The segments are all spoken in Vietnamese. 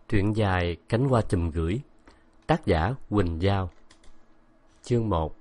Truyện dài Cánh hoa chùm gửi. Tác giả Quỳnh Giao. Chương 1.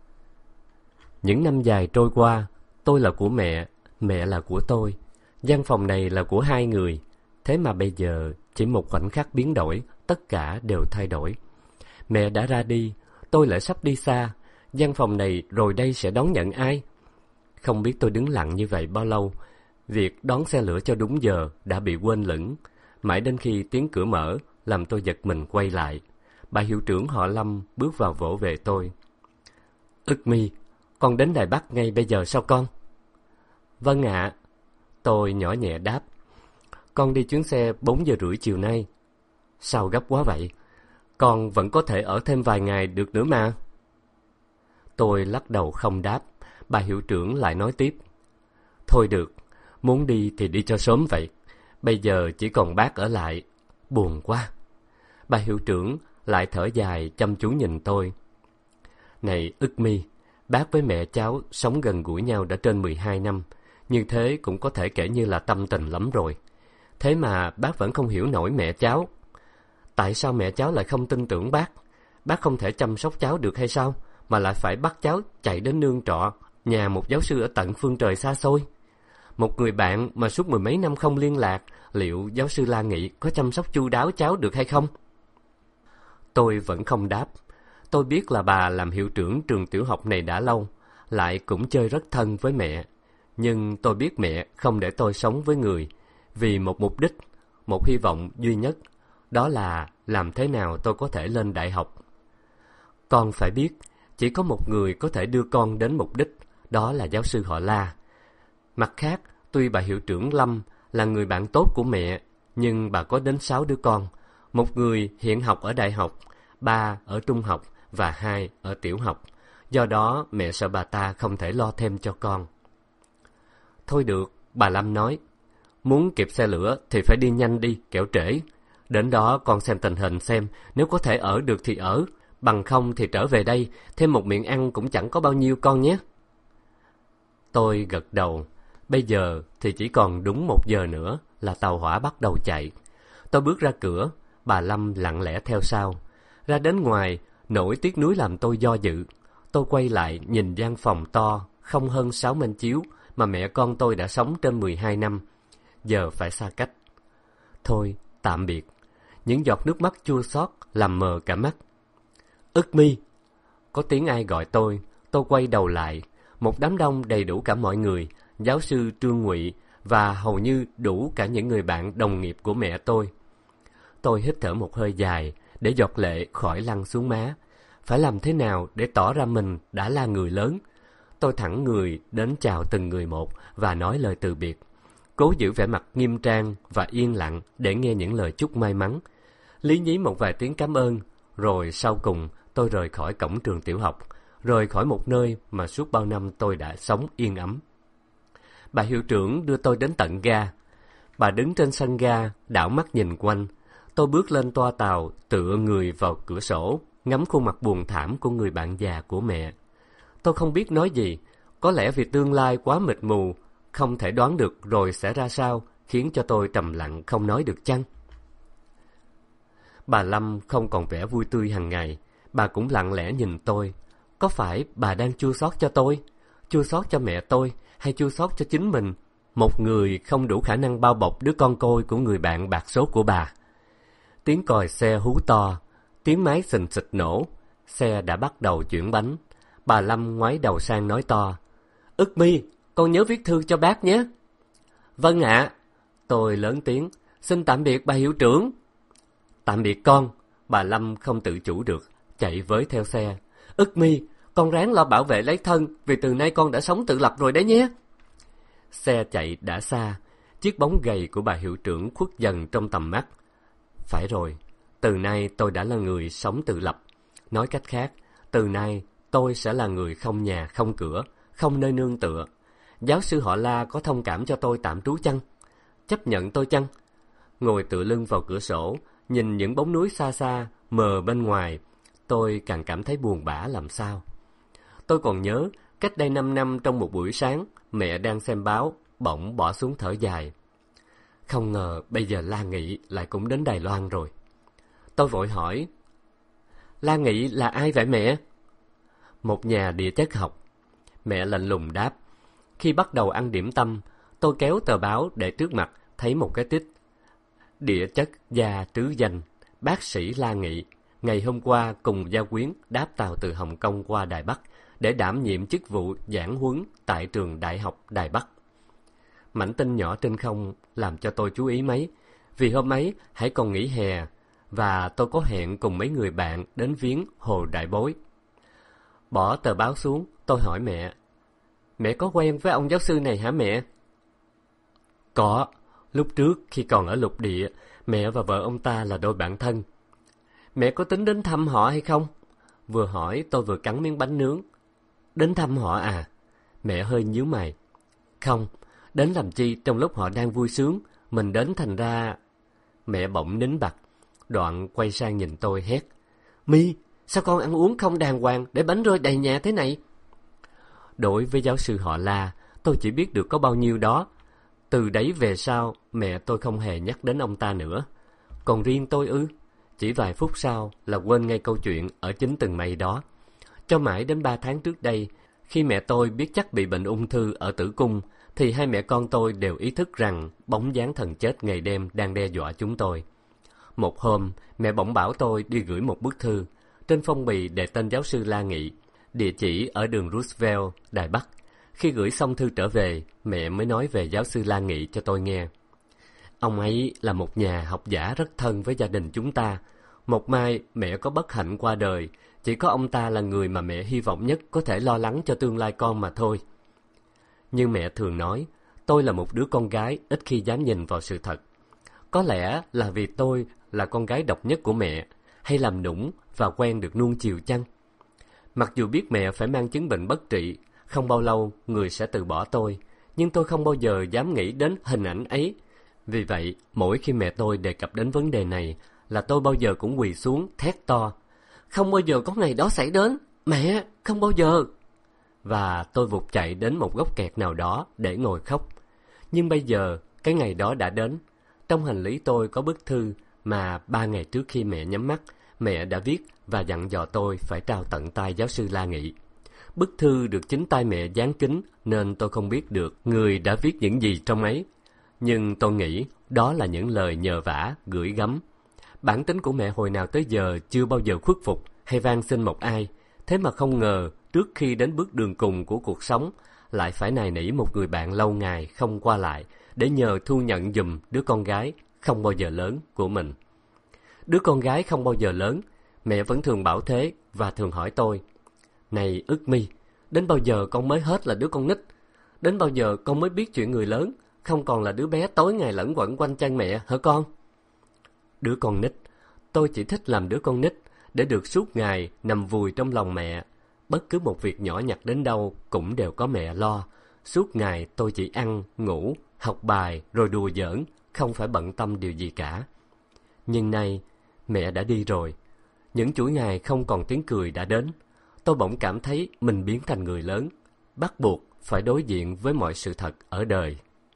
Những năm dài trôi qua, tôi là của mẹ, mẹ là của tôi. Gian phòng này là của hai người. Thế mà bây giờ, chỉ một khoảnh khắc biến đổi, tất cả đều thay đổi. Mẹ đã ra đi, tôi lại sắp đi xa. Gian phòng này rồi đây sẽ đón nhận ai? Không biết tôi đứng lặng như vậy bao lâu. Việc đón xe lửa cho đúng giờ đã bị quên lửng. Mãi đến khi tiếng cửa mở, làm tôi giật mình quay lại. Bà hiệu trưởng họ Lâm bước vào vỗ về tôi. Ức Mi, con đến Đài Bắc ngay bây giờ sao con? Vâng ạ. Tôi nhỏ nhẹ đáp. Con đi chuyến xe 4 giờ rưỡi chiều nay. Sao gấp quá vậy? Con vẫn có thể ở thêm vài ngày được nữa mà. Tôi lắc đầu không đáp. Bà hiệu trưởng lại nói tiếp. Thôi được, muốn đi thì đi cho sớm vậy. Bây giờ chỉ còn bác ở lại. Buồn quá. Bà hiệu trưởng lại thở dài chăm chú nhìn tôi. Này Ức Mi, bác với mẹ cháu sống gần gũi nhau đã trên 12 năm. Như thế cũng có thể kể như là tâm tình lắm rồi. Thế mà bác vẫn không hiểu nổi mẹ cháu. Tại sao mẹ cháu lại không tin tưởng bác? Bác không thể chăm sóc cháu được hay sao? Mà lại phải bắt cháu chạy đến nương trọ nhà một giáo sư ở tận phương trời xa xôi. Một người bạn mà suốt mười mấy năm không liên lạc, liệu giáo sư La Nghị có chăm sóc chu đáo cháu được hay không? Tôi vẫn không đáp. Tôi biết là bà làm hiệu trưởng trường tiểu học này đã lâu, lại cũng chơi rất thân với mẹ. Nhưng tôi biết mẹ không để tôi sống với người, vì một mục đích, một hy vọng duy nhất, đó là làm thế nào tôi có thể lên đại học. Con phải biết, chỉ có một người có thể đưa con đến mục đích, đó là giáo sư họ La. Mặt khác, tuy bà hiệu trưởng Lâm là người bạn tốt của mẹ, nhưng bà có đến 6 đứa con. Một người hiện học ở đại học, 3 ở trung học và 2 ở tiểu học. Do đó, mẹ sợ bà ta không thể lo thêm cho con. Thôi được, bà Lâm nói. Muốn kịp xe lửa thì phải đi nhanh đi, kẻo trễ. Đến đó con xem tình hình xem, nếu có thể ở được thì ở, bằng không thì trở về đây, thêm một miệng ăn cũng chẳng có bao nhiêu con nhé. Tôi gật đầu. Bây giờ thì chỉ còn đúng 1 giờ nữa là tàu hỏa bắt đầu chạy. Tôi bước ra cửa, bà Lâm lặng lẽ theo sau. Ra đến ngoài, nỗi tiếc nuối làm tôi do dự. Tôi quay lại nhìn gian phòng to, không hơn 6 mên chiếu mà mẹ con tôi đã sống trên 12 năm. Giờ phải xa cách. Thôi, tạm biệt. Những giọt nước mắt chua xót làm mờ cả mắt. Ức Mi! Có tiếng ai gọi tôi quay đầu lại. Một đám đông đầy đủ cả mọi người, giáo sư Trương Ngụy và hầu như đủ cả những người bạn đồng nghiệp của mẹ tôi. Tôi hít thở một hơi dài để giọt lệ khỏi lăn xuống má. Phải làm thế nào để tỏ ra mình đã là người lớn? Tôi thẳng người đến chào từng người một và nói lời từ biệt. Cố giữ vẻ mặt nghiêm trang và yên lặng để nghe những lời chúc may mắn. Lý nhí một vài tiếng cảm ơn, rồi sau cùng tôi rời khỏi cổng trường tiểu học, rời khỏi một nơi mà suốt bao năm tôi đã sống yên ấm. Bà hiệu trưởng đưa tôi đến tận ga. Bà đứng trên sân ga, đảo mắt nhìn quanh. Tôi bước lên toa tàu, tựa người vào cửa sổ, ngắm khuôn mặt buồn thảm của người bạn già của mẹ. Tôi không biết nói gì, có lẽ vì tương lai quá mịt mù, không thể đoán được rồi sẽ ra sao, khiến cho tôi trầm lặng không nói được chăng? Bà Lâm không còn vẻ vui tươi hàng ngày, bà cũng lặng lẽ nhìn tôi. Có phải bà đang chua xót cho tôi, chua xót cho mẹ tôi, hay chua xót cho chính mình, một người không đủ khả năng bao bọc đứa con côi của người bạn bạc số của bà? Tiếng còi xe hú to, tiếng máy xình xịch nổ, xe đã bắt đầu chuyển bánh. Bà Lâm ngoái đầu sang nói to. Ức Mi, con nhớ viết thư cho bác nhé. Vâng ạ. Tôi lớn tiếng. Xin tạm biệt bà hiệu trưởng. Tạm biệt con. Bà Lâm không tự chủ được, chạy với theo xe. Ức Mi, con ráng lo bảo vệ lấy thân, vì từ nay con đã sống tự lập rồi đấy nhé. Xe chạy đã xa, chiếc bóng gầy của bà hiệu trưởng khuất dần trong tầm mắt. Phải rồi, từ nay tôi đã là người sống tự lập. Nói cách khác, từ nay tôi sẽ là người không nhà không cửa, không nơi nương tựa. Giáo sư họ La có thông cảm cho tôi tạm trú chăng? Chấp nhận tôi chăng? Ngồi tựa lưng vào cửa sổ, nhìn những bóng núi xa xa, mờ bên ngoài, tôi càng cảm thấy buồn bã làm sao. Tôi còn nhớ, cách đây 5 năm trong một buổi sáng, mẹ đang xem báo, bỗng bỏ xuống thở dài. Không ngờ bây giờ La Nghị lại cũng đến Đài Loan rồi. Tôi vội hỏi, La Nghị là ai vậy mẹ? Một nhà địa chất học. Mẹ lạnh lùng đáp. Khi bắt đầu ăn điểm tâm, tôi kéo tờ báo để trước mặt, thấy một cái tích. Địa chất gia trứ danh, bác sĩ La Nghị, ngày hôm qua cùng gia quyến đáp tàu từ Hồng Kông qua Đài Bắc để đảm nhiệm chức vụ giảng huấn tại trường Đại học Đài Bắc. Mảnh tin nhỏ trên không làm cho tôi chú ý mấy, vì hôm ấy hãy còn nghỉ hè và tôi có hẹn cùng mấy người bạn đến viếng Hồ Đại Bối. Bỏ tờ báo xuống, tôi hỏi mẹ, mẹ có quen với ông giáo sư này hả mẹ? Có, lúc trước khi còn ở lục địa, mẹ và vợ ông ta là đôi bạn thân. Mẹ có tính đến thăm họ hay không? Vừa hỏi tôi vừa cắn miếng bánh nướng. Đến thăm họ à? Mẹ hơi nhíu mày. Không, đến làm chi trong lúc họ đang vui sướng, mình đến thành ra... Mẹ bỗng nín bặt, đoạn quay sang nhìn tôi hét. My, sao con ăn uống không đàng hoàng để bánh rơi đầy nhà thế này? Đối với giáo sư họ La, tôi chỉ biết được có bao nhiêu đó. Từ đấy về sau, mẹ tôi không hề nhắc đến ông ta nữa. Còn riêng tôi ư? Chỉ vài phút sau là quên ngay câu chuyện ở chính từng mây đó. Cho mãi đến 3 tháng trước đây, khi mẹ tôi biết chắc bị bệnh ung thư ở tử cung, thì hai mẹ con tôi đều ý thức rằng bóng dáng thần chết ngày đêm đang đe dọa chúng tôi. Một hôm, mẹ bỗng bảo tôi đi gửi một bức thư. Trên phong bì đề tên giáo sư La Nghị, địa chỉ ở đường Roosevelt, Đài Bắc. Khi gửi xong thư trở về, mẹ mới nói về giáo sư La Nghị cho tôi nghe. Ông ấy là một nhà học giả rất thân với gia đình chúng ta. Một mai mẹ có bất hạnh qua đời, chỉ có ông ta là người mà mẹ hy vọng nhất có thể lo lắng cho tương lai con mà thôi. Như mẹ thường nói, tôi là một đứa con gái ít khi dám nhìn vào sự thật. Có lẽ là vì tôi là con gái độc nhất của mẹ, hay làm nũng và quen được nuông chiều chăng? Mặc dù biết mẹ phải mang chứng bệnh bất trị, không bao lâu người sẽ từ bỏ tôi, nhưng tôi không bao giờ dám nghĩ đến hình ảnh ấy. Vì vậy, mỗi khi mẹ tôi đề cập đến vấn đề này, là tôi bao giờ cũng quỳ xuống thét to. Không bao giờ có ngày đó xảy đến, mẹ, không bao giờ. Và tôi vụt chạy đến một góc kẹt nào đó để ngồi khóc. Nhưng bây giờ, cái ngày đó đã đến. Trong hành lý tôi có bức thư mà 3 ngày trước khi mẹ nhắm mắt, mẹ đã viết và dặn dò tôi phải trao tận tay giáo sư La Nghị. Bức thư được chính tay mẹ dán kín nên tôi không biết được người đã viết những gì trong ấy. Nhưng tôi nghĩ đó là những lời nhờ vả, gửi gắm. Bản tính của mẹ hồi nào tới giờ chưa bao giờ khuất phục hay van xin một ai. Thế mà không ngờ trước khi đến bước đường cùng của cuộc sống, lại phải nài nỉ một người bạn lâu ngày không qua lại để nhờ thu nhận giùm đứa con gái không bao giờ lớn của mình. Đứa con gái không bao giờ lớn, mẹ vẫn thường bảo thế và thường hỏi tôi. Này Ức My, đến bao giờ con mới hết là đứa con nít? Đến bao giờ con mới biết chuyện người lớn, không còn là đứa bé tối ngày lẫn quẩn quanh chân mẹ hả con? Đứa con nít, tôi chỉ thích làm đứa con nít để được suốt ngày nằm vùi trong lòng mẹ. Bất cứ một việc nhỏ nhặt đến đâu cũng đều có mẹ lo. Suốt ngày tôi chỉ ăn, ngủ, học bài rồi đùa giỡn, không phải bận tâm điều gì cả. Nhưng nay, mẹ đã đi rồi. Những chuỗi ngày không còn tiếng cười đã đến. Tôi bỗng cảm thấy mình biến thành người lớn, bắt buộc phải đối diện với mọi sự thật ở đời.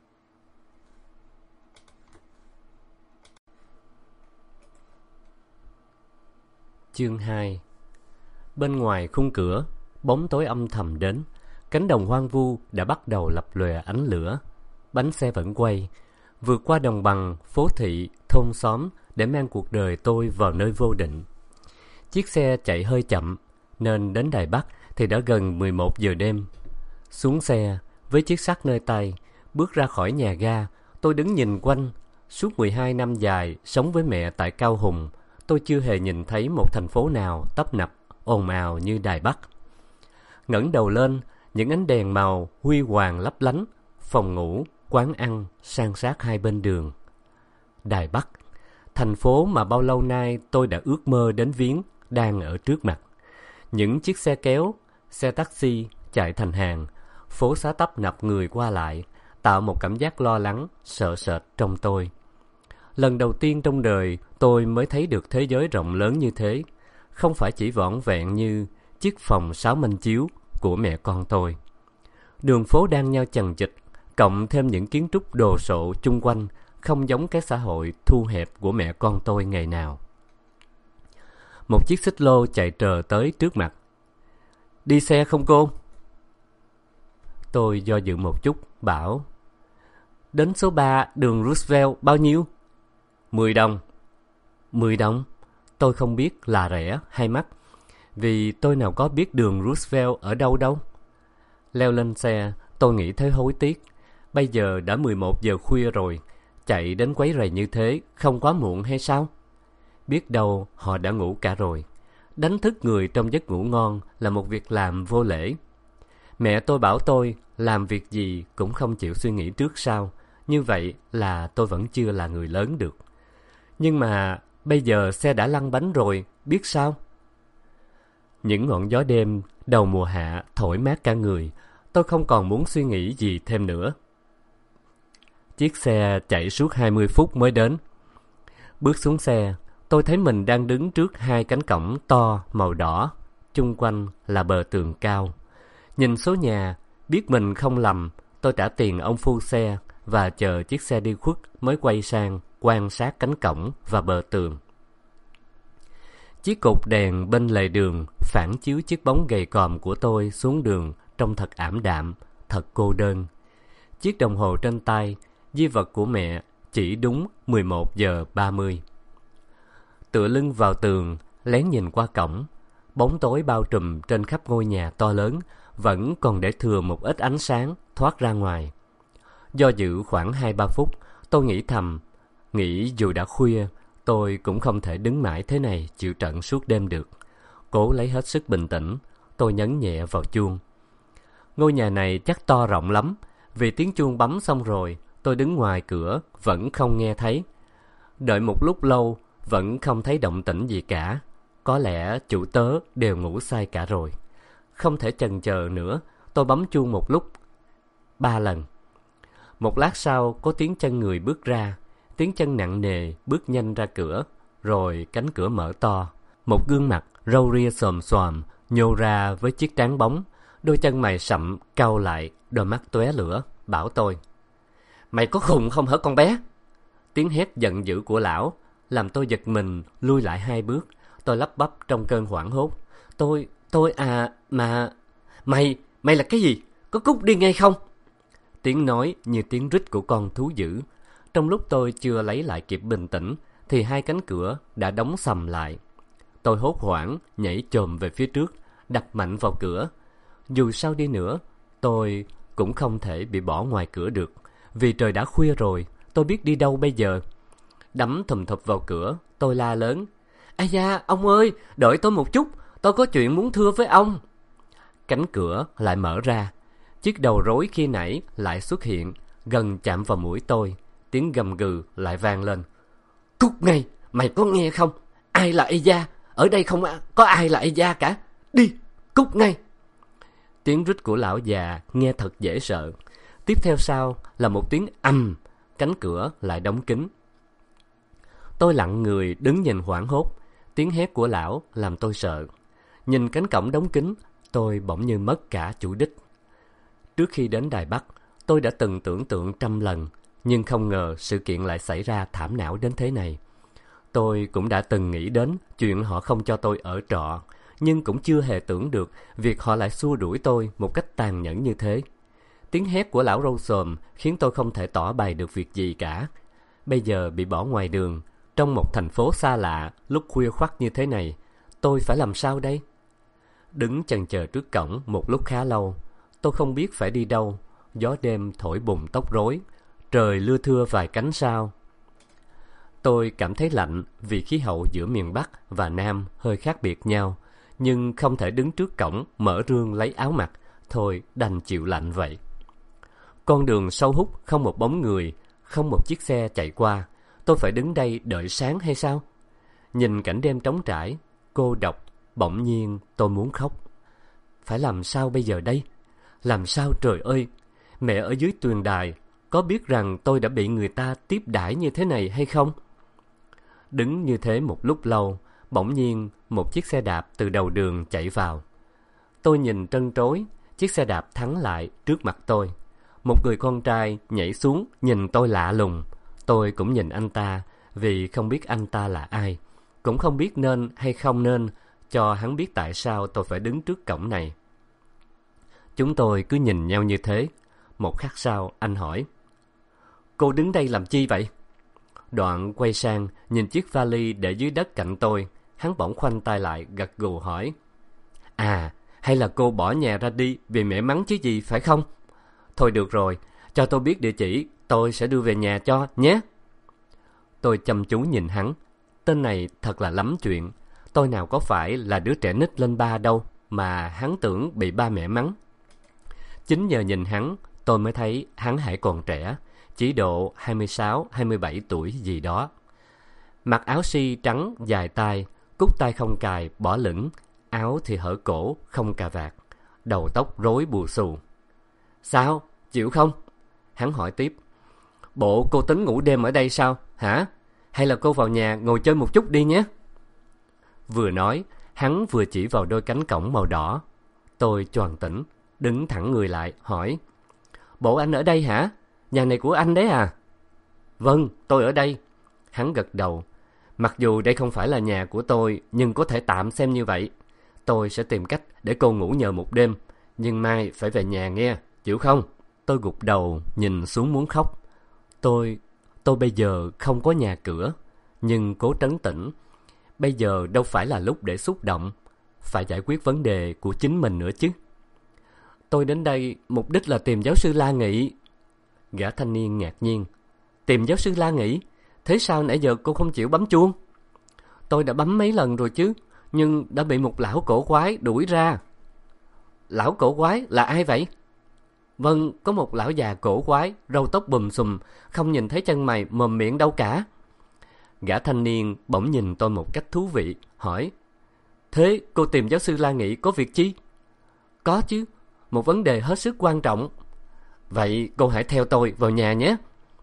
Chương 2. Bên ngoài khung cửa, bóng tối âm thầm đến. Cánh đồng hoang vu đã bắt đầu lập lòe ánh lửa. Bánh xe vẫn quay, vượt qua đồng bằng, phố thị, thôn xóm để mang cuộc đời tôi vào nơi vô định. Chiếc xe chạy hơi chậm, nên đến Đài Bắc thì đã gần 11 giờ đêm. Xuống xe, với chiếc sắt nơi tay, bước ra khỏi nhà ga, tôi đứng nhìn quanh. Suốt 12 năm dài sống với mẹ tại Cao Hùng, tôi chưa hề nhìn thấy một thành phố nào tấp nập, ồn ào như Đài Bắc. Ngẩng đầu lên, những ánh đèn màu huy hoàng lấp lánh, phòng ngủ, quán ăn, san sát hai bên đường. Đài Bắc, thành phố mà bao lâu nay tôi đã ước mơ đến viếng, đang ở trước mặt. Những chiếc xe kéo, xe taxi chạy thành hàng, phố xá tấp nập người qua lại, tạo một cảm giác lo lắng, sợ sệt trong tôi. Lần đầu tiên trong đời tôi mới thấy được thế giới rộng lớn như thế, không phải chỉ vỏn vẹn như chiếc phòng 6 manh chiếu của mẹ con tôi. Đường phố đang nhau chằng chịt, cộng thêm những kiến trúc đồ sộ chung quanh, không giống cái xã hội thu hẹp của mẹ con tôi ngày nào. Một chiếc xích lô chạy trờ tới trước mặt. Đi xe không cô? Tôi do dự một chút, bảo: Đến số 3 đường Roosevelt bao nhiêu? 10 đồng. 10 đồng? Tôi không biết là rẻ hay mắc, vì tôi nào có biết đường Roosevelt ở đâu đâu. Leo lên xe, tôi nghĩ thấy hối tiếc. Bây giờ đã 11 giờ khuya rồi, chạy đến quấy rầy như thế không quá muộn hay sao? Biết đâu họ đã ngủ cả rồi. Đánh thức người trong giấc ngủ ngon là một việc làm vô lễ. Mẹ tôi bảo tôi làm việc gì cũng không chịu suy nghĩ trước sau. Như vậy là tôi vẫn chưa là người lớn được. Nhưng mà bây giờ xe đã lăn bánh rồi, biết sao? Những ngọn gió đêm đầu mùa hạ thổi mát cả người. Tôi không còn muốn suy nghĩ gì thêm nữa. Chiếc xe chạy suốt 20 phút mới đến. Bước xuống xe, tôi thấy mình đang đứng trước hai cánh cổng to màu đỏ. Chung quanh là bờ tường cao. Nhìn số nhà, biết mình không lầm, tôi trả tiền ông phu xe và chờ chiếc xe đi khuất mới quay sang quan sát cánh cổng và bờ tường. Chiếc cột đèn bên lề đường phản chiếu chiếc bóng gầy còm của tôi xuống đường trông thật ảm đạm, thật cô đơn. Chiếc đồng hồ trên tay, di vật của mẹ, chỉ đúng 11 giờ 30. Tựa lưng vào tường, lén nhìn qua cổng, bóng tối bao trùm trên khắp ngôi nhà to lớn, vẫn còn để thừa một ít ánh sáng thoát ra ngoài. Do dự khoảng 2-3 phút, tôi nghĩ thầm, nghĩ dù đã khuya, tôi cũng không thể đứng mãi thế này chịu trận suốt đêm được. Cố lấy hết sức bình tĩnh, tôi nhấn nhẹ vào chuông. Ngôi nhà này chắc to rộng lắm, vì tiếng chuông bấm xong rồi, tôi đứng ngoài cửa vẫn không nghe thấy. Đợi một lúc lâu, vẫn không thấy động tĩnh gì cả. Có lẽ chủ tớ đều ngủ say cả rồi. Không thể chần chờ nữa, tôi bấm chuông một lúc 3 lần. Một lát sau có tiếng chân người bước ra, tiếng chân nặng nề bước nhanh ra cửa, rồi cánh cửa mở to. Một gương mặt râu ria xồm xoàm nhô ra với chiếc trán bóng, đôi chân mày sậm cau lại, đôi mắt tóe lửa, bảo tôi: Mày có khùng không hả con bé? Tiếng hét giận dữ của lão làm tôi giật mình lui lại 2 bước. Tôi lắp bắp trong cơn hoảng hốt: Tôi mà... Mày là cái gì? Có cút đi ngay không? Tiếng nói như tiếng rít của con thú dữ. Trong lúc tôi chưa lấy lại kịp bình tĩnh, thì hai cánh cửa đã đóng sầm lại. Tôi hốt hoảng, nhảy chồm về phía trước, đập mạnh vào cửa. Dù sao đi nữa, tôi cũng không thể bị bỏ ngoài cửa được, vì trời đã khuya rồi, tôi biết đi đâu bây giờ. Đấm thùm thụp vào cửa, tôi la lớn: Ây da, ông ơi, đợi tôi một chút, tôi có chuyện muốn thưa với ông. Cánh cửa lại mở ra. Chiếc đầu rối khi nãy lại xuất hiện, gần chạm vào mũi tôi. Tiếng gầm gừ lại vang lên: Cút ngay, mày có nghe không? Ai là Ây-da? Ở đây không có ai là Ây-da cả. Đi, cút ngay. Tiếng rít của lão già nghe thật dễ sợ. Tiếp theo sau là một tiếng ầm, cánh cửa lại đóng kín. Tôi lặng người đứng nhìn hoảng hốt. Tiếng hét của lão làm tôi sợ. Nhìn cánh cổng đóng kín, tôi bỗng như mất cả chủ đích. Trước khi đến Đài Bắc, tôi đã từng tưởng tượng trăm lần, nhưng không ngờ sự kiện lại xảy ra thảm não đến thế này. Tôi cũng đã từng nghĩ đến chuyện họ không cho tôi ở trọ, nhưng cũng chưa hề tưởng được việc họ lại xua đuổi tôi một cách tàn nhẫn như thế. Tiếng hét của lão râu xồm khiến tôi không thể tỏ bày được việc gì cả. Bây giờ bị bỏ ngoài đường, trong một thành phố xa lạ, lúc khuya khoắt như thế này, tôi phải làm sao đây? Đứng chần chờ trước cổng một lúc khá lâu, tôi không biết phải đi đâu. Gió đêm thổi bùng tóc rối, trời lưa thưa vài cánh sao. Tôi cảm thấy lạnh vì khí hậu giữa miền Bắc và Nam hơi khác biệt nhau, nhưng không thể đứng trước cổng mở rương lấy áo mặc, thôi đành chịu lạnh vậy. Con đường sâu hút không một bóng người, không một chiếc xe chạy qua. Tôi phải đứng đây đợi sáng hay sao? Nhìn cảnh đêm trống trải, cô độc, bỗng nhiên tôi muốn khóc. Phải làm sao bây giờ đây? Làm sao trời ơi? Mẹ ở dưới tường đài có biết rằng tôi đã bị người ta tiếp đãi như thế này hay không? Đứng như thế một lúc lâu, bỗng nhiên một chiếc xe đạp từ đầu đường chạy vào. Tôi nhìn trân trối, chiếc xe đạp thắng lại trước mặt tôi. Một người con trai nhảy xuống nhìn tôi lạ lùng. Tôi cũng nhìn anh ta, vì không biết anh ta là ai, cũng không biết nên hay không nên cho hắn biết tại sao tôi phải đứng trước cổng này. Chúng tôi cứ nhìn nhau như thế. Một khắc sau, anh hỏi: "Cô đứng đây làm chi vậy?" Đoạn quay sang nhìn chiếc vali để dưới đất cạnh tôi. Hắn bỗng khoanh tay lại, gật gù hỏi: "À, hay là cô bỏ nhà ra đi vì mẹ mắng chứ gì, phải không? Thôi được rồi, cho tôi biết địa chỉ, tôi sẽ đưa về nhà cho nhé." Tôi chăm chú nhìn hắn. Tên này thật là lắm chuyện. Tôi nào có phải là đứa trẻ nít lên ba đâu mà hắn tưởng bị ba mẹ mắng. Chính nhờ nhìn hắn, tôi mới thấy hắn hãy còn trẻ, chỉ độ 26-27 tuổi gì đó. Mặc áo si trắng dài tay, cúc tay không cài, bỏ lửng, áo thì hở cổ, không cà vạt, đầu tóc rối bù xù. "Sao, chịu không?" Hắn hỏi tiếp. "Bộ cô tính ngủ đêm ở đây sao, hả? Hay là cô vào nhà ngồi chơi một chút đi nhé?" Vừa nói, hắn vừa chỉ vào đôi cánh cổng màu đỏ. Tôi choàng tỉnh, đứng thẳng người lại, hỏi: "Bộ anh ở đây hả? Nhà này của anh đấy à?" "Vâng, tôi ở đây." Hắn gật đầu. "Mặc dù đây không phải là nhà của tôi, nhưng có thể tạm xem như vậy. Tôi sẽ tìm cách để cô ngủ nhờ một đêm, nhưng mai phải về nhà nghe, chịu không?" Tôi gục đầu, nhìn xuống muốn khóc. Tôi bây giờ không có nhà cửa, nhưng cố trấn tĩnh. Bây giờ đâu phải là lúc để xúc động, phải giải quyết vấn đề của chính mình nữa chứ. "Tôi đến đây mục đích là tìm giáo sư La Nghị." Gã thanh niên ngạc nhiên. "Tìm giáo sư La Nghị? Thế sao nãy giờ cô không chịu bấm chuông?" "Tôi đã bấm mấy lần rồi chứ, nhưng đã bị một lão cổ quái đuổi ra." "Lão cổ quái là ai vậy?" "Vâng, có một lão già cổ quái, râu tóc bùm xùm, không nhìn thấy chân mày mồm miệng đâu cả." Gã thanh niên bỗng nhìn tôi một cách thú vị, hỏi: "Thế cô tìm giáo sư La Nghị có việc chi?" "Có chứ, một vấn đề hết sức quan trọng." "Vậy cô hãy theo tôi vào nhà nhé."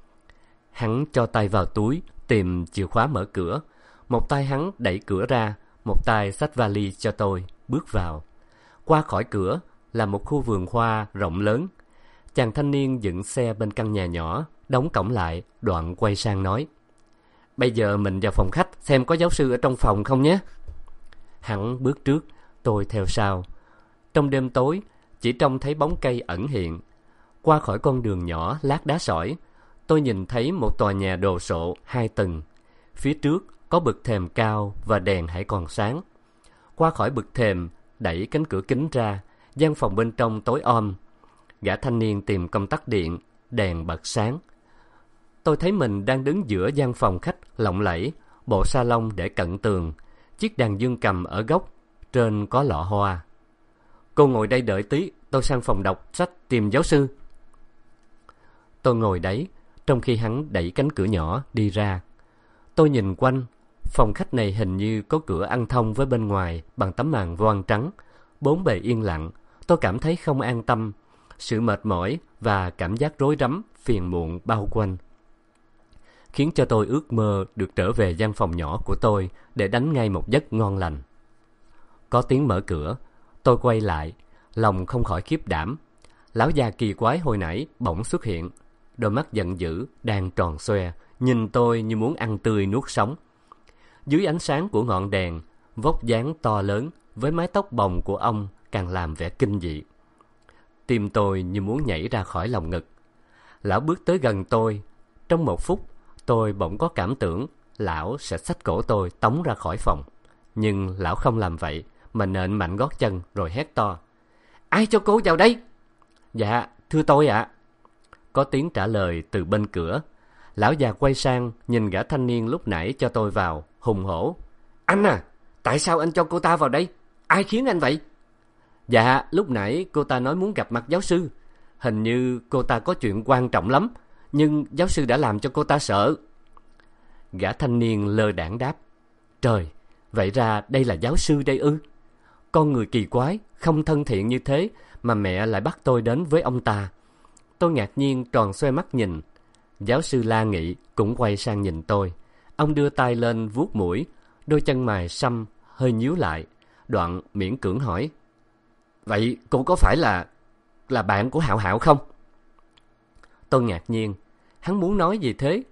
Hắn cho tay vào túi, tìm chìa khóa mở cửa. Một tay hắn đẩy cửa ra, một tay xách vali cho tôi, bước vào. Qua khỏi cửa là một khu vườn hoa rộng lớn. Chàng thanh niên dựng xe bên căn nhà nhỏ, đóng cổng lại, đoạn quay sang nói: "Bây giờ mình vào phòng khách xem có giáo sư ở trong phòng không nhé." Hắn bước trước, tôi theo sau. Trong đêm tối, chỉ trông thấy bóng cây ẩn hiện. Qua khỏi con đường nhỏ lát đá sỏi, tôi nhìn thấy một tòa nhà đồ sộ 2 tầng. Phía trước có bậc thềm cao và đèn hãy còn sáng. Qua khỏi bậc thềm, đẩy cánh cửa kính ra, gian phòng bên trong tối om. Gã thanh niên tìm công tắc điện, đèn bật sáng. Tôi thấy mình đang đứng giữa gian phòng khách lộng lẫy, bộ sa lông để cận tường, chiếc đàn dương cầm ở góc, trên có lọ hoa. "Cô ngồi đây đợi tí, tôi sang phòng đọc sách tìm giáo sư." Tôi ngồi đấy, trong khi hắn đẩy cánh cửa nhỏ đi ra. Tôi nhìn quanh, phòng khách này hình như có cửa ăn thông với bên ngoài bằng tấm màn voan trắng. Bốn bề yên lặng, tôi cảm thấy không an tâm. Sự mệt mỏi và cảm giác rối rắm, phiền muộn bao quanh, khiến cho tôi ước mơ được trở về gian phòng nhỏ của tôi để đánh ngay một giấc ngon lành. Có tiếng mở cửa, tôi quay lại, lòng không khỏi khiếp đảm. Lão già kỳ quái hồi nãy bỗng xuất hiện, đôi mắt giận dữ đang tròn xoe, nhìn tôi như muốn ăn tươi nuốt sống. Dưới ánh sáng của ngọn đèn, vóc dáng to lớn với mái tóc bồng của ông càng làm vẻ kinh dị. Tim tôi như muốn nhảy ra khỏi lòng ngực. Lão bước tới gần tôi. Trong một phút, tôi bỗng có cảm tưởng lão sẽ xách cổ tôi tống ra khỏi phòng. Nhưng lão không làm vậy, mà nện mạnh gót chân rồi hét to: "Ai cho cô vào đây?" "Dạ, thưa tôi ạ." Có tiếng trả lời từ bên cửa. Lão già quay sang nhìn gã thanh niên lúc nãy cho tôi vào, hùng hổ: "Anh à, tại sao anh cho cô ta vào đây? Ai khiến anh vậy?" "Dạ, lúc nãy cô ta nói muốn gặp mặt giáo sư. Hình như cô ta có chuyện quan trọng lắm, nhưng giáo sư đã làm cho cô ta sợ." Gã thanh niên lơ đãng đáp: "Trời, vậy ra đây là giáo sư đây ư? Con người kỳ quái, không thân thiện như thế mà mẹ lại bắt tôi đến với ông ta." Tôi ngạc nhiên tròn xoe mắt nhìn. Giáo sư La Nghị cũng quay sang nhìn tôi. Ông đưa tay lên vuốt mũi, đôi chân mày săm hơi nhíu lại, đoạn miễn cưỡng hỏi: "Vậy cô có phải là bạn của Hạo Hạo không?" Tôi ngạc nhiên. Hắn muốn nói gì thế?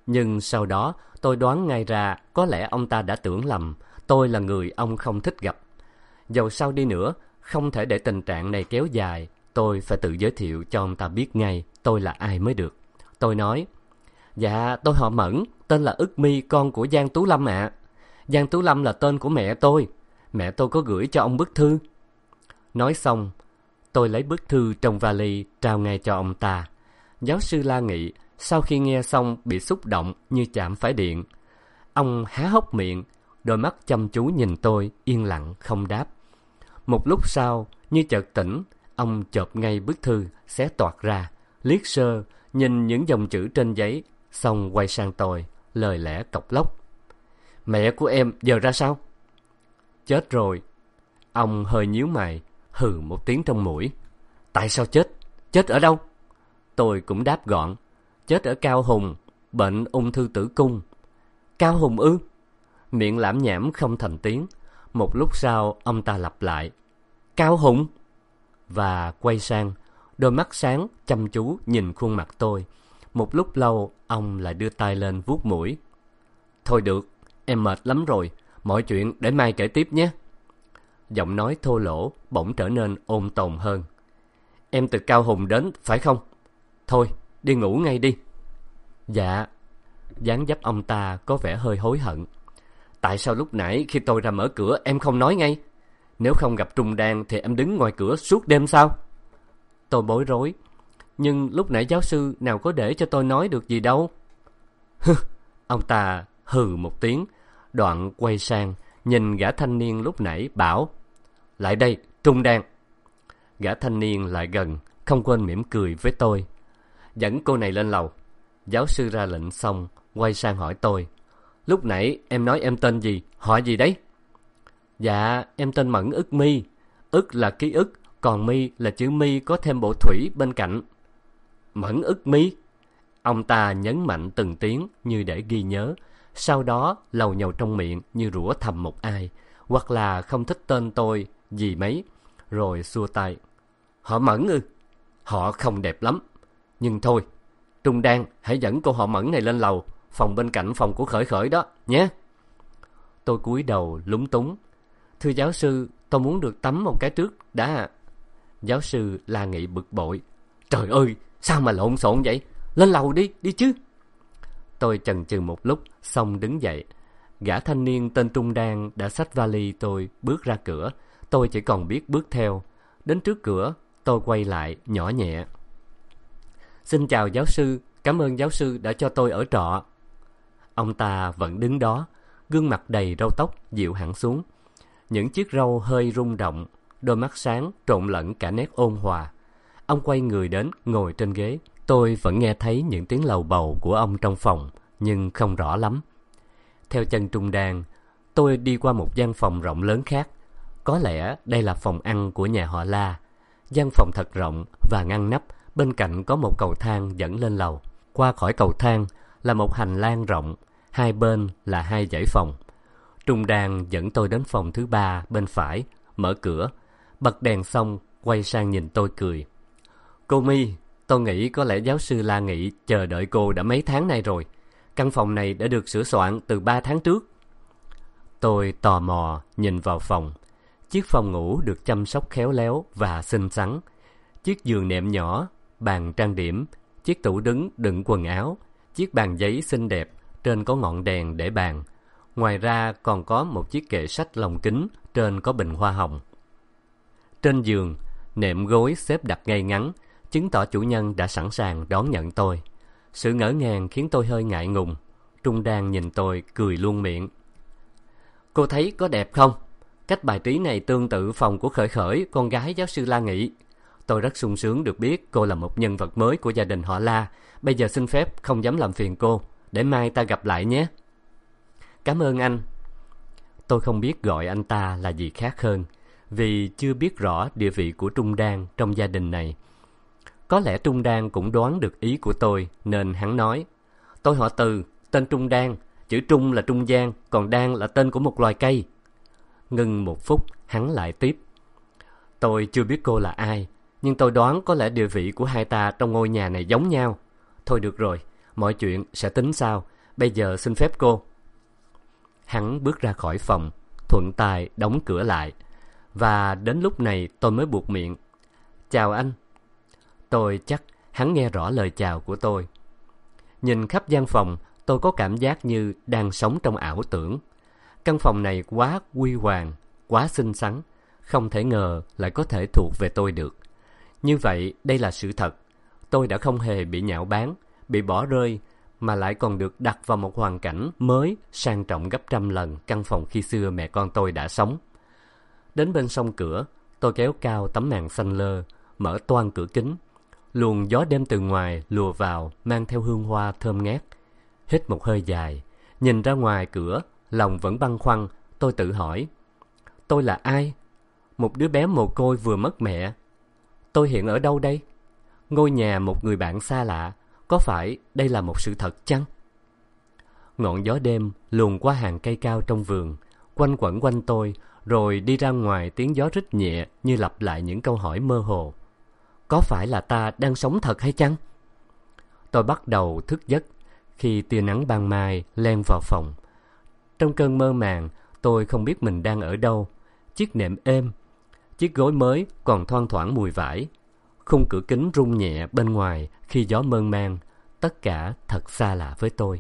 Nhưng sau đó tôi đoán ngay ra có lẽ ông ta đã tưởng lầm tôi là người ông không thích gặp. Dầu sao đi nữa, không thể để tình trạng này kéo dài. Tôi phải tự giới thiệu cho ông ta biết ngay tôi là ai mới được. Tôi nói: Dạ, tôi họ Mẫn, tên là Ức My, con của Giang Tú Lâm ạ. Giang Tú Lâm là tên của mẹ tôi. Mẹ tôi có gửi cho ông bức thư. Nói xong, tôi lấy bức thư trong vali trao ngay cho ông ta. Giáo sư La Nghị sau khi nghe xong bị xúc động như chạm phải điện. Ông há hốc miệng, đôi mắt chăm chú nhìn tôi, yên lặng không đáp. Một lúc sau, như chợt tỉnh, ông chộp ngay bức thư, xé toạc ra, liếc sơ, nhìn những dòng chữ trên giấy, xong quay sang tôi, lời lẽ cộc lốc: Mẹ của em giờ ra sao? Chết rồi. Ông hơi nhíu mày, hừ một tiếng trong mũi. Tại sao chết? Chết ở đâu? Tôi cũng đáp gọn: Chết ở Cao Hùng, bệnh ung thư tử cung. Cao Hùng ư? Miệng lảm nhảm không thành tiếng. Một lúc sau ông ta lặp lại: Cao Hùng. Và quay sang, đôi mắt sáng chăm chú nhìn khuôn mặt tôi. Một lúc lâu ông lại đưa tay lên vuốt mũi. Thôi được, em mệt lắm rồi, mọi chuyện để mai kể tiếp nhé. Giọng nói thô lỗ bỗng trở nên ôn tồn hơn. Em từ Cao Hùng đến phải không? Thôi, đi ngủ ngay đi. Dạ. Dáng dấp ông ta có vẻ hơi hối hận. Tại sao lúc nãy khi tôi ra mở cửa em không nói ngay? Nếu không gặp Trung Đan thì em đứng ngoài cửa suốt đêm sao? Tôi bối rối. Nhưng lúc nãy giáo sư nào có để cho tôi nói được gì đâu. Ông ta hừ một tiếng, đoạn quay sang nhìn gã thanh niên lúc nãy bảo: Lại đây, Trung Đan. Gã thanh niên lại gần, không quên mỉm cười với tôi. Dẫn cô này lên lầu. Giáo sư ra lệnh xong, quay sang hỏi tôi: Lúc nãy em nói em tên gì, họ gì đấy? Dạ, em tên Mẫn Ức My. Ức là ký ức, còn My là chữ My có thêm bộ thủy bên cạnh. Mẫn Ức My. Ông ta nhấn mạnh từng tiếng như để ghi nhớ, sau đó lầu nhầu trong miệng như rủa thầm một ai, hoặc là không thích tên tôi gì mấy, rồi xua tay. Họ Mẫn ư? Họ không đẹp lắm. Nhưng thôi, Trung Đan hãy dẫn cô họ Mẫn này lên lầu, phòng bên cạnh phòng của Khởi Khởi đó nhé. Tôi cúi đầu lúng túng. Thưa giáo sư, tôi muốn được tắm một cái trước đã. Giáo sư La Nghị bực bội. Trời ơi, sao mà lộn xộn vậy? Lên lầu đi, đi chứ. Tôi chần chừ một lúc, xong đứng dậy. Gã thanh niên tên Trung Đan đã xách vali tôi bước ra cửa. Tôi chỉ còn biết bước theo. Đến trước cửa, tôi quay lại nhỏ nhẹ. Xin chào giáo sư, cảm ơn giáo sư đã cho tôi ở trọ. Ông ta vẫn đứng đó, gương mặt đầy râu tóc dịu hẳn xuống. Những chiếc râu hơi rung động, đôi mắt sáng trộn lẫn cả nét ôn hòa. Ông quay người đến ngồi trên ghế. Tôi vẫn nghe thấy những tiếng lầu bầu của ông trong phòng, nhưng không rõ lắm. Theo chân Trung Đan, tôi đi qua một gian phòng rộng lớn khác. Có lẽ đây là phòng ăn của nhà họ La. Gian phòng thật rộng và ngăn nắp, bên cạnh có một cầu thang dẫn lên lầu. Qua khỏi cầu thang là một hành lang rộng, hai bên là hai dãy phòng. Trung Đan dẫn tôi đến phòng thứ 3 bên phải, mở cửa, bật đèn xong, quay sang nhìn tôi cười. Cô My, tôi nghĩ có lẽ giáo sư La Nghị chờ đợi cô đã mấy tháng nay rồi. Căn phòng này đã được sửa soạn từ 3 tháng trước. Tôi tò mò nhìn vào phòng. Chiếc phòng ngủ được chăm sóc khéo léo và xinh xắn. Chiếc giường nệm nhỏ, bàn trang điểm, chiếc tủ đứng đựng quần áo, chiếc bàn giấy xinh đẹp, trên có ngọn đèn để bàn. Ngoài ra còn có một chiếc kệ sách lồng kính, trên có bình hoa hồng. Trên giường, nệm gối xếp đặt ngay ngắn, chứng tỏ chủ nhân đã sẵn sàng đón nhận tôi. Sự ngỡ ngàng khiến tôi hơi ngại ngùng. Trung Đan nhìn tôi cười luôn miệng. Cô thấy có đẹp không? Cách bài trí này tương tự phòng của Khởi Khởi, con gái giáo sư La Nghị. Tôi rất sung sướng được biết cô là một nhân vật mới của gia đình họ La. Bây giờ xin phép không dám làm phiền cô. Để mai ta gặp lại nhé. Cảm ơn anh. Tôi không biết gọi anh ta là gì khác hơn, vì chưa biết rõ địa vị của Trung Đan trong gia đình này. Có lẽ Trung Đan cũng đoán được ý của tôi, nên hắn nói. Tôi họ Từ, tên Trung Đan. Chữ Trung là trung gian, còn Đan là tên của một loài cây. Ngưng một phút, hắn lại tiếp. Tôi chưa biết cô là ai, nhưng tôi đoán có lẽ địa vị của hai ta trong ngôi nhà này giống nhau. Thôi được rồi, Mọi chuyện sẽ tính sau. Bây giờ xin phép cô. Hắn bước ra khỏi phòng, thuận tay đóng cửa lại. Và đến lúc này tôi mới buột miệng: chào anh. Tôi chắc hắn nghe rõ lời chào của tôi. Nhìn khắp gian phòng, tôi có cảm giác như đang sống trong ảo tưởng. Căn phòng này quá huy hoàng, quá xinh xắn, không thể ngờ lại có thể thuộc về tôi được. Như vậy đây là sự thật. Tôi đã không hề bị nhạo báng, bị bỏ rơi, mà lại còn được đặt vào một hoàn cảnh mới, sang trọng gấp trăm lần căn phòng khi xưa mẹ con tôi đã sống. Đến bên song cửa, tôi kéo cao tấm màn xanh lơ, mở toang cửa kính. Luồng gió đêm từ ngoài lùa vào, mang theo hương hoa thơm ngát. Hít một hơi dài, nhìn ra ngoài cửa, lòng vẫn băn khoăn. Tôi tự hỏi, tôi là ai? Một đứa bé mồ côi vừa mất mẹ. Tôi hiện ở đâu đây? Ngôi nhà một người bạn xa lạ, có phải đây là một sự thật chăng? Ngọn gió đêm luồn qua hàng cây cao trong vườn, quanh quẩn quanh tôi, rồi đi ra ngoài. Tiếng gió rít nhẹ như lặp lại những câu hỏi mơ hồ. Có phải là ta đang sống thật hay chăng? Tôi bắt đầu thức giấc khi tia nắng ban mai len vào phòng. Trong cơn mơ màng, tôi không biết mình đang ở đâu. Chiếc nệm êm, chiếc gối mới còn thoang thoảng mùi vải. Khung cửa kính rung nhẹ bên ngoài khi gió mơn man. Tất cả thật xa lạ với tôi.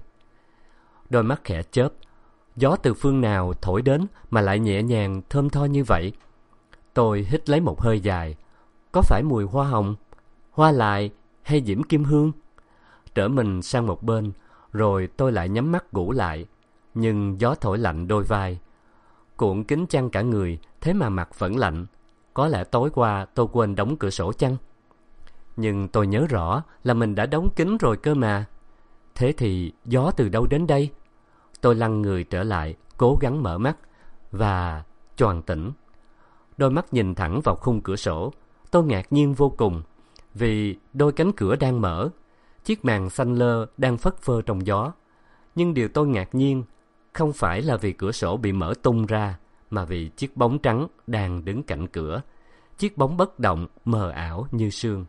Đôi mắt khẽ chớp. Gió từ phương nào thổi đến mà lại nhẹ nhàng thơm tho như vậy? Tôi hít lấy một hơi dài. Có phải mùi hoa hồng, hoa lài hay diễm kim hương? Trở mình sang một bên, rồi tôi lại nhắm mắt ngủ lại. Nhưng gió thổi lạnh đôi vai. Cuộn kín chăn cả người, thế mà mặt vẫn lạnh. Có lẽ tối qua tôi quên đóng cửa sổ chăng? Nhưng tôi nhớ rõ là mình đã đóng kín rồi cơ mà. Thế thì gió từ đâu đến đây? Tôi lăn người trở lại, cố gắng mở mắt, và choàng tỉnh. Đôi mắt nhìn thẳng vào khung cửa sổ. Tôi ngạc nhiên vô cùng, vì đôi cánh cửa đang mở, chiếc màn xanh lơ đang phất phơ trong gió. Nhưng điều tôi ngạc nhiên không phải là vì cửa sổ bị mở tung ra, mà vì chiếc bóng trắng đang đứng cạnh cửa. Chiếc bóng bất động, mờ ảo như sương.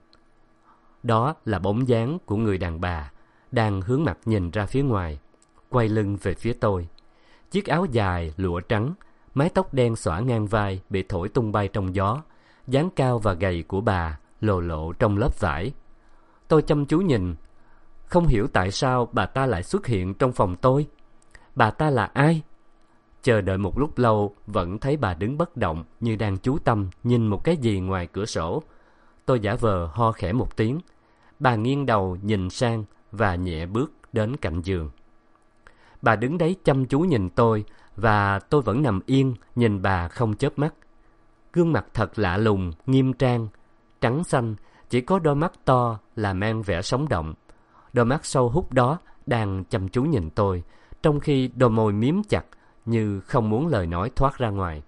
Đó là bóng dáng của người đàn bà, đang hướng mặt nhìn ra phía ngoài, quay lưng về phía tôi. Chiếc áo dài, lụa trắng, mái tóc đen xõa ngang vai bị thổi tung bay trong gió. Dáng cao và gầy của bà lồ lộ trong lớp vải. Tôi chăm chú nhìn, không hiểu tại sao bà ta lại xuất hiện trong phòng tôi. Bà ta là ai? Chờ đợi một lúc lâu, vẫn thấy bà đứng bất động, như đang chú tâm nhìn một cái gì ngoài cửa sổ. Tôi giả vờ ho khẽ một tiếng. Bà nghiêng đầu nhìn sang và nhẹ bước đến cạnh giường. Bà đứng đấy chăm chú nhìn tôi, và tôi vẫn nằm yên nhìn bà không chớp mắt. Gương mặt thật lạ lùng, nghiêm trang, trắng xanh, chỉ có đôi mắt to là mang vẻ sống động. Đôi mắt sâu hút đó đang chăm chú nhìn tôi, trong khi đôi môi miếm chặt như không muốn lời nói thoát ra ngoài.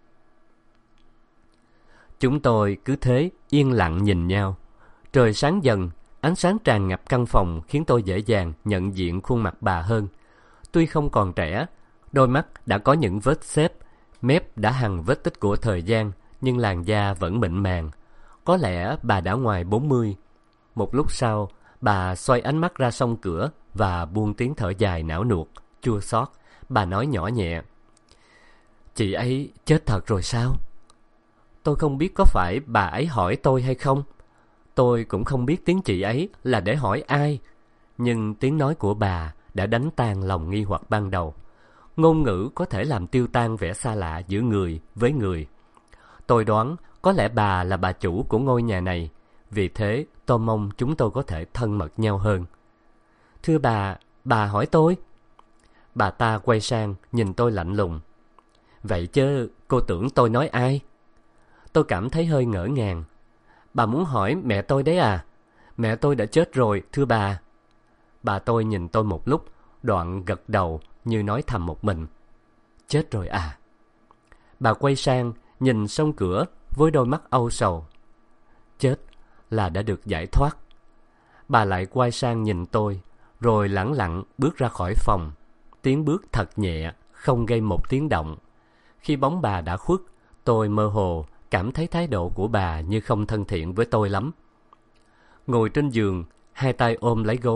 Chúng tôi cứ thế yên lặng nhìn nhau. Trời sáng dần, ánh sáng tràn ngập căn phòng khiến tôi dễ dàng nhận diện khuôn mặt bà hơn. Tuy không còn trẻ, đôi mắt đã có những vết xếp, mép đã hằn vết tích của thời gian, nhưng làn da vẫn mịn màng. Có lẽ bà đã ngoài 40. Một lúc sau, bà xoay ánh mắt ra song cửa và buông tiếng thở dài não nuột, chua xót. Bà nói nhỏ nhẹ: Chị ấy chết thật rồi sao? Tôi không biết có phải bà ấy hỏi tôi hay không. Tôi cũng không biết tiếng chị ấy là để hỏi ai. Nhưng tiếng nói của bà đã đánh tan lòng nghi hoặc ban đầu. Ngôn ngữ có thể làm tiêu tan vẻ xa lạ giữa người với người. Tôi đoán có lẽ bà là bà chủ của ngôi nhà này. Vì thế tôi mong chúng tôi có thể thân mật nhau hơn. Thưa bà hỏi tôi. Bà ta quay sang nhìn tôi lạnh lùng. Vậy chứ cô tưởng tôi nói ai? Tôi cảm thấy hơi ngỡ ngàng. Bà muốn hỏi mẹ tôi đấy à? Mẹ tôi đã chết rồi, thưa bà. Bà tôi nhìn tôi một lúc, đoạn gật đầu như nói thầm một mình. Chết rồi à? Bà quay sang nhìn song cửa với đôi mắt âu sầu. Chết là đã được giải thoát. Bà lại quay sang nhìn tôi, rồi lẳng lặng bước ra khỏi phòng. Tiếng bước thật nhẹ, không gây một tiếng động. Khi bóng bà đã khuất, tôi mơ hồ cảm thấy thái độ của bà như không thân thiện với tôi lắm. Ngồi trên giường, hai tay ôm lấy gối,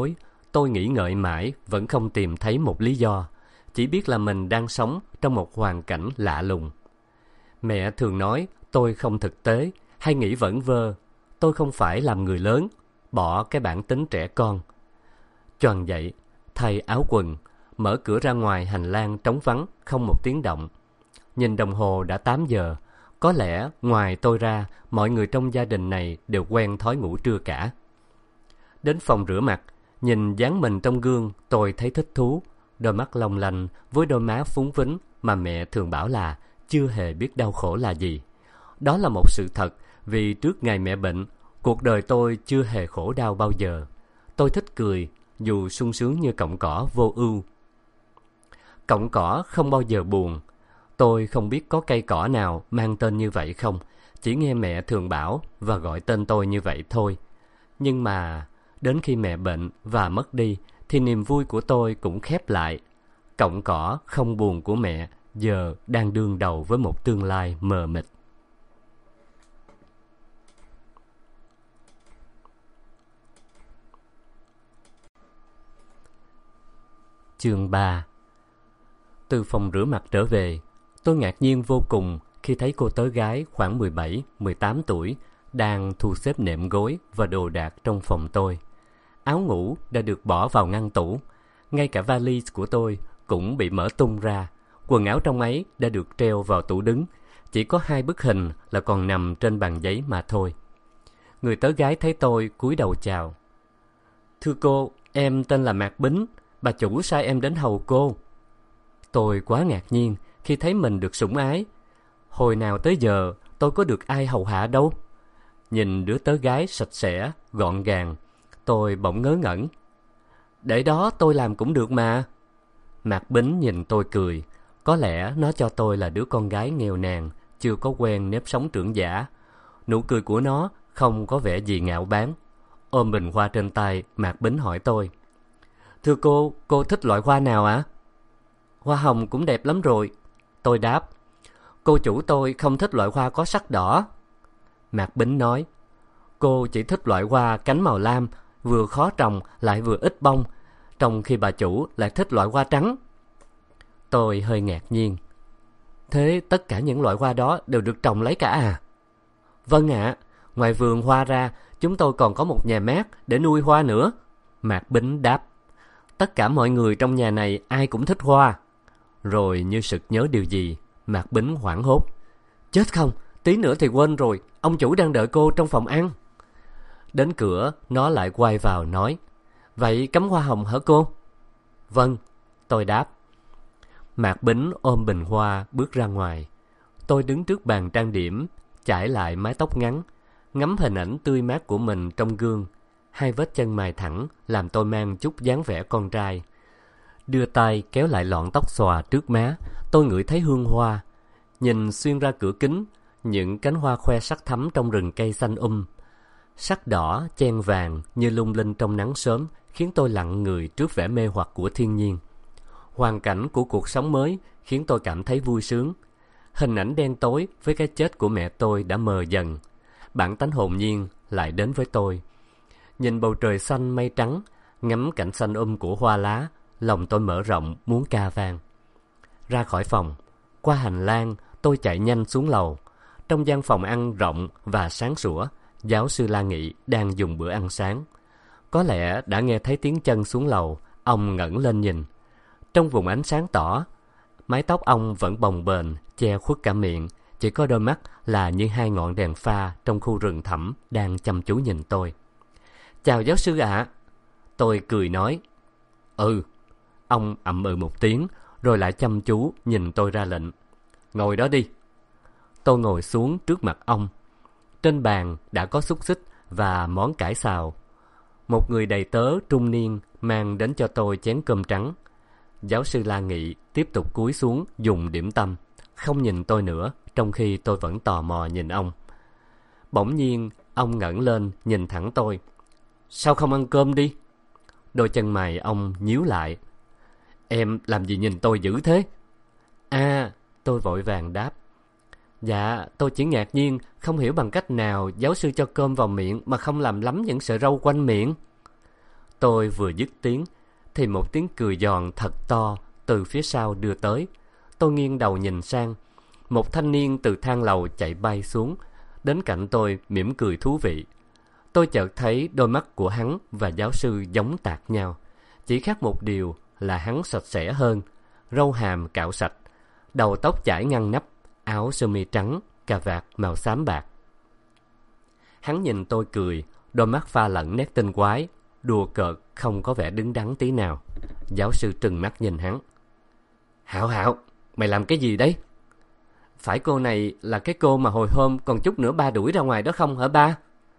Tôi nghĩ ngợi mãi vẫn không tìm thấy một lý do, chỉ biết là mình đang sống trong một hoàn cảnh lạ lùng. Mẹ thường nói tôi không thực tế hay nghĩ vẩn vơ. Tôi không phải làm người lớn, bỏ cái bản tính trẻ con. Choàng dậy, thay áo quần, mở cửa ra ngoài hành lang trống vắng, không một tiếng động. Nhìn đồng hồ đã 8 giờ, có lẽ ngoài tôi ra, mọi người trong gia đình này đều quen thói ngủ trưa cả. Đến phòng rửa mặt, nhìn dáng mình trong gương, tôi thấy thích thú. Đôi mắt long lanh với đôi má phúng phính mà mẹ thường bảo là chưa hề biết đau khổ là gì. Đó là một sự thật, vì trước ngày mẹ bệnh, cuộc đời tôi chưa hề khổ đau bao giờ. Tôi thích cười, dù sung sướng như cọng cỏ vô ưu. Cọng cỏ không bao giờ buồn. Tôi không biết có cây cỏ nào mang tên như vậy không, chỉ nghe mẹ thường bảo và gọi tên tôi như vậy thôi. Nhưng mà đến khi mẹ bệnh và mất đi thì niềm vui của tôi cũng khép lại. Cọng cỏ không buồn của mẹ giờ đang đương đầu với một tương lai mờ mịt. Chương 3. Từ phòng rửa mặt trở về, tôi ngạc nhiên vô cùng khi thấy cô tớ gái khoảng 17, 18 tuổi đang thu xếp nệm gối và đồ đạc trong phòng tôi. Áo ngủ đã được bỏ vào ngăn tủ, ngay cả vali của tôi cũng bị mở tung ra. Quần áo trong ấy đã được treo vào tủ đứng, chỉ có 2 bức hình là còn nằm trên bàn giấy mà thôi. Người tớ gái thấy tôi cúi đầu chào. Thưa cô, em tên là Mạc Bính, bà chủ sai em đến hầu cô. Tôi quá ngạc nhiên khi thấy mình được sủng ái. Hồi nào tới giờ tôi có được ai hầu hạ đâu. Nhìn đứa tớ gái sạch sẽ, gọn gàng, tôi bỗng ngớ ngẩn. Để đó tôi làm cũng được mà. Mạc Bính nhìn tôi cười. Có lẽ nó cho tôi là đứa con gái nghèo nàn, chưa có quen nếp sống trưởng giả. Nụ cười của nó không có vẻ gì ngạo báng. Ôm bình hoa trên tay, Mạc Bính hỏi tôi. Thưa cô thích loại hoa nào ạ? Hoa hồng cũng đẹp lắm rồi. Tôi đáp. Cô chủ tôi không thích loại hoa có sắc đỏ. Mạc Bính nói. Cô chỉ thích loại hoa cánh màu lam, vừa khó trồng lại vừa ít bông, trong khi bà chủ lại thích loại hoa trắng. Tôi hơi ngạc nhiên. Thế tất cả những loại hoa đó đều được trồng lấy cả à? Vâng ạ, ngoài vườn hoa ra, chúng tôi còn có một nhà mát để nuôi hoa nữa. Mạc Bính đáp. Tất cả mọi người trong nhà này ai cũng thích hoa. Rồi như sực nhớ điều gì, Mạc Bính hoảng hốt. Chết không, tí nữa thì quên rồi, ông chủ đang đợi cô trong phòng ăn. Đến cửa, nó lại quay vào nói. Vậy cắm hoa hồng hả cô? Vâng, tôi đáp. Mạc Bính ôm bình hoa bước ra ngoài. Tôi đứng trước bàn trang điểm, chải lại mái tóc ngắn, ngắm hình ảnh tươi mát của mình trong gương. 2 vết chân mày thẳng làm tôi mang chút dáng vẻ con trai. Đưa tay kéo lại lọn tóc xòa trước má, tôi ngửi thấy hương hoa. Nhìn xuyên ra cửa kính, những cánh hoa khoe sắc thắm trong rừng cây xanh sắc đỏ chen vàng như lung linh trong nắng sớm, khiến tôi lặng người trước vẻ mê hoặc của thiên nhiên. Hoàn cảnh của cuộc sống mới khiến tôi cảm thấy vui sướng. Hình ảnh đen tối với cái chết của mẹ tôi đã mờ dần. Bản tánh hồn nhiên lại đến với tôi. Nhìn bầu trời xanh mây trắng, ngắm cảnh xanh của hoa lá, lòng tôi mở rộng muốn ca vang. Ra khỏi phòng, qua hành lang, tôi chạy nhanh xuống lầu. Trong gian phòng ăn rộng và sáng sủa, giáo sư La Nghị đang dùng bữa ăn sáng. Có lẽ đã nghe thấy tiếng chân xuống lầu, ông ngẩng lên nhìn. Trong vùng ánh sáng tỏ, mái tóc ông vẫn bồng bềnh, che khuất cả miệng, chỉ có đôi mắt là như 2 ngọn đèn pha trong khu rừng thẳm đang chăm chú nhìn tôi. Chào giáo sư ạ. Tôi cười nói. Ừ. Ông ậm ừ một tiếng, rồi lại chăm chú nhìn tôi ra lệnh. Ngồi đó đi. Tôi ngồi xuống trước mặt ông. Trên bàn đã có xúc xích và món cải xào. Một người đầy tớ trung niên mang đến cho tôi chén cơm trắng. Giáo sư La Nghị tiếp tục cúi xuống dùng điểm tâm, không nhìn tôi nữa, trong khi tôi vẫn tò mò nhìn ông. Bỗng nhiên, ông ngẩng lên nhìn thẳng tôi. Sao không ăn cơm đi? Đôi chân mày ông nhíu lại. Em làm gì nhìn tôi dữ thế? À, tôi vội vàng đáp. Dạ, tôi chỉ ngạc nhiên, không hiểu bằng cách nào giáo sư cho cơm vào miệng mà không làm lắm những sợi râu quanh miệng. Tôi vừa dứt tiếng thì một tiếng cười giòn thật to từ phía sau đưa tới. Tôi nghiêng đầu nhìn sang. Một thanh niên từ thang lầu chạy bay xuống, đến cạnh tôi mỉm cười thú vị. Tôi chợt thấy đôi mắt của hắn và giáo sư giống tạt nhau. Chỉ khác một điều là hắn sạch sẽ hơn, râu hàm cạo sạch, đầu tóc chải ngăn nắp, áo sơ mi trắng, cà vạt màu xám bạc. Hắn nhìn tôi cười, đôi mắt pha lẫn nét tinh quái, đùa cợt không có vẻ đứng đắn tí nào. Giáo sư trừng mắt nhìn hắn. Hạo Hạo, mày làm cái gì đấy? Phải cô này là cái cô mà hồi hôm còn chút nữa ba đuổi ra ngoài đó không hả ba?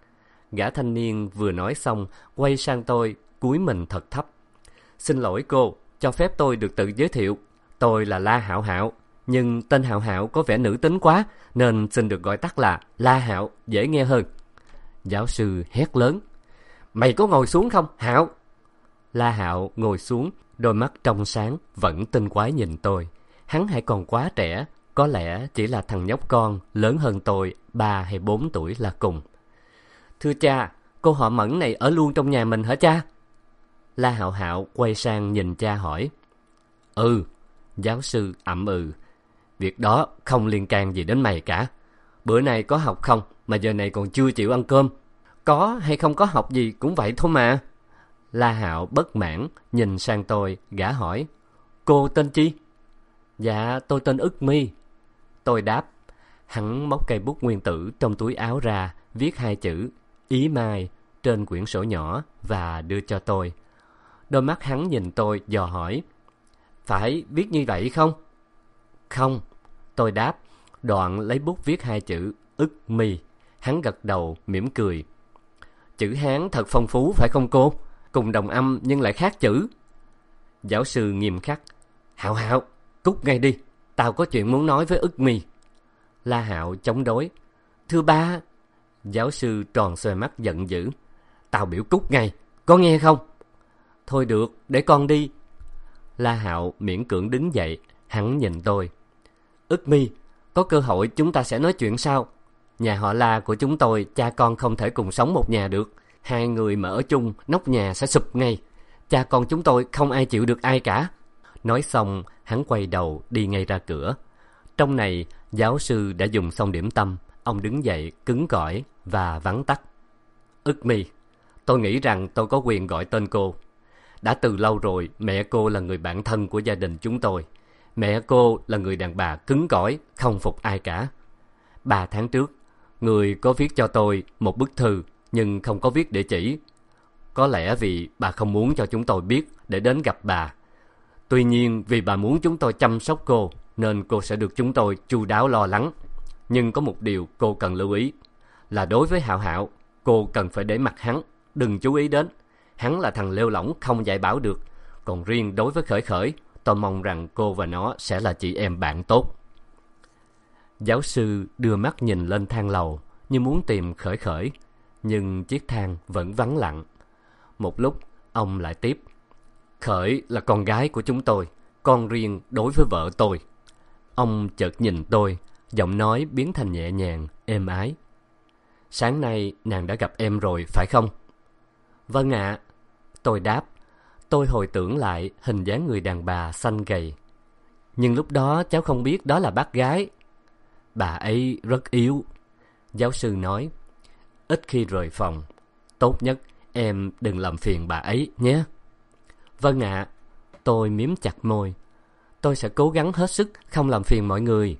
Gã thanh niên vừa nói xong quay sang tôi, cúi mình thật thấp. Xin lỗi cô, cho phép tôi được tự giới thiệu. Tôi là La Hạo Hạo, nhưng tên Hạo Hạo có vẻ nữ tính quá, nên xin được gọi tắt là La Hạo, dễ nghe hơn. Giáo sư hét lớn. Mày có ngồi xuống không, Hạo? La Hạo ngồi xuống, đôi mắt trong sáng, vẫn tinh quái nhìn tôi. Hắn hãy còn quá trẻ, có lẽ chỉ là thằng nhóc con, lớn hơn tôi 3 hay 4 tuổi là cùng. Thưa cha, cô họ Mẫn này ở luôn trong nhà mình hả cha? La Hạo Hạo quay sang nhìn cha hỏi. Ừ, giáo sư ậm ừ. Việc đó không liên can gì đến mày cả. Bữa nay có học không mà giờ này còn chưa chịu ăn cơm? Có hay không có học gì cũng vậy thôi mà. La Hạo bất mãn nhìn sang tôi, gã hỏi. Cô tên chi? Dạ, tôi tên Ức Mi. Tôi đáp. Hắn móc cây bút nguyên tử trong túi áo ra, viết 2 chữ Ý Mai trên quyển sổ nhỏ và đưa cho tôi. Đôi mắt hắn nhìn tôi dò hỏi. Phải viết như vậy không? Không, tôi đáp, đoạn lấy bút viết 2 chữ Ức Mi. Hắn gật đầu mỉm cười. Chữ Hán thật phong phú phải không cô? Cùng đồng âm nhưng lại khác chữ. Giáo sư nghiêm khắc. Hạo Hạo, cút ngay đi, tao có chuyện muốn nói với Ức Mi. La Hạo chống đối. Thưa ba. Giáo sư tròn xoe mắt giận dữ. Tao biểu cút ngay, có nghe không? Thôi được, để con đi. La Hạo miễn cưỡng đứng dậy. Hắn nhìn tôi. Ức Mi, có cơ hội chúng ta sẽ nói chuyện sau. Nhà họ La của chúng tôi, cha con không thể cùng sống một nhà được. 2 người mà ở chung, nóc nhà sẽ sụp ngay. Cha con chúng tôi không ai chịu được ai cả. Nói xong, hắn quay đầu đi ngay ra cửa. Trong này, giáo sư đã dùng xong điểm tâm. Ông đứng dậy, cứng cỏi và vắn tắt. Ức Mi, tôi nghĩ rằng tôi có quyền gọi tên cô. Đã từ lâu rồi, mẹ cô là người bạn thân của gia đình chúng tôi. Mẹ cô là người đàn bà cứng cỏi, không phục ai cả. 3 tháng trước, người có viết cho tôi một bức thư, nhưng không có viết địa chỉ. Có lẽ vì bà không muốn cho chúng tôi biết để đến gặp bà. Tuy nhiên, vì bà muốn chúng tôi chăm sóc cô, nên cô sẽ được chúng tôi chu đáo lo lắng. Nhưng có một điều cô cần lưu ý, là đối với Hạo Hạo, cô cần phải để mặt hắn, đừng chú ý đến. Hắn là thằng lêu lỏng không dạy bảo được. Còn riêng đối với Khởi Khởi, tôi mong rằng cô và nó sẽ là chị em bạn tốt. Giáo sư đưa mắt nhìn lên thang lầu như muốn tìm Khởi Khởi, nhưng chiếc thang vẫn vắng lặng. Một lúc, ông lại tiếp. Khởi là con gái của chúng tôi, con riêng đối với vợ tôi. Ông chợt nhìn tôi, giọng nói biến thành nhẹ nhàng, êm ái. Sáng nay nàng đã gặp em rồi, phải không? Vâng ạ. Tôi đáp. Tôi hồi tưởng lại hình dáng người đàn bà xanh gầy. Nhưng lúc đó cháu không biết đó là bác gái. Bà ấy rất yếu. Giáo sư nói. Ít khi rời phòng. Tốt nhất em đừng làm phiền bà ấy nhé. Vâng ạ. Tôi mím chặt môi. Tôi sẽ cố gắng hết sức không làm phiền mọi người.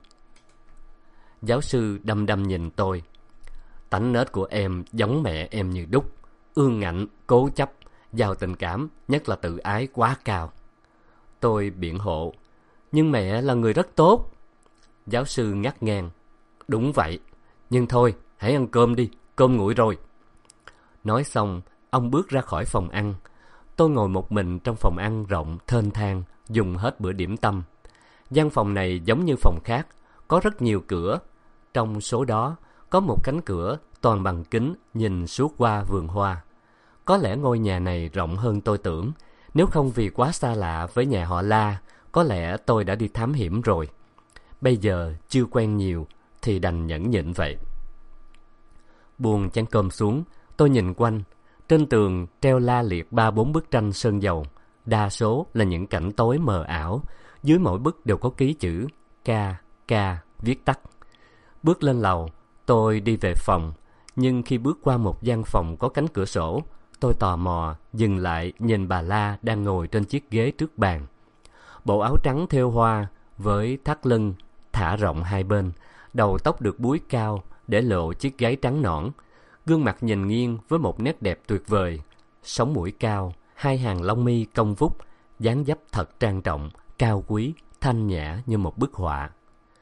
Giáo sư đăm đăm nhìn tôi. Tánh nết của em giống mẹ em như đúc. Ương ngạnh, cố chấp, giàu tình cảm, nhất là tự ái quá cao. Tôi biện hộ. Nhưng mẹ là người rất tốt. Giáo sư ngắt ngang. Đúng vậy. Nhưng thôi, hãy ăn cơm đi, cơm nguội rồi. Nói xong, ông bước ra khỏi phòng ăn. Tôi ngồi một mình trong phòng ăn rộng, thênh thang, dùng hết bữa điểm tâm. Gian phòng này giống như phòng khác, có rất nhiều cửa. Trong số đó, có một cánh cửa toàn bằng kính nhìn suốt qua vườn hoa. Có lẽ ngôi nhà này rộng hơn tôi tưởng. Nếu không vì quá xa lạ với nhà họ La, có lẽ tôi đã đi thám hiểm rồi. Bây giờ chưa quen nhiều thì đành nhẫn nhịn vậy. Buông chén cơm xuống, tôi nhìn quanh. Trên tường treo la liệt 3-4 bức tranh sơn dầu, đa số là những cảnh tối mờ ảo. Dưới mỗi bức đều có ký chữ K viết tắt. Bước lên lầu, tôi đi về phòng, nhưng khi bước qua một gian phòng có cánh cửa sổ, tôi tò mò dừng lại nhìn bà La đang ngồi trên chiếc ghế trước bàn. Bộ áo trắng thêu hoa với thắt lưng thả rộng hai bên, đầu tóc được búi cao để lộ chiếc gáy trắng nõn, gương mặt nhìn nghiêng với một nét đẹp tuyệt vời, sống mũi cao, hai hàng lông mi cong vút, dáng dấp thật trang trọng, cao quý, thanh nhã như một bức họa.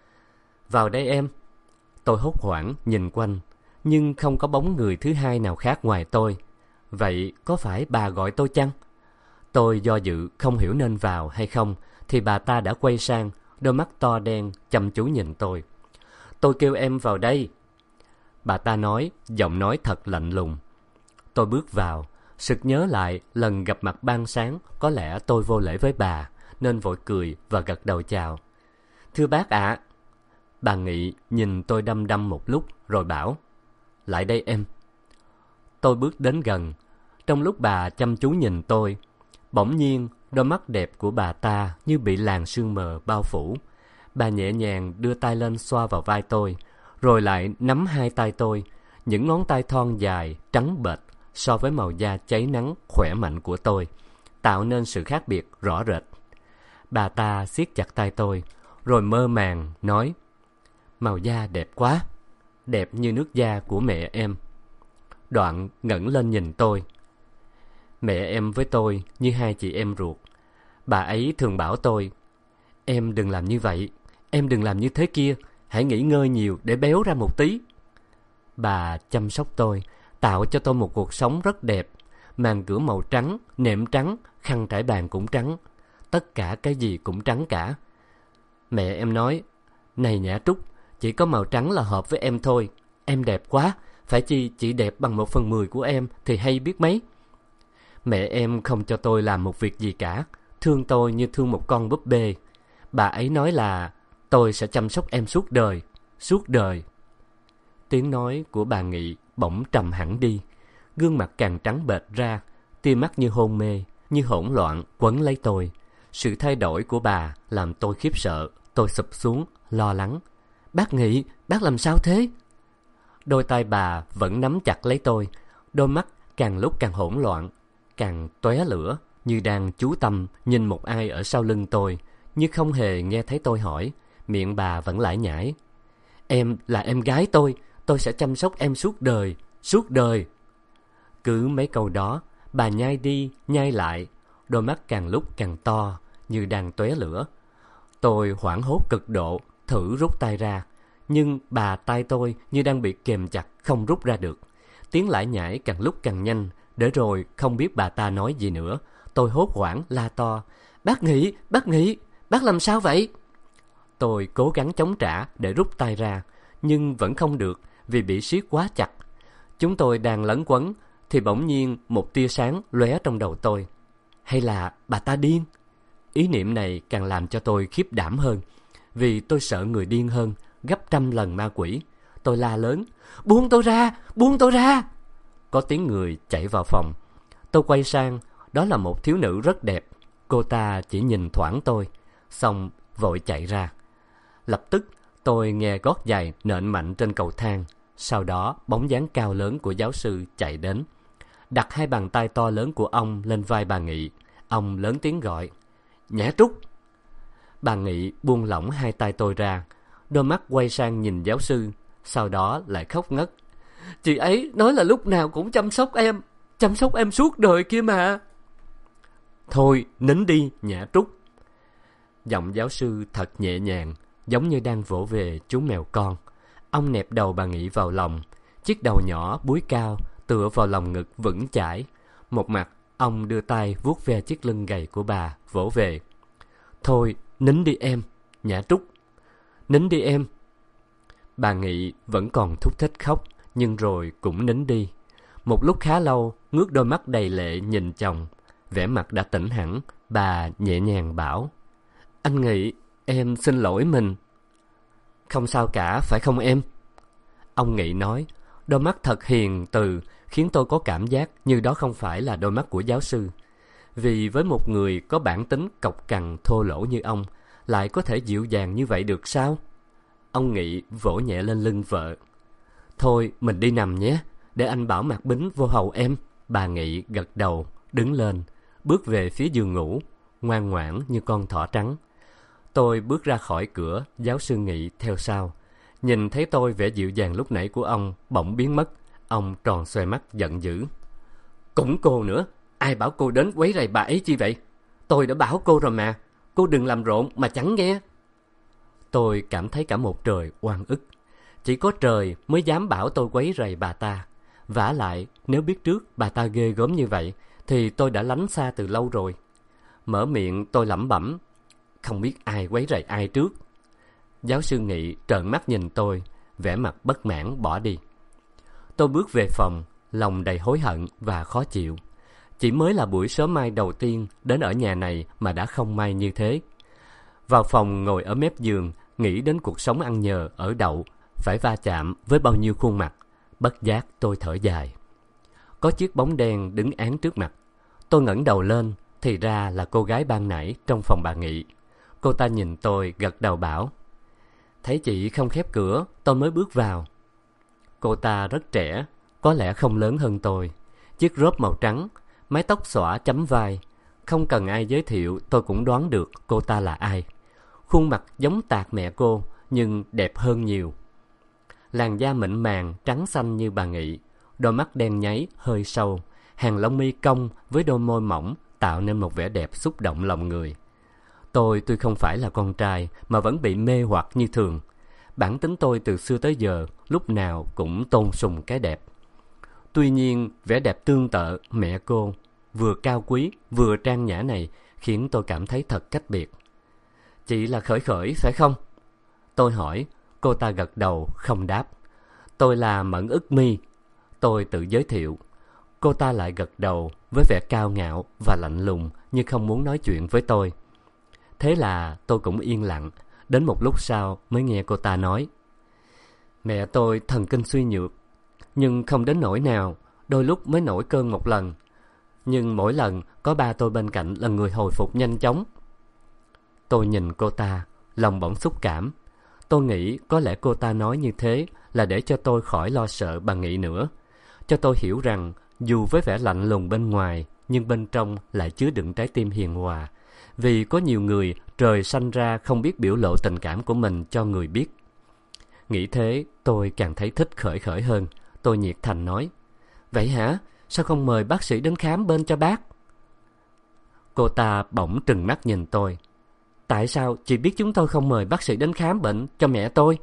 Vào đây em. Tôi hốt hoảng nhìn quanh, nhưng không có bóng người thứ hai nào khác ngoài tôi. Vậy có phải bà gọi tôi chăng? Tôi do dự không hiểu nên vào hay không, thì bà ta đã quay sang, đôi mắt to đen chăm chú nhìn tôi. Tôi kêu em vào đây. Bà ta nói, giọng nói thật lạnh lùng. Tôi bước vào, sực nhớ lại lần gặp mặt ban sáng, có lẽ tôi vô lễ với bà, nên vội cười và gật đầu chào. Thưa bác ạ. Bà Nghị nhìn tôi đăm đăm một lúc rồi bảo, lại đây em. Tôi bước đến gần. Trong lúc bà chăm chú nhìn tôi, bỗng nhiên đôi mắt đẹp của bà ta như bị làn sương mờ bao phủ. Bà nhẹ nhàng đưa tay lên xoa vào vai tôi, rồi lại nắm hai tay tôi, những ngón tay thon dài, trắng bệch so với màu da cháy nắng khỏe mạnh của tôi, tạo nên sự khác biệt rõ rệt. Bà ta siết chặt tay tôi, rồi mơ màng nói, màu da đẹp quá, đẹp như nước da của mẹ em. Đoạn ngẩng lên nhìn tôi. Mẹ em với tôi như hai chị em ruột. Bà ấy thường bảo tôi, em đừng làm như vậy, em đừng làm như thế kia, hãy nghỉ ngơi nhiều để béo ra một tí. Bà chăm sóc tôi, tạo cho tôi một cuộc sống rất đẹp. Màn cửa màu trắng, nệm trắng, khăn trải bàn cũng trắng, tất cả cái gì cũng trắng cả. Mẹ em nói, này Nhã Trúc, chỉ có màu trắng là hợp với em thôi. Em đẹp quá, phải chi chỉ đẹp bằng 1/10 của em thì hay biết mấy. Mẹ em không cho tôi làm một việc gì cả, thương tôi như thương một con búp bê. Bà ấy nói là tôi sẽ chăm sóc em suốt đời, suốt đời. Tiếng nói của bà Nghị bỗng trầm hẳn đi, gương mặt càng trắng bệch ra, tia mắt như hôn mê, như hỗn loạn quấn lấy tôi. Sự thay đổi của bà làm tôi khiếp sợ, tôi sụp xuống, lo lắng. Bác Nghị, bác làm sao thế? Đôi tay bà vẫn nắm chặt lấy tôi, đôi mắt càng lúc càng hỗn loạn, càng tóe lửa, như đang chú tâm nhìn một ai ở sau lưng tôi, như không hề nghe thấy tôi hỏi. Miệng bà vẫn lải nhải. Em là em gái tôi sẽ chăm sóc em suốt đời, suốt đời. Cứ mấy câu đó, bà nhai đi, nhai lại, đôi mắt càng lúc càng to, như đang tóe lửa. Tôi hoảng hốt cực độ, thử rút tay ra, nhưng bà tay tôi như đang bị kềm chặt, không rút ra được. Tiếng lải nhải càng lúc càng nhanh, để rồi không biết bà ta nói gì nữa. Tôi hốt hoảng la to, bác Nghị, bác làm sao vậy? Tôi cố gắng chống trả để rút tay ra, nhưng vẫn không được vì bị siết quá chặt. Chúng tôi đang lẩn quẩn, thì bỗng nhiên một tia sáng lóe trong đầu tôi. Hay là bà ta điên? Ý niệm này càng làm cho tôi khiếp đảm hơn, vì tôi sợ người điên hơn, gấp trăm lần ma quỷ. Tôi la lớn, buông tôi ra, buông tôi ra. Có tiếng người chạy vào phòng. Tôi quay sang, đó là một thiếu nữ rất đẹp. Cô ta chỉ nhìn thoáng tôi, xong vội chạy ra. Lập tức tôi nghe gót giày nện mạnh trên cầu thang. Sau đó bóng dáng cao lớn của giáo sư chạy đến, đặt hai bàn tay to lớn của ông lên vai bà Nghị. Ông lớn tiếng gọi, Nhã Trúc. Bà Nghị buông lỏng hai tay tôi ra, đôi mắt quay sang nhìn giáo sư, sau đó lại khóc ngất. Chị ấy nói là lúc nào cũng chăm sóc em suốt đời kia mà. Thôi nín đi Nhã Trúc. Giọng giáo sư thật nhẹ nhàng, giống như đang vỗ về chú mèo con. Ông nẹp đầu bà Nghị vào lòng, chiếc đầu nhỏ búi cao tựa vào lòng ngực vững chãi. Một mặt ông đưa tay vuốt ve chiếc lưng gầy của bà, vỗ về. Thôi nín đi em, Nhã Trúc, nín đi em. Bà Nghị vẫn còn thúc thích khóc, nhưng rồi cũng nín đi. Một lúc khá lâu, ngước đôi mắt đầy lệ nhìn chồng, vẻ mặt đã tỉnh hẳn. Bà nhẹ nhàng bảo, anh Nghị, em xin lỗi mình. Không sao cả, phải không em? Ông Nghị nói, đôi mắt thật hiền từ, khiến tôi có cảm giác như đó không phải là đôi mắt của giáo sư. Vì với một người có bản tính cộc cằn thô lỗ như ông, lại có thể dịu dàng như vậy được sao? Ông Nghị vỗ nhẹ lên lưng vợ. Thôi mình đi nằm nhé, để anh bảo Mạc Bính vô hầu em. Bà Nghị gật đầu, đứng lên, bước về phía giường ngủ, ngoan ngoãn như con thỏ trắng. Tôi bước ra khỏi cửa, giáo sư Nghị theo sau. Nhìn thấy tôi, vẻ dịu dàng lúc nãy của ông bỗng biến mất. Ông tròn xoe mắt giận dữ. Cũng cô nữa, ai bảo cô đến quấy rầy bà ấy chi vậy? Tôi đã bảo cô rồi mà, cô đừng làm rộn mà chẳng nghe. Tôi cảm thấy cả một trời oan ức. Chỉ có trời mới dám bảo tôi quấy rầy bà ta. Vả lại, nếu biết trước bà ta ghê gớm như vậy, thì tôi đã lánh xa từ lâu rồi. Mở miệng tôi lẩm bẩm, không biết ai quấy rầy ai trước. Giáo sư Nghị trợn mắt nhìn tôi, vẻ mặt bất mãn bỏ đi. Tôi bước về phòng, lòng đầy hối hận và khó chịu. Chỉ mới là buổi sớm mai đầu tiên đến ở nhà này mà đã không may như thế. Vào phòng ngồi ở mép giường, nghĩ đến cuộc sống ăn nhờ ở đậu, phải va chạm với bao nhiêu khuôn mặt. Bất giác tôi thở dài. Có chiếc bóng đen đứng án trước mặt. Tôi ngẩng đầu lên, thì ra là cô gái ban nãy trong phòng bà Nghị. Cô ta nhìn tôi gật đầu bảo, thấy chị không khép cửa, tôi mới bước vào. Cô ta rất trẻ, có lẽ không lớn hơn tôi. Chiếc rốp màu trắng, mái tóc xõa chấm vai. Không cần ai giới thiệu, tôi cũng đoán được cô ta là ai. Khuôn mặt giống tạc mẹ cô, nhưng đẹp hơn nhiều. Làn da mịn màng, trắng xanh như bà Nghị. Đôi mắt đen nháy, hơi sâu. Hàng lông mi cong với đôi môi mỏng tạo nên một vẻ đẹp xúc động lòng người. Tôi tuy không phải là con trai mà vẫn bị mê hoặc như thường. Bản tính tôi từ xưa tới giờ lúc nào cũng tôn sùng cái đẹp. Tuy nhiên, vẻ đẹp tương tự mẹ cô, vừa cao quý vừa trang nhã này, khiến tôi cảm thấy thật cách biệt. Chị là Khởi Khởi phải không? Tôi hỏi. Cô ta gật đầu không đáp. Tôi là Mẫn Ức Mi. Tôi tự giới thiệu. Cô ta lại gật đầu với vẻ cao ngạo và lạnh lùng, như không muốn nói chuyện với tôi. Thế là tôi cũng yên lặng. Đến một lúc sau mới nghe cô ta nói, mẹ tôi thần kinh suy nhược, nhưng không đến nỗi nào, đôi lúc mới nổi cơn một lần. Nhưng mỗi lần có ba tôi bên cạnh là người hồi phục nhanh chóng. Tôi nhìn cô ta, lòng bỗng xúc cảm. Tôi nghĩ có lẽ cô ta nói như thế là để cho tôi khỏi lo sợ bà Nghị nữa. Cho tôi hiểu rằng dù với vẻ lạnh lùng bên ngoài, nhưng bên trong lại chứa đựng trái tim hiền hòa. Vì có nhiều người trời sanh ra không biết biểu lộ tình cảm của mình cho người biết. Nghĩ thế, tôi càng thấy thích Khởi Khởi hơn. Tôi nhiệt thành nói, vậy hả? Sao không mời bác sĩ đến khám bên cho bác? Cô ta bỗng trừng mắt nhìn tôi. Tại sao chị biết chúng tôi không mời bác sĩ đến khám bệnh cho mẹ tôi?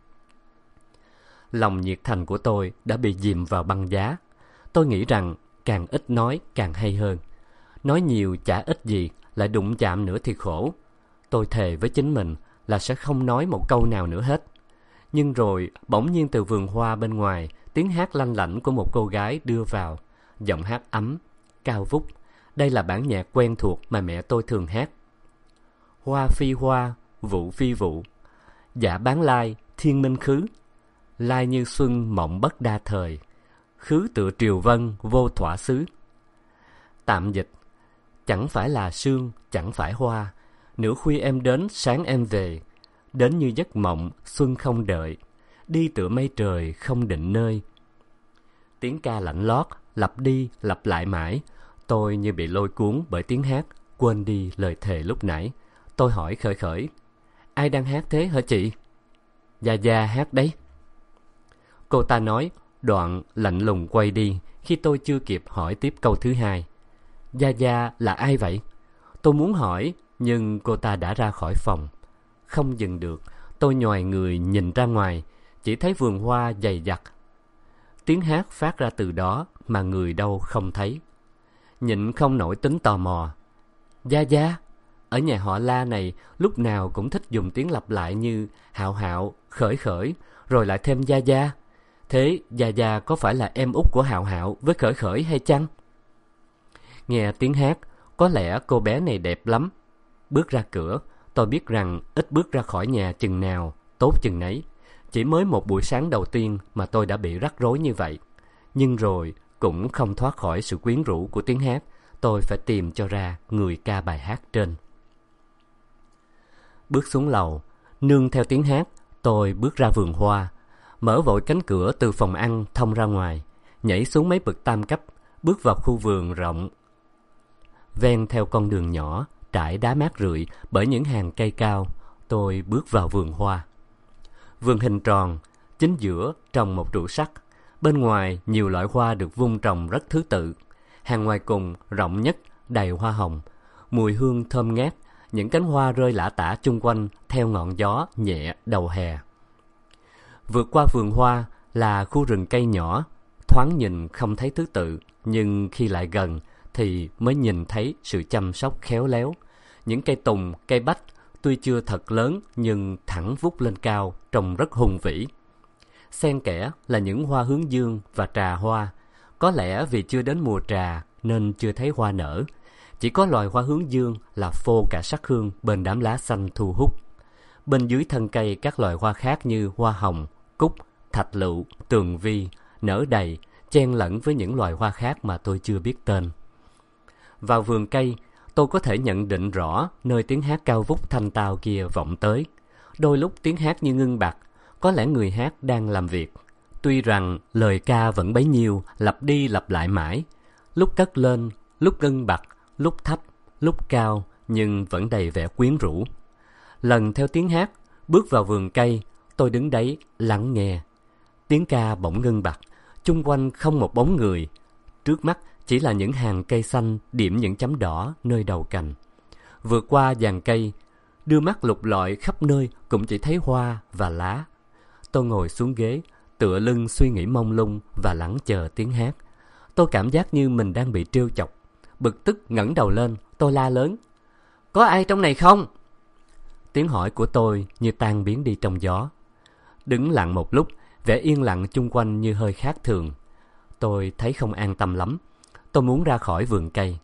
Lòng nhiệt thành của tôi đã bị dìm vào băng giá. Tôi nghĩ rằng càng ít nói càng hay hơn. Nói nhiều chả ích gì, lại đụng chạm nữa thì khổ. Tôi thề với chính mình là sẽ không nói một câu nào nữa hết. Nhưng rồi bỗng nhiên từ vườn hoa bên ngoài, tiếng hát lanh lảnh của một cô gái đưa vào. Giọng hát ấm, cao vút. Đây là bản nhạc quen thuộc mà mẹ tôi thường hát. Hoa phi hoa, vụ phi vụ, dạ bán lai, thiên minh khứ. Lai như xuân mộng bất đa thời, khứ tựa triều vân vô thỏa xứ. Tạm dịch, chẳng phải là sương, chẳng phải hoa, nửa khuya em đến, sáng em về. Đến như giấc mộng, xuân không đợi, đi tựa mây trời không định nơi. Tiếng ca lạnh lót, lặp đi, lặp lại mãi. Tôi như bị lôi cuốn bởi tiếng hát, quên đi lời thề lúc nãy. Tôi hỏi Khởi Khởi, ai đang hát thế hả chị? Gia Gia hát đấy. Cô ta nói, đoạn lạnh lùng quay đi khi tôi chưa kịp hỏi tiếp câu thứ hai. Gia Gia là ai vậy? Tôi muốn hỏi, nhưng cô ta đã ra khỏi phòng. Không dừng được, tôi nhoài người nhìn ra ngoài, chỉ thấy vườn hoa dày đặc. Tiếng hát phát ra từ đó mà người đâu không thấy. Nhịn không nổi tính tò mò. Gia Gia, ở nhà họ La này lúc nào cũng thích dùng tiếng lặp lại như Hạo Hạo, Khởi Khởi, rồi lại thêm Gia Gia. Thế Gia Gia có phải là em út của Hạo Hạo với Khởi Khởi hay chăng? Nghe tiếng hát, có lẽ cô bé này đẹp lắm. Bước ra cửa, tôi biết rằng ít bước ra khỏi nhà chừng nào, tốt chừng nấy. Chỉ mới một buổi sáng đầu tiên mà tôi đã bị rắc rối như vậy. Nhưng rồi, cũng không thoát khỏi sự quyến rũ của tiếng hát. Tôi phải tìm cho ra người ca bài hát trên. Bước xuống lầu, nương theo tiếng hát, tôi bước ra vườn hoa, mở vội cánh cửa từ phòng ăn thông ra ngoài, nhảy xuống mấy bậc tam cấp, bước vào khu vườn rộng, ven theo con đường nhỏ, trải đá mát rượi bởi những hàng cây cao. Tôi bước vào vườn hoa. Vườn hình tròn, chính giữa trồng một trụ sắt. Bên ngoài nhiều loại hoa được vun trồng rất thứ tự. Hàng ngoài cùng rộng nhất đầy hoa hồng, mùi hương thơm ngát. Những cánh hoa rơi lả tả chung quanh theo ngọn gió nhẹ đầu hè. Vượt qua vườn hoa là khu rừng cây nhỏ, thoáng nhìn không thấy thứ tự, nhưng khi lại gần thì mới nhìn thấy sự chăm sóc khéo léo. Những cây tùng, cây bách tuy chưa thật lớn nhưng thẳng vút lên cao, trông rất hùng vĩ. Xen kẽ là những hoa hướng dương và trà hoa. Có lẽ vì chưa đến mùa trà nên chưa thấy hoa nở. Chỉ có loài hoa hướng dương là phô cả sắc hương bên đám lá xanh thu hút. Bên dưới thân cây các loài hoa khác như hoa hồng, cúc, thạch lựu, tường vi nở đầy, chen lẫn với những loài hoa khác mà tôi chưa biết tên. Vào vườn cây, tôi có thể nhận định rõ nơi tiếng hát cao vút thanh tao kia vọng tới. Đôi lúc tiếng hát như ngưng bặt, có lẽ người hát đang làm việc. Tuy rằng lời ca vẫn bấy nhiêu, lặp đi lặp lại mãi, lúc cất lên, lúc ngưng bặt, lúc thấp, lúc cao, nhưng vẫn đầy vẻ quyến rũ. Lần theo tiếng hát, bước vào vườn cây, tôi đứng đấy lắng nghe. Tiếng ca bỗng ngưng bặt, chung quanh không một bóng người. Trước mắt chỉ là những hàng cây xanh điểm những chấm đỏ nơi đầu cành. Vượt qua dàn cây, đưa mắt lục lọi khắp nơi cũng chỉ thấy hoa và lá. Tôi ngồi xuống ghế, tựa lưng suy nghĩ mông lung và lắng chờ tiếng hát. Tôi cảm giác như mình đang bị trêu chọc. Bực tức ngẩng đầu lên, tôi la lớn: "Có ai trong này không?" Tiếng hỏi của tôi như tan biến đi trong gió. Đứng lặng một lúc, vẻ yên lặng chung quanh như hơi khác thường. Tôi thấy không an tâm lắm. Tôi muốn ra khỏi vườn cây.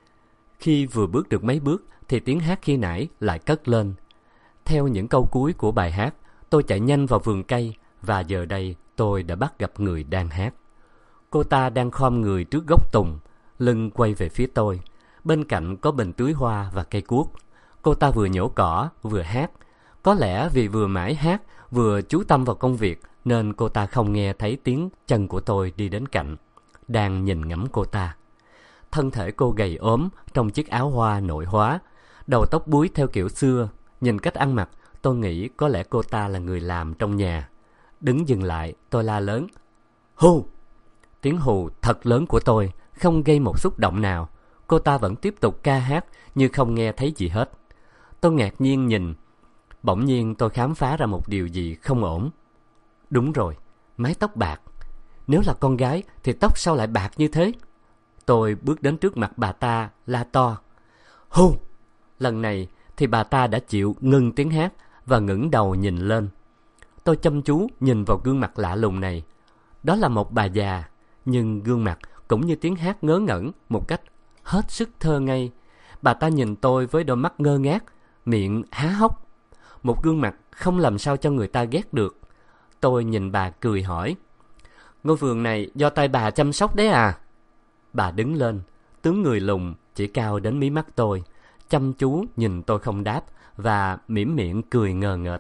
Khi vừa bước được mấy bước thì tiếng hát khi nãy lại cất lên. Theo những câu cuối của bài hát, tôi chạy nhanh vào vườn cây và giờ đây tôi đã bắt gặp người đang hát. Cô ta đang khom người trước gốc tùng, lưng quay về phía tôi. Bên cạnh có bình tưới hoa và cây cuốc. Cô ta vừa nhổ cỏ vừa hát. Có lẽ vì vừa mãi hát vừa chú tâm vào công việc nên cô ta không nghe thấy tiếng chân của tôi đi đến cạnh, đang nhìn ngắm cô ta. Thân thể cô gầy ốm trong chiếc áo hoa nội hóa, đầu tóc búi theo kiểu xưa. Nhìn cách ăn mặc, tôi nghĩ có lẽ cô ta là người làm trong nhà. Đứng dừng lại, tôi la lớn: "Hù!" Tiếng hù thật lớn của tôi không gây một xúc động nào. Cô ta vẫn tiếp tục ca hát như không nghe thấy gì hết. Tôi ngạc nhiên nhìn. Bỗng nhiên tôi khám phá ra một điều gì không ổn. Đúng rồi, mái tóc bạc. Nếu là con gái thì tóc sao lại bạc như thế? Tôi bước đến trước mặt bà ta, la to: "Hù!" Lần này thì bà ta đã chịu ngừng tiếng hát và ngẩng đầu nhìn lên. Tôi chăm chú nhìn vào gương mặt lạ lùng này. Đó là một bà già, nhưng gương mặt cũng như tiếng hát ngớ ngẩn một cách hết sức thơ ngây. Bà ta nhìn tôi với đôi mắt ngơ ngác, miệng há hốc. Một gương mặt không làm sao cho người ta ghét được. Tôi nhìn bà cười hỏi: "Ngôi vườn này do tay bà chăm sóc đấy à?" Bà đứng lên, tướng người lùn chỉ cao đến mí mắt tôi, chăm chú nhìn tôi không đáp và mỉm miệng cười ngờ nghệch.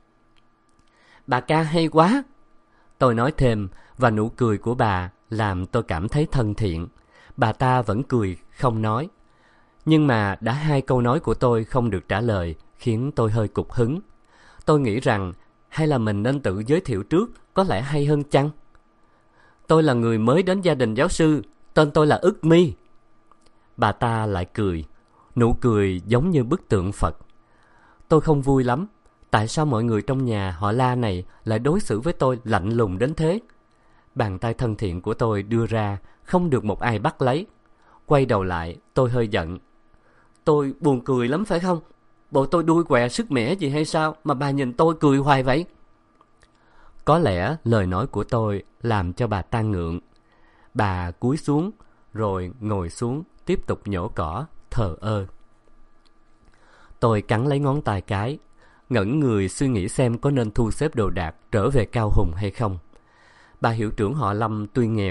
"Bà ca hay quá!" Tôi nói thêm, và nụ cười của bà làm tôi cảm thấy thân thiện. Bà ta vẫn cười không nói. Nhưng mà đã hai câu nói của tôi không được trả lời khiến tôi hơi cục hứng. Tôi nghĩ rằng hay là mình nên tự giới thiệu trước, có lẽ hay hơn chăng? "Tôi là người mới đến gia đình giáo sư, tên tôi là Ức Mi." Bà ta lại cười, nụ cười giống như bức tượng Phật. Tôi không vui lắm. Tại sao mọi người trong nhà họ La này lại đối xử với tôi lạnh lùng đến thế? Bàn tay thân thiện của tôi đưa ra, không được một ai bắt lấy. Quay đầu lại, tôi hơi giận. "Tôi buồn cười lắm phải không? Bộ tôi đuôi què sức mẻ gì hay sao mà bà nhìn tôi cười hoài vậy?" Có lẽ lời nói của tôi làm cho bà ta ngượng. Bà cúi xuống, rồi ngồi xuống, tiếp tục nhổ cỏ, thờ ơ. Tôi cắn lấy ngón tay cái, ngẩng người suy nghĩ xem có nên thu xếp đồ đạc trở về Cao Hùng hay không. Bà hiệu trưởng họ Lâm tuy nghèo,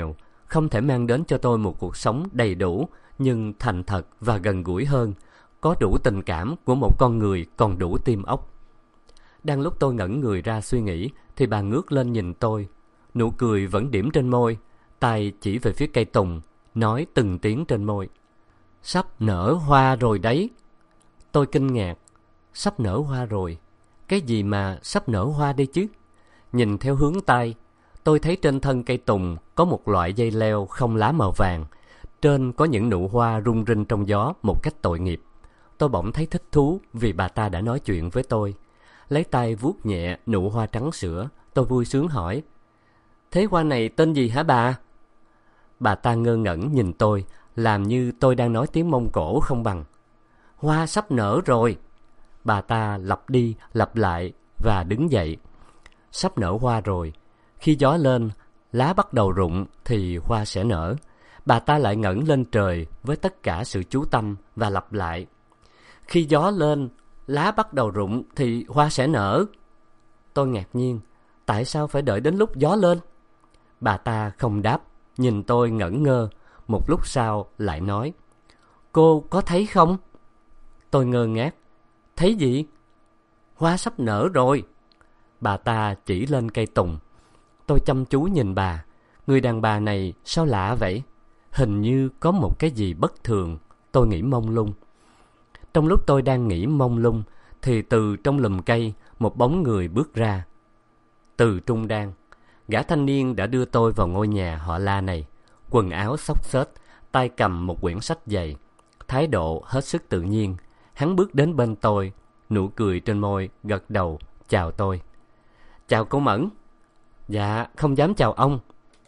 không thể mang đến cho tôi một cuộc sống đầy đủ, nhưng thành thật và gần gũi hơn, có đủ tình cảm của một con người còn đủ tim óc. Đang lúc tôi ngẩn người ra suy nghĩ, thì bà ngước lên nhìn tôi, nụ cười vẫn điểm trên môi, tay chỉ về phía cây tùng, nói từng tiếng trên môi: "Sắp nở hoa rồi đấy." Tôi kinh ngạc: "Sắp nở hoa rồi? Cái gì mà sắp nở hoa đây chứ?" Nhìn theo hướng tay, tôi thấy trên thân cây tùng có một loại dây leo không lá màu vàng, trên có những nụ hoa rung rinh trong gió một cách tội nghiệp. Tôi bỗng thấy thích thú vì bà ta đã nói chuyện với tôi. Lấy tay vuốt nhẹ nụ hoa trắng sữa, tôi vui sướng hỏi: "Thế hoa này tên gì hả bà?" Bà ta ngơ ngẩn nhìn tôi, làm như tôi đang nói tiếng Mông Cổ không bằng. "Hoa sắp nở rồi." Bà ta lặp đi lặp lại và đứng dậy. Sắp nở hoa rồi. Khi gió lên, lá bắt đầu rụng thì hoa sẽ nở. Bà ta lại ngẩng lên trời với tất cả sự chú tâm và lặp lại: "Khi gió lên, lá bắt đầu rụng thì hoa sẽ nở." Tôi ngạc nhiên, tại sao phải đợi đến lúc gió lên? Bà ta không đáp, nhìn tôi ngẩn ngơ. Một lúc sau lại nói: "Cô có thấy không?" Tôi ngơ ngác: "Thấy gì?" "Hoa sắp nở rồi." Bà ta chỉ lên cây tùng. Tôi chăm chú nhìn bà. Người đàn bà này sao lạ vậy? Hình như có một cái gì bất thường. Tôi nghĩ mông lung. Trong lúc tôi đang nghĩ mông lung, thì từ trong lùm cây một bóng người bước ra. Từ Trung Đan, gã thanh niên đã đưa tôi vào ngôi nhà họ La này. Quần áo xốc xếch, tay cầm một quyển sách dày, thái độ hết sức tự nhiên. Hắn bước đến bên tôi, nụ cười trên môi, gật đầu chào tôi. "Chào cô Mẫn." "Dạ, không dám chào ông."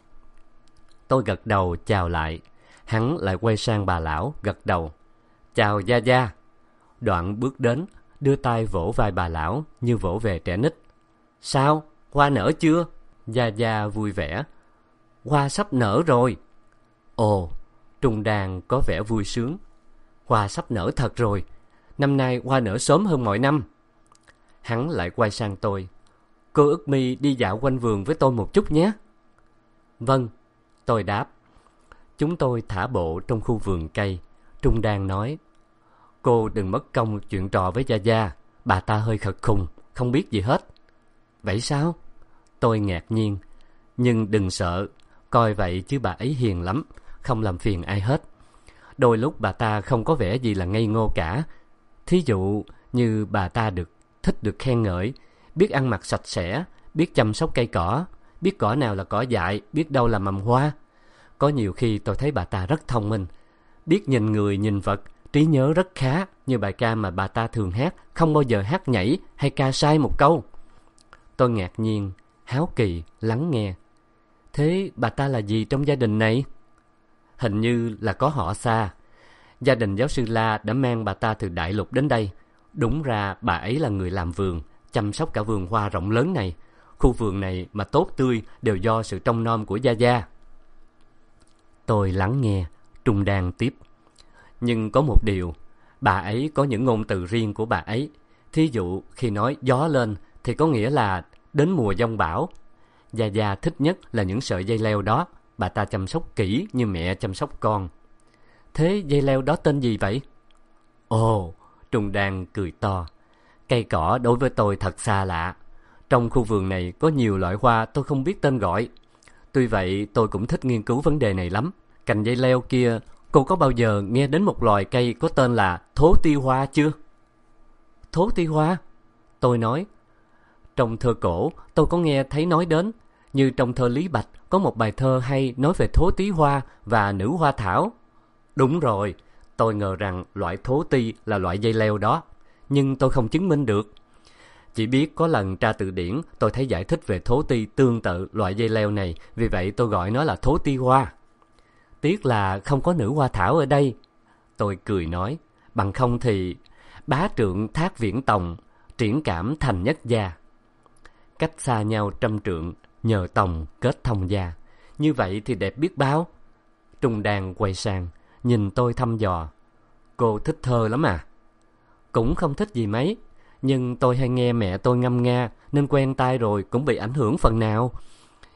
Tôi gật đầu chào lại. Hắn lại quay sang bà lão, gật đầu: "Chào Gia Gia." Đoạn bước đến, đưa tay vỗ vai bà lão như vỗ về trẻ nít. "Sao, hoa nở chưa?" Gia Gia vui vẻ: "Hoa sắp nở rồi." Ồ, Trung Đan có vẻ vui sướng: "Hoa sắp nở thật rồi. Năm nay hoa nở sớm hơn mọi năm." Hắn lại quay sang tôi: "Cô Ức Mi đi dạo quanh vườn với tôi một chút nhé." "Vâng," tôi đáp. Chúng tôi thả bộ trong khu vườn cây. Trung Đan nói: "Cô đừng mất công chuyện trò với Gia Gia. Bà ta hơi khật khùng, không biết gì hết." "Vậy sao?" Tôi ngạc nhiên. "Nhưng đừng sợ, coi vậy chứ bà ấy hiền lắm, không làm phiền ai hết. Đôi lúc bà ta không có vẻ gì là ngây ngô cả. Thí dụ như bà ta thích được khen ngợi, biết ăn mặc sạch sẽ, biết chăm sóc cây cỏ, biết cỏ nào là cỏ dại, biết đâu là mầm hoa. Có nhiều khi tôi thấy bà ta rất thông minh, biết nhìn người nhìn vật, trí nhớ rất khá, như bài ca mà bà ta thường hát, không bao giờ hát nhảy hay ca sai một câu." Tôi ngạc nhiên, háo kỳ lắng nghe. "Thế bà ta là gì trong gia đình này?" "Hình như là có họ xa. Gia đình giáo sư La đã mang bà ta từ đại lục đến đây. Đúng ra bà ấy là người làm vườn, chăm sóc cả vườn hoa rộng lớn này. Khu vườn này mà tốt tươi đều do sự trông nom của Gia Gia." Tôi lắng nghe. Trung Đan tiếp: "Nhưng có một điều, bà ấy có những ngôn từ riêng của bà ấy. Thí dụ khi nói gió lên thì có nghĩa là đến mùa giông bão. Gia Gia thích nhất là những sợi dây leo đó, bà ta chăm sóc kỹ như mẹ chăm sóc con." "Thế dây leo đó tên gì vậy?" Ồ, Trung Đan cười to: "Cây cỏ đối với tôi thật xa lạ. Trong khu vườn này có nhiều loại hoa tôi không biết tên gọi. Tuy vậy tôi cũng thích nghiên cứu vấn đề này lắm. Cành dây leo kia, cô có bao giờ nghe đến một loài cây có tên là thố tiêu hoa chưa?" "Thố tiêu hoa?" Tôi nói. "Trong thơ cổ tôi có nghe thấy nói đến. Như trong thơ Lý Bạch có một bài thơ hay nói về thố tí hoa và nữ hoa thảo." "Đúng rồi, tôi ngờ rằng loại thố ti là loại dây leo đó, nhưng tôi không chứng minh được. Chỉ biết có lần tra từ điển tôi thấy giải thích về thố ti tương tự loại dây leo này, vì vậy tôi gọi nó là thố ti hoa. Tiếc là không có nữ hoa thảo ở đây." Tôi cười nói: "Bằng không thì bá trượng thác viễn tòng, triển cảm thành nhất gia. Cách xa nhau trăm trượng, nhờ tòng kết thông gia. Như vậy thì đẹp biết bao." Trung Đan quay sang, nhìn tôi thăm dò: "Cô thích thơ lắm à?" "Cũng không thích gì mấy, nhưng tôi hay nghe mẹ tôi ngâm nga nên quen tai rồi, cũng bị ảnh hưởng phần nào.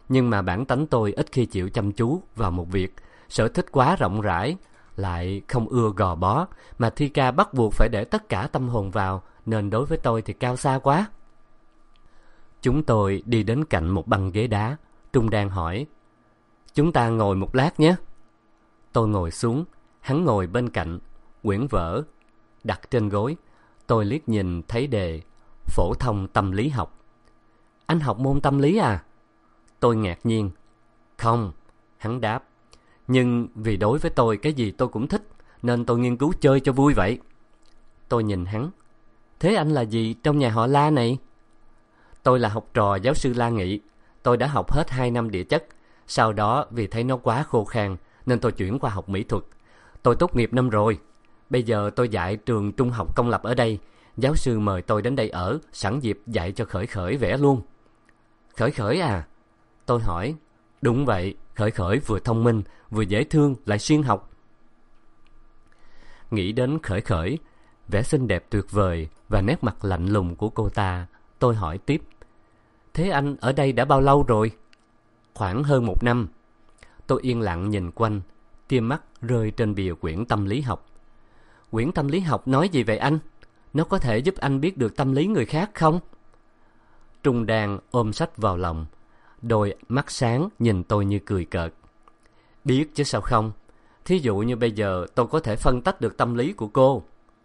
Nhưng mà bản tánh tôi ít khi chịu chăm chú vào một việc, sở thích quá rộng rãi, lại không ưa gò bó, mà thi ca bắt buộc phải để tất cả tâm hồn vào, nên đối với tôi thì cao xa quá. Chúng tôi đi đến cạnh một băng ghế đá. Trung Đan hỏi, chúng ta ngồi một lát nhé. Tôi ngồi xuống, hắn ngồi bên cạnh, quyển vở đặt trên gối. Tôi liếc nhìn thấy đề phổ thông tâm lý học. Anh học môn tâm lý à? Tôi ngạc nhiên. Không, hắn đáp. Nhưng vì đối với tôi cái gì tôi cũng thích, nên tôi nghiên cứu chơi cho vui vậy. Tôi nhìn hắn. Thế anh là gì trong nhà họ La này? Tôi là học trò giáo sư La Nghị. Tôi đã học hết 2 năm địa chất. Sau đó vì thấy nó quá khô khan nên tôi chuyển qua học mỹ thuật. Tôi tốt nghiệp năm rồi. Bây giờ tôi dạy trường trung học công lập ở đây. Giáo sư mời tôi đến đây ở, sẵn dịp dạy cho Khởi Khởi vẽ luôn. Khởi Khởi à? Tôi hỏi. Đúng vậy, Khởi Khởi vừa thông minh, vừa dễ thương, lại xuyên học. Nghĩ đến Khởi Khởi, vẻ xinh đẹp tuyệt vời và nét mặt lạnh lùng của cô ta, tôi hỏi tiếp. Thế anh ở đây đã bao lâu rồi? Khoảng hơn 1 năm. Tôi yên lặng nhìn quanh, tia mắt rơi trên bìa quyển tâm lý học. Quyển tâm lý học nói gì vậy anh? Nó có thể giúp anh biết được tâm lý người khác không? Trung Đan ôm sách vào lòng, đôi mắt sáng nhìn tôi như cười cợt. Biết chứ sao không? Thí dụ như bây giờ tôi có thể phân tách được tâm lý của cô.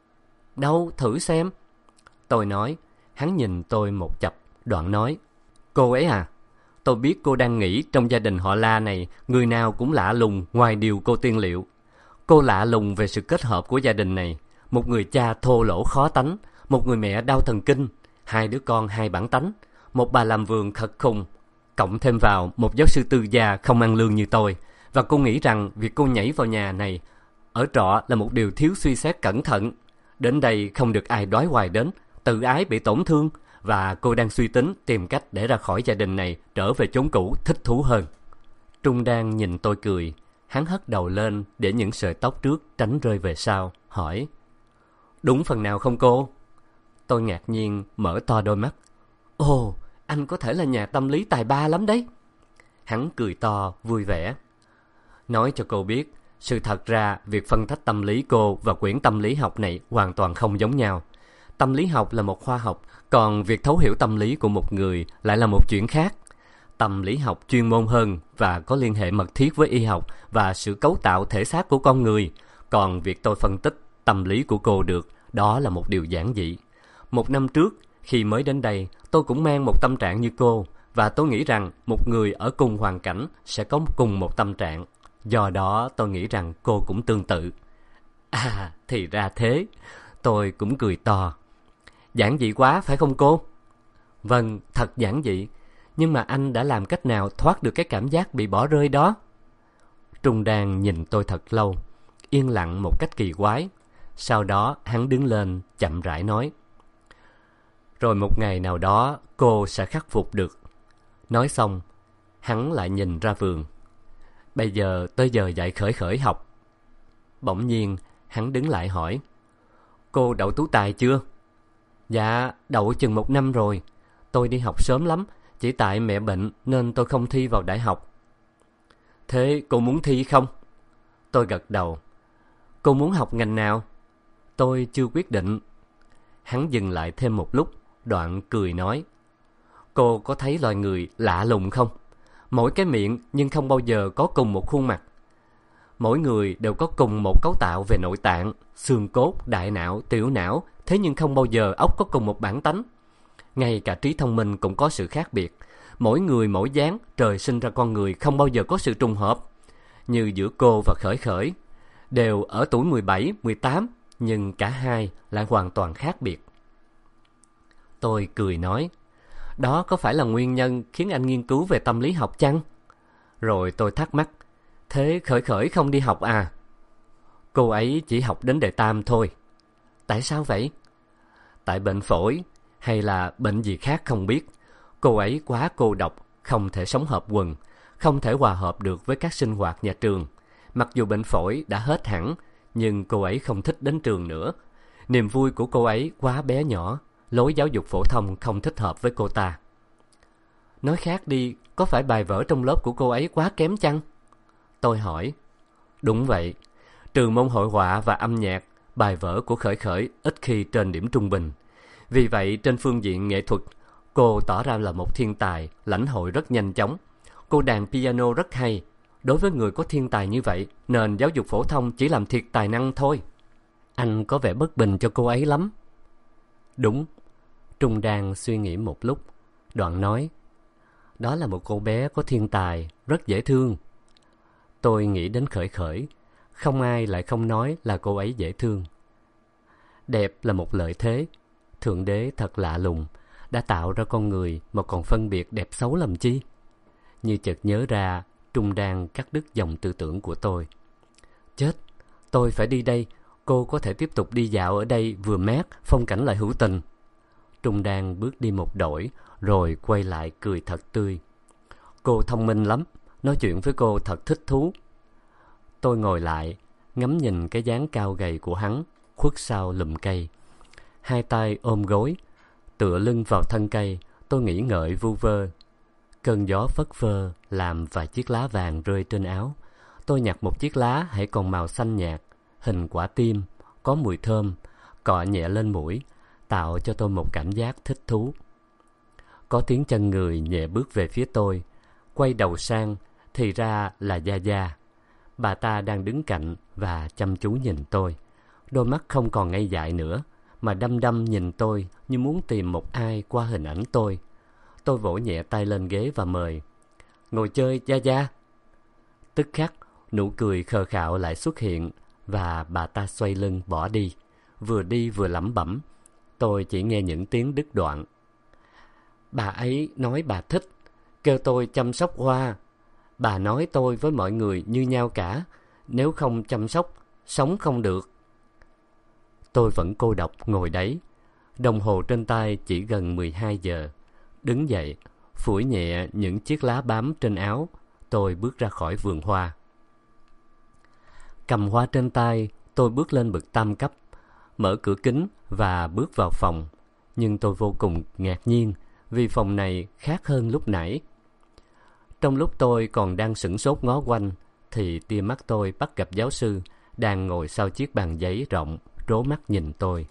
Đâu, thử xem. Tôi nói. Hắn nhìn tôi một chập, đoạn nói. Cô ấy à? Tôi biết cô đang nghĩ trong gia đình họ La này, người nào cũng lạ lùng ngoài điều cô tiên liệu. Cô lạ lùng về sự kết hợp của gia đình này. Một người cha thô lỗ khó tánh, một người mẹ đau thần kinh, 2 đứa con 2 bản tánh, một bà làm vườn khật khùng, cộng thêm vào một giáo sư tư gia không ăn lương như tôi. Và cô nghĩ rằng việc cô nhảy vào nhà này ở trọ là một điều thiếu suy xét cẩn thận. Đến đây không được ai đói hoài đến, tự ái bị tổn thương, và cô đang suy tính tìm cách để ra khỏi gia đình này, trở về chốn cũ thích thú hơn. Trung Đan nhìn tôi cười. Hắn hất đầu lên để những sợi tóc trước tránh rơi về sau, hỏi. Đúng phần nào không cô? Tôi ngạc nhiên mở to đôi mắt. Ồ, anh có thể là nhà tâm lý tài ba lắm đấy. Hắn cười to, vui vẻ. Nói cho cô biết, sự thật ra việc phân tách tâm lý cô và quyển tâm lý học này hoàn toàn không giống nhau. Tâm lý học là một khoa học, còn việc thấu hiểu tâm lý của một người lại là một chuyện khác. Tâm lý học chuyên môn hơn và có liên hệ mật thiết với y học và sự cấu tạo thể xác của con người. Còn việc tôi phân tích tâm lý của cô được, đó là một điều giản dị. 1 năm trước, khi mới đến đây, tôi cũng mang một tâm trạng như cô, và tôi nghĩ rằng một người ở cùng hoàn cảnh sẽ có cùng một tâm trạng. Do đó tôi nghĩ rằng cô cũng tương tự. À, thì ra thế. Tôi cũng cười to. Giản dị quá phải không cô? Vâng, thật giản dị. Nhưng mà anh đã làm cách nào thoát được cái cảm giác bị bỏ rơi đó? Trung Đan nhìn tôi thật lâu, yên lặng một cách kỳ quái. Sau đó hắn đứng lên chậm rãi nói. Rồi một ngày nào đó cô sẽ khắc phục được. Nói xong, hắn lại nhìn ra vườn. Bây giờ tới giờ dạy Khởi Khởi học. Bỗng nhiên hắn đứng lại hỏi. Cô đậu tú tài chưa? Dạ, đậu chừng 1 năm rồi. Tôi đi học sớm lắm, chỉ tại mẹ bệnh nên tôi không thi vào đại học. Thế cô muốn thi không? Tôi gật đầu. Cô muốn học ngành nào? Tôi chưa quyết định. Hắn dừng lại thêm một lúc, đoạn cười nói. Cô có thấy loài người lạ lùng không? Mỗi cái miệng nhưng không bao giờ có cùng một khuôn mặt. Mỗi người đều có cùng một cấu tạo về nội tạng, xương cốt, đại não, tiểu não, thế nhưng không bao giờ óc có cùng một bản tánh. Ngay cả trí thông minh cũng có sự khác biệt. Mỗi người mỗi dáng, trời sinh ra con người không bao giờ có sự trùng hợp. Như giữa cô và Khởi Khởi, đều ở tuổi 17, 18, nhưng cả hai lại hoàn toàn khác biệt. Tôi cười nói, đó có phải là nguyên nhân khiến anh nghiên cứu về tâm lý học chăng? Rồi tôi thắc mắc, thế Khởi Khởi không đi học à? Cô ấy chỉ học đến đệ tam thôi. Tại sao vậy? Tại bệnh phổi, hay là bệnh gì khác không biết. Cô ấy quá cô độc, không thể sống hợp quần, không thể hòa hợp được với các sinh hoạt nhà trường. Mặc dù bệnh phổi đã hết hẳn, nhưng cô ấy không thích đến trường nữa. Niềm vui của cô ấy quá bé nhỏ, lối giáo dục phổ thông không thích hợp với cô ta. Nói khác đi, có phải bài vở trong lớp của cô ấy quá kém chăng? Tôi hỏi. Đúng vậy. Trừ môn hội họa và âm nhạc, bài vở của Khởi Khởi ít khi trên điểm trung bình. Vì vậy, trên phương diện nghệ thuật, cô tỏ ra là một thiên tài, lãnh hội rất nhanh chóng. Cô đàn piano rất hay. Đối với người có thiên tài như vậy, nền giáo dục phổ thông chỉ làm thiệt tài năng thôi. Anh có vẻ bất bình cho cô ấy lắm. Đúng. Trung đang suy nghĩ một lúc, đoạn nói. Đó là một cô bé có thiên tài, rất dễ thương. Tôi nghĩ đến Khởi Khởi. Không ai lại không nói là cô ấy dễ thương. Đẹp là một lợi thế. Thượng đế thật lạ lùng, đã tạo ra con người mà còn phân biệt đẹp xấu làm chi? Như chợt nhớ ra, Trung đang cắt đứt dòng tư tưởng của tôi. Chết, tôi phải đi đây. Cô có thể tiếp tục đi dạo ở đây vừa mát, phong cảnh lại hữu tình. Trung đang bước đi một đổi, rồi quay lại cười thật tươi. Cô thông minh lắm, nói chuyện với cô thật thích thú. Tôi ngồi lại, ngắm nhìn cái dáng cao gầy của hắn, khuất sau lùm cây. Hai tay ôm gối, tựa lưng vào thân cây, tôi nghĩ ngợi vu vơ. Cơn gió phất phơ làm vài chiếc lá vàng rơi trên áo. Tôi nhặt một chiếc lá hãy còn màu xanh nhạt, hình quả tim, có mùi thơm, cọ nhẹ lên mũi, tạo cho tôi một cảm giác thích thú. Có tiếng chân người nhẹ bước về phía tôi. Quay đầu sang, thì ra là Gia Gia. Bà ta đang đứng cạnh và chăm chú nhìn tôi. Đôi mắt không còn ngây dại nữa, mà đăm đăm nhìn tôi như muốn tìm một ai qua hình ảnh tôi. Tôi vỗ nhẹ tay lên ghế và mời. Ngồi chơi, Gia Gia. Tức khắc, nụ cười khờ khạo lại xuất hiện, và bà ta xoay lưng bỏ đi vừa lẩm bẩm. Tôi chỉ nghe những tiếng đứt đoạn. Bà ấy nói bà thích, kêu tôi chăm sóc hoa. Bà nói tôi với mọi người như nhau cả, nếu không chăm sóc, sống không được. Tôi vẫn cô độc ngồi đấy. Đồng hồ trên tay chỉ gần 12 giờ. Đứng dậy, phủi nhẹ những chiếc lá bám trên áo, tôi bước ra khỏi vườn hoa. Cầm hoa trên tay, tôi bước lên bậc tam cấp, mở cửa kính và bước vào phòng. Nhưng tôi vô cùng ngạc nhiên, vì phòng này khác hơn lúc nãy. Trong lúc tôi còn đang sửng sốt ngó quanh, thì tia mắt tôi bắt gặp giáo sư đang ngồi sau chiếc bàn giấy rộng, trố mắt nhìn tôi.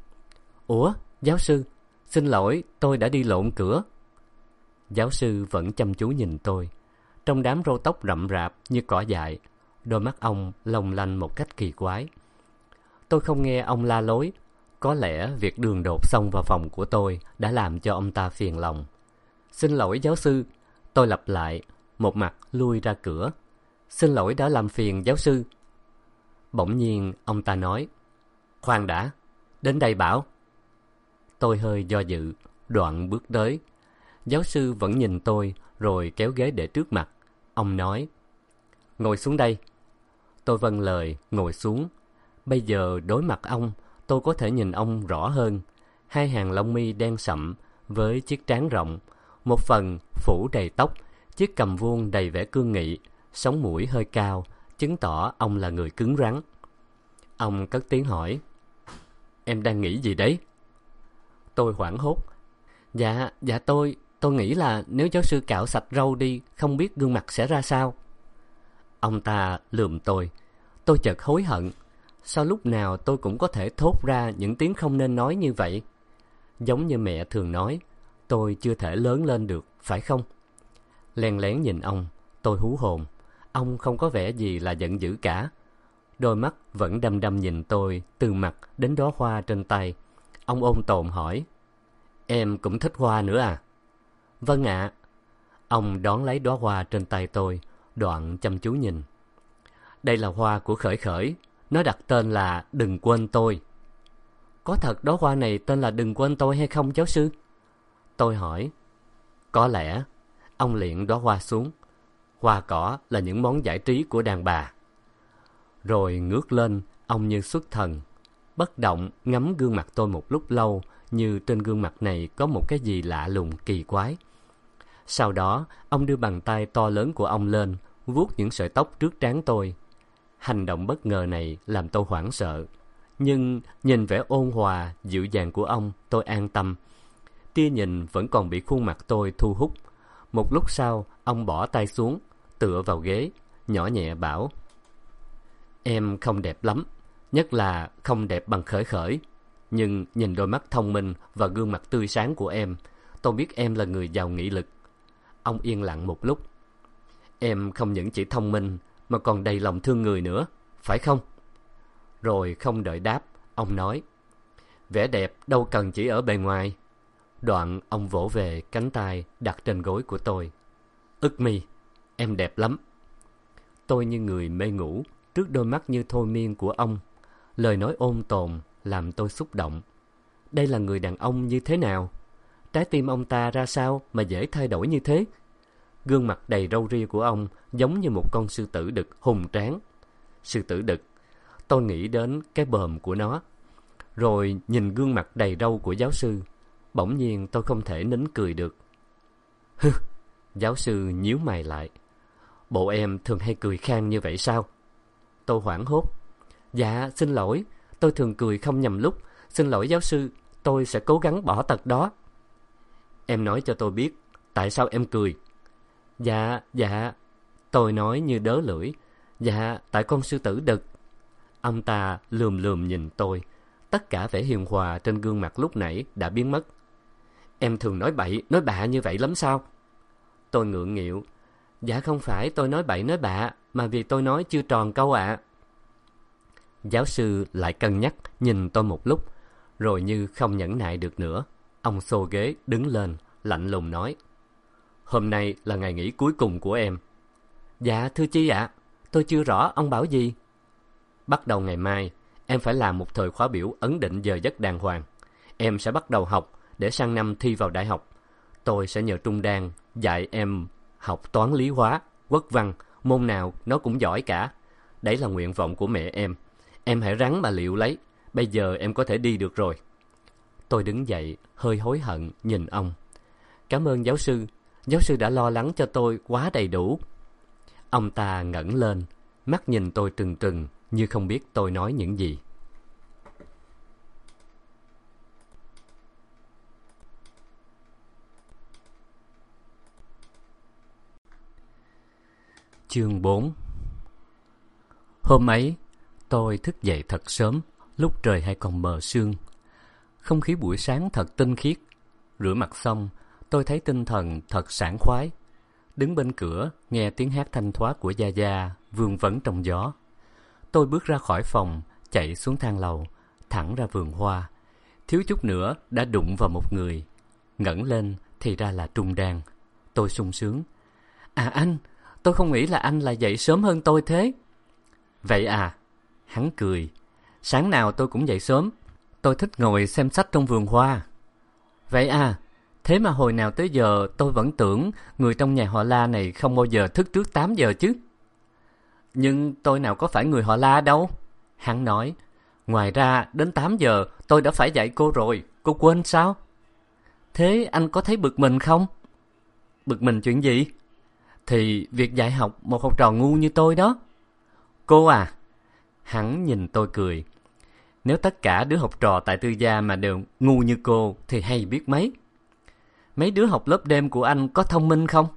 Ủa, giáo sư, xin lỗi, tôi đã đi lộn cửa. Giáo sư vẫn chăm chú nhìn tôi. Trong đám râu tóc rậm rạp như cỏ dại, đôi mắt ông long lanh một cách kỳ quái. Tôi không nghe ông la lối. Có lẽ việc đường đột xông vào phòng của tôi đã làm cho ông ta phiền lòng. Xin lỗi giáo sư, tôi lặp lại, một mặt lui ra cửa. Xin lỗi đã làm phiền giáo sư. Bỗng nhiên ông ta nói, khoan đã, đến đây bảo. Tôi hơi do dự, đoạn bước tới. Giáo sư vẫn nhìn tôi, rồi kéo ghế để trước mặt. Ông nói, ngồi xuống đây. Tôi vâng lời, ngồi xuống. Bây giờ đối mặt ông, tôi có thể nhìn ông rõ hơn. Hai hàng lông mi đen sậm, với chiếc trán rộng, một phần phủ đầy tóc, chiếc cằm vuông đầy vẻ cương nghị, sống mũi hơi cao, chứng tỏ ông là người cứng rắn. Ông cất tiếng hỏi, em đang nghĩ gì đấy? Tôi hoảng hốt. Dạ tôi nghĩ là nếu giáo sư cạo sạch râu đi, không biết gương mặt sẽ ra sao. Ông ta lườm tôi. Tôi chợt hối hận. Sao lúc nào tôi cũng có thể thốt ra những tiếng không nên nói như vậy? Giống như mẹ thường nói, tôi chưa thể lớn lên được, phải không? Len lén nhìn ông, tôi hú hồn. Ông không có vẻ gì là giận dữ cả. Đôi mắt vẫn đăm đăm nhìn tôi từ mặt đến đóa hoa trên tay. Ông ôn tồn hỏi, em cũng thích hoa nữa à? Vâng ạ. Ông đón lấy đóa hoa trên tay tôi, đoạn chăm chú nhìn. Đây là hoa của Khởi Khởi, nó đặt tên là Đừng Quên Tôi. Có thật đóa hoa này tên là Đừng Quên Tôi hay không giáo sư? Tôi hỏi. Có lẽ. Ông liệng đóa hoa xuống. Hoa cỏ là những món giải trí của đàn bà. Rồi ngước lên, ông như xuất thần. Bất động ngắm gương mặt tôi một lúc lâu, như trên gương mặt này có một cái gì lạ lùng kỳ quái. Sau đó, ông đưa bàn tay to lớn của ông lên, vuốt những sợi tóc trước trán tôi. Hành động bất ngờ này làm tôi hoảng sợ. Nhưng nhìn vẻ ôn hòa, dịu dàng của ông, tôi an tâm. Tia nhìn vẫn còn bị khuôn mặt tôi thu hút. Một lúc sau, ông bỏ tay xuống, tựa vào ghế, nhỏ nhẹ bảo: Em không đẹp lắm, nhất là không đẹp bằng Khởi Khởi. Nhưng nhìn đôi mắt thông minh và gương mặt tươi sáng của em, tôi biết em là người giàu nghị lực. Ông yên lặng một lúc. Em không những chỉ thông minh mà còn đầy lòng thương người nữa, phải không? Rồi không đợi đáp, ông nói: Vẻ đẹp đâu cần chỉ ở bề ngoài. Đoạn ông vỗ về cánh tay đặt trên gối của tôi. Ức mi, em đẹp lắm. Tôi như người mê ngủ trước đôi mắt như thôi miên của ông. Lời nói ôn tồn làm tôi xúc động. Đây là người đàn ông như thế nào? Trái tim ông ta ra sao mà dễ thay đổi như thế? Gương mặt đầy râu ria của ông giống như một con sư tử đực hùng tráng. Sư tử đực, tôi nghĩ đến cái bờm của nó. Rồi nhìn gương mặt đầy râu của giáo sư, bỗng nhiên tôi không thể nín cười được. Hừ, giáo sư nhíu mày lại. Bộ em thường hay cười khan như vậy sao? Tôi hoảng hốt. Dạ, xin lỗi, tôi thường cười không nhầm lúc. Xin lỗi giáo sư, tôi sẽ cố gắng bỏ tật đó. Em nói cho tôi biết, tại sao em cười? Dạ, tôi nói như đớ lưỡi. Dạ, tại con sư tử đực. Ông ta lườm lườm nhìn tôi. Tất cả vẻ hiền hòa trên gương mặt lúc nãy đã biến mất. Em thường nói bậy, nói bạ như vậy lắm sao? Tôi ngượng nghịu. Dạ không phải tôi nói bậy nói bạ, mà vì tôi nói chưa tròn câu ạ. Giáo sư lại cân nhắc nhìn tôi một lúc, rồi như không nhẫn nại được nữa, ông xô ghế đứng lên, lạnh lùng nói: Hôm nay là ngày nghỉ cuối cùng của em. Dạ thưa chi ạ? Tôi chưa rõ ông bảo gì. Bắt đầu ngày mai, em phải làm một thời khóa biểu ấn định giờ giấc đàng hoàng. Em sẽ bắt đầu học để sang năm thi vào đại học. Tôi sẽ nhờ Trung Đan dạy em học toán lý hóa, quốc văn, môn nào nó cũng giỏi cả. Đấy là nguyện vọng của mẹ em. Em hãy rắn mà liệu lấy. Bây giờ em có thể đi được rồi. Tôi đứng dậy, hơi hối hận nhìn ông. Cảm ơn giáo sư. Giáo sư đã lo lắng cho tôi quá đầy đủ. Ông ta ngẩng lên, mắt nhìn tôi trừng trừng như không biết tôi nói những gì. Chương 4. Hôm ấy, tôi thức dậy thật sớm, lúc trời hay còn mờ sương. Không khí buổi sáng thật tinh khiết. Rửa mặt xong, tôi thấy tinh thần thật sảng khoái. Đứng bên cửa, nghe tiếng hát thanh thoát của Gia Gia vương vấn trong gió. Tôi bước ra khỏi phòng, chạy xuống thang lầu, thẳng ra vườn hoa. Thiếu chút nữa đã đụng vào một người. Ngẩng lên thì ra là Trung Đan. Tôi sung sướng. À anh, tôi không nghĩ là anh lại dậy sớm hơn tôi thế. Vậy à? Hắn cười. Sáng nào tôi cũng dậy sớm. Tôi thích ngồi xem sách trong vườn hoa. Vậy à? Thế mà hồi nào tới giờ tôi vẫn tưởng người trong nhà họ La này không bao giờ thức trước 8 giờ chứ. Nhưng tôi nào có phải người họ La đâu. Hắn nói. Ngoài ra đến 8 giờ tôi đã phải dạy cô rồi. Cô quên sao? Thế anh có thấy bực mình không? Bực mình chuyện gì? Thì việc dạy học một học trò ngu như tôi đó. Cô à? Hắn nhìn tôi cười. Nếu tất cả đứa học trò tại Tư Gia mà đều ngu như cô thì hay biết mấy. Mấy đứa học lớp đêm của anh có thông minh không?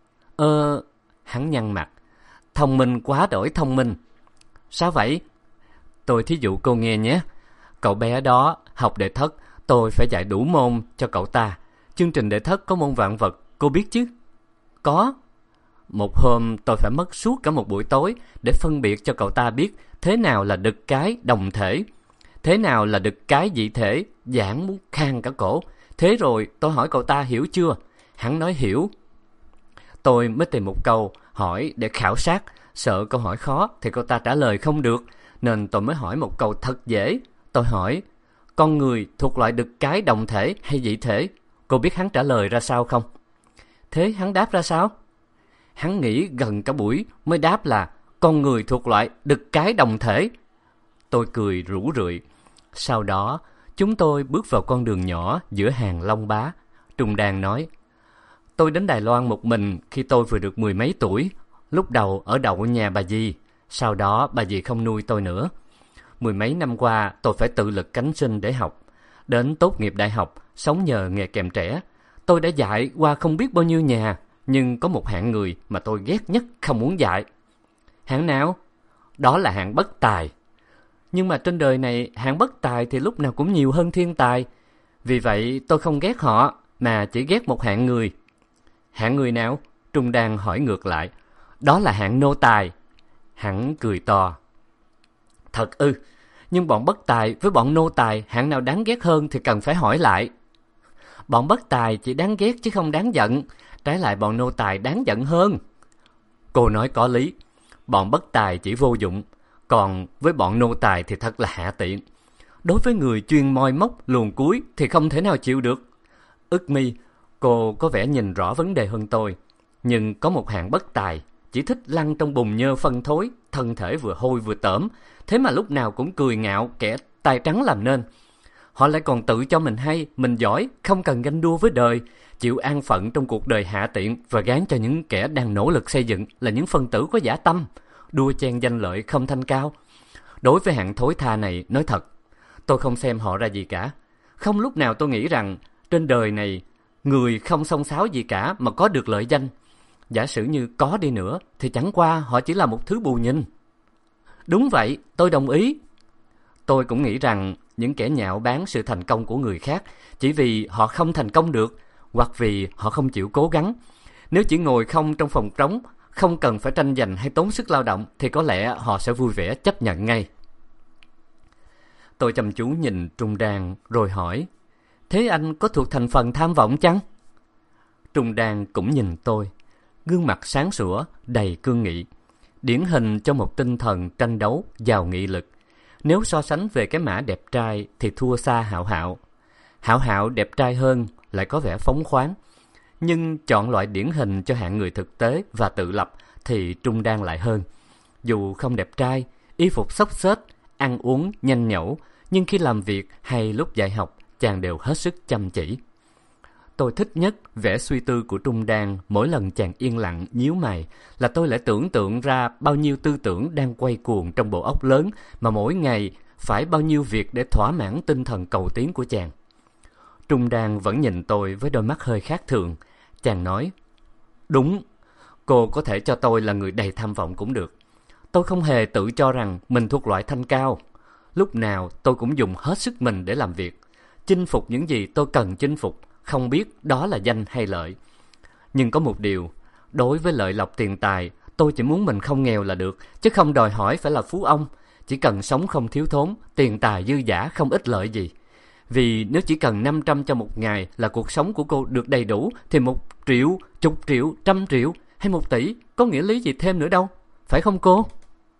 Hắn nhăn mặt. Thông minh quá đổi thông minh. Sao vậy? Tôi thí dụ cô nghe nhé. Cậu bé đó học đệ thất, tôi phải dạy đủ môn cho cậu ta. Chương trình đệ thất có môn vạn vật, cô biết chứ? Có. Một hôm tôi phải mất suốt cả một buổi tối để phân biệt cho cậu ta biết thế nào là đực cái đồng thể, thế nào là đực cái dị thể, giảng muốn khan cả cổ. Thế rồi tôi hỏi cậu ta hiểu chưa? Hắn nói hiểu. Tôi mới tìm một câu hỏi để khảo sát, sợ câu hỏi khó thì cậu ta trả lời không được, nên tôi mới hỏi một câu thật dễ. Tôi hỏi, con người thuộc loại đực cái đồng thể hay dị thể? Cô biết hắn trả lời ra sao không? Thế hắn đáp ra sao? Hắn nghĩ gần cả buổi mới đáp là con người thuộc loại đực cái đồng thể. Tôi cười rũ rượi. Sau đó, chúng tôi bước vào con đường nhỏ giữa hàng Long Bá. Trung Đan nói, tôi đến Đài Loan một mình khi tôi vừa được 10 mấy tuổi. Lúc đầu ở đậu nhà bà dì, sau đó bà dì không nuôi tôi nữa. 10 mấy năm qua tôi phải tự lực cánh sinh để học. Đến tốt nghiệp đại học, sống nhờ nghề kèm trẻ. Tôi đã dạy qua không biết bao nhiêu nhà, Nhưng có một hạng người mà tôi ghét nhất không muốn dạy. Hạng nào? Đó là hạng bất tài. Nhưng mà trên đời này hạng bất tài thì lúc nào cũng nhiều hơn thiên tài. Vì vậy tôi không ghét họ, mà chỉ ghét một hạng người. Hạng người nào? Trung Đan hỏi ngược lại. Đó là hạng nô tài. Hắn cười to. Thật ư? Nhưng bọn bất tài với bọn nô tài, hạng nào đáng ghét hơn thì cần phải hỏi lại. Bọn bất tài chỉ đáng ghét chứ không đáng giận. Trái lại bọn nô tài đáng giận hơn. Cô nói có lý. Bọn bất tài chỉ vô dụng. Còn với bọn nô tài thì thật là hạ tiện. Đối với người chuyên moi móc luồn cuối thì không thể nào chịu được. Ức Mi, cô có vẻ nhìn rõ vấn đề hơn tôi. Nhưng có một hạng bất tài chỉ thích lăn trong bùn nhơ phân thối, thân thể vừa hôi vừa tởm, thế mà lúc nào cũng cười ngạo kẻ tay trắng làm nên. Họ lại còn tự cho mình hay, mình giỏi, không cần ganh đua với đời, chịu an phận trong cuộc đời hạ tiện và gán cho những kẻ đang nỗ lực xây dựng là những phân tử có dã tâm, đua chen danh lợi không thanh cao. Đối với hạng thối tha này, nói thật, tôi không xem họ ra gì cả. Không lúc nào tôi nghĩ rằng trên đời này người không xông xáo gì cả mà có được lợi danh. Giả sử như có đi nữa thì chẳng qua họ chỉ là một thứ bù nhìn. Đúng vậy, tôi đồng ý. Tôi cũng nghĩ rằng những kẻ nhạo báng sự thành công của người khác chỉ vì họ không thành công được, hoặc vì họ không chịu cố gắng. Nếu chỉ ngồi không trong phòng trống, không cần phải tranh giành hay tốn sức lao động, thì có lẽ họ sẽ vui vẻ chấp nhận ngay. Tôi chăm chú nhìn Trung Đan rồi hỏi, thế anh có thuộc thành phần tham vọng chăng? Trung Đan cũng nhìn tôi, gương mặt sáng sủa, đầy cương nghị, điển hình cho một tinh thần tranh đấu, giàu nghị lực. Nếu so sánh về cái mã đẹp trai thì thua xa Hạo Hạo. Hạo Hạo đẹp trai hơn, lại có vẻ phóng khoáng. Nhưng chọn loại điển hình cho hạng người thực tế và tự lập thì Trung Đan lại hơn. Dù không đẹp trai, y phục xốc xếch, ăn uống nhanh nhẩu, nhưng khi làm việc hay lúc dạy học, chàng đều hết sức chăm chỉ. Tôi thích nhất vẻ suy tư của Trung Đan. Mỗi lần chàng yên lặng nhíu mày là tôi lại tưởng tượng ra bao nhiêu tư tưởng đang quay cuồng trong bộ óc lớn mà mỗi ngày phải bao nhiêu việc để thỏa mãn tinh thần cầu tiến của chàng. Trung Đan vẫn nhìn tôi với đôi mắt hơi khác thường. Chàng nói, đúng, cô có thể cho tôi là người đầy tham vọng cũng được. Tôi không hề tự cho rằng mình thuộc loại thanh cao. Lúc nào tôi cũng dùng hết sức mình để làm việc, chinh phục những gì tôi cần chinh phục, không biết đó là danh hay lợi. Nhưng có một điều, đối với lợi lộc tiền tài, tôi chỉ muốn mình không nghèo là được, chứ không đòi hỏi phải là phú ông. Chỉ cần sống không thiếu thốn, tiền tài dư dả không ích lợi gì. Vì nếu chỉ cần 500 cho một ngày là cuộc sống của cô được đầy đủ, thì 1 triệu, 10 triệu, 100 triệu hay 1 tỷ có nghĩa lý gì thêm nữa đâu, phải không cô?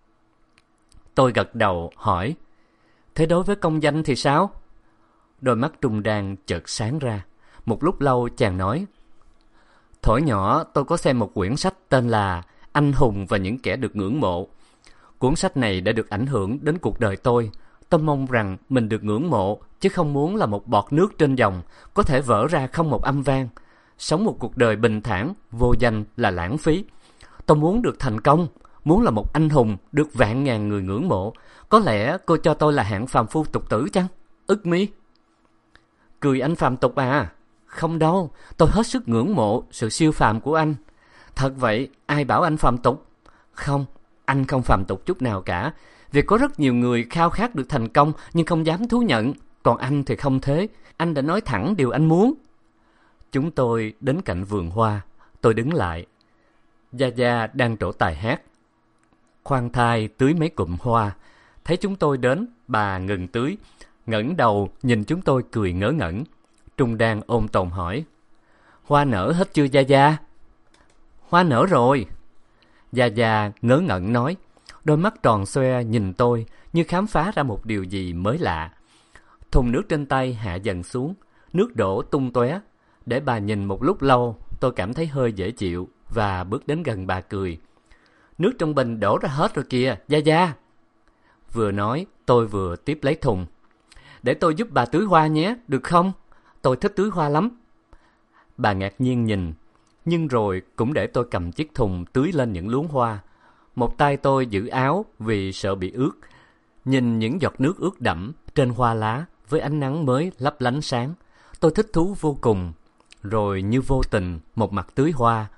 Tôi gật đầu hỏi, thế đối với công danh thì sao? Đôi mắt Trung Đan chợt sáng ra. Một lúc lâu chàng nói, thuở nhỏ tôi có xem một quyển sách tên là Anh hùng và những kẻ được ngưỡng mộ. Cuốn sách này đã được ảnh hưởng đến cuộc đời tôi. Tôi mong rằng mình được ngưỡng mộ, chứ không muốn là một bọt nước trên dòng, có thể vỡ ra không một âm vang. Sống một cuộc đời bình thản, vô danh là lãng phí. Tôi muốn được thành công, muốn là một anh hùng, được vạn ngàn người ngưỡng mộ. Có lẽ cô cho tôi là hạng phàm phu tục tử chăng? Ức Mi. Cười anh phàm tục à? Không đâu, tôi hết sức ngưỡng mộ sự siêu phàm của anh. Thật vậy, ai bảo anh phàm tục? Không, anh không phàm tục chút nào cả. Vì có rất nhiều người khao khát được thành công nhưng không dám thú nhận. Còn anh thì không thế, anh đã nói thẳng điều anh muốn. Chúng tôi đến cạnh vườn hoa. Tôi đứng lại. Gia Gia đang trổ tài hát. Khoan thai tưới mấy cụm hoa. Thấy chúng tôi đến, bà ngừng tưới, ngẩng đầu nhìn chúng tôi cười ngớ ngẩn. Trung Đan ôm tồn hỏi, hoa nở hết chưa Gia Gia? Hoa nở rồi. Gia Gia ngớ ngẩn nói, đôi mắt tròn xoe nhìn tôi như khám phá ra một điều gì mới lạ. Thùng nước trên tay hạ dần xuống, nước đổ tung tóe. Để bà nhìn một lúc lâu, tôi cảm thấy hơi dễ chịu và bước đến gần bà cười. Nước trong bình đổ ra hết rồi kìa, Gia Gia. Vừa nói, tôi vừa tiếp lấy thùng. Để tôi giúp bà tưới hoa nhé, được không? Tôi thích tưới hoa lắm. Bà ngạc nhiên nhìn, nhưng rồi cũng để tôi cầm chiếc thùng tưới lên những luống hoa. Một tay tôi giữ áo vì sợ bị ướt. Nhìn những giọt nước ướt đẫm trên hoa lá với ánh nắng mới lấp lánh sáng, tôi thích thú vô cùng. Rồi như vô tình, một mặt tưới hoa,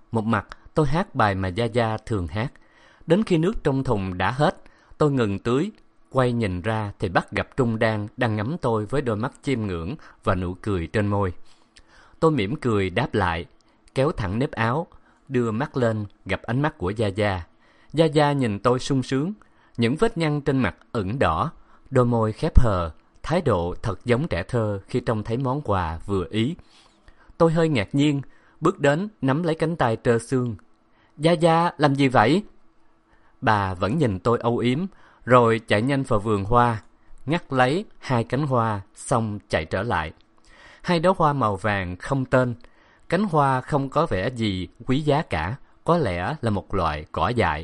một mặt tôi hát bài mà Gia Gia thường hát. Đến khi nước trong thùng đã hết, tôi ngừng tưới, quay nhìn ra thì bắt gặp Trung đang ngắm tôi với đôi mắt chiêm ngưỡng và nụ cười trên môi. Tôi mỉm cười đáp lại, kéo thẳng nếp áo, đưa mắt lên gặp ánh mắt của Gia Gia. Gia Gia nhìn tôi sung sướng, những vết nhăn trên mặt ửng đỏ, đôi môi khép hờ, thái độ thật giống trẻ thơ khi trông thấy món quà vừa ý. Tôi hơi ngạc nhiên, bước đến nắm lấy cánh tay trơ xương. Gia Gia, làm gì vậy? Bà vẫn nhìn tôi âu yếm, rồi chạy nhanh vào vườn hoa, ngắt lấy 2 cánh hoa, xong chạy trở lại. 2 đóa hoa màu vàng không tên, cánh hoa không có vẻ gì quý giá cả, có lẽ là một loại cỏ dại.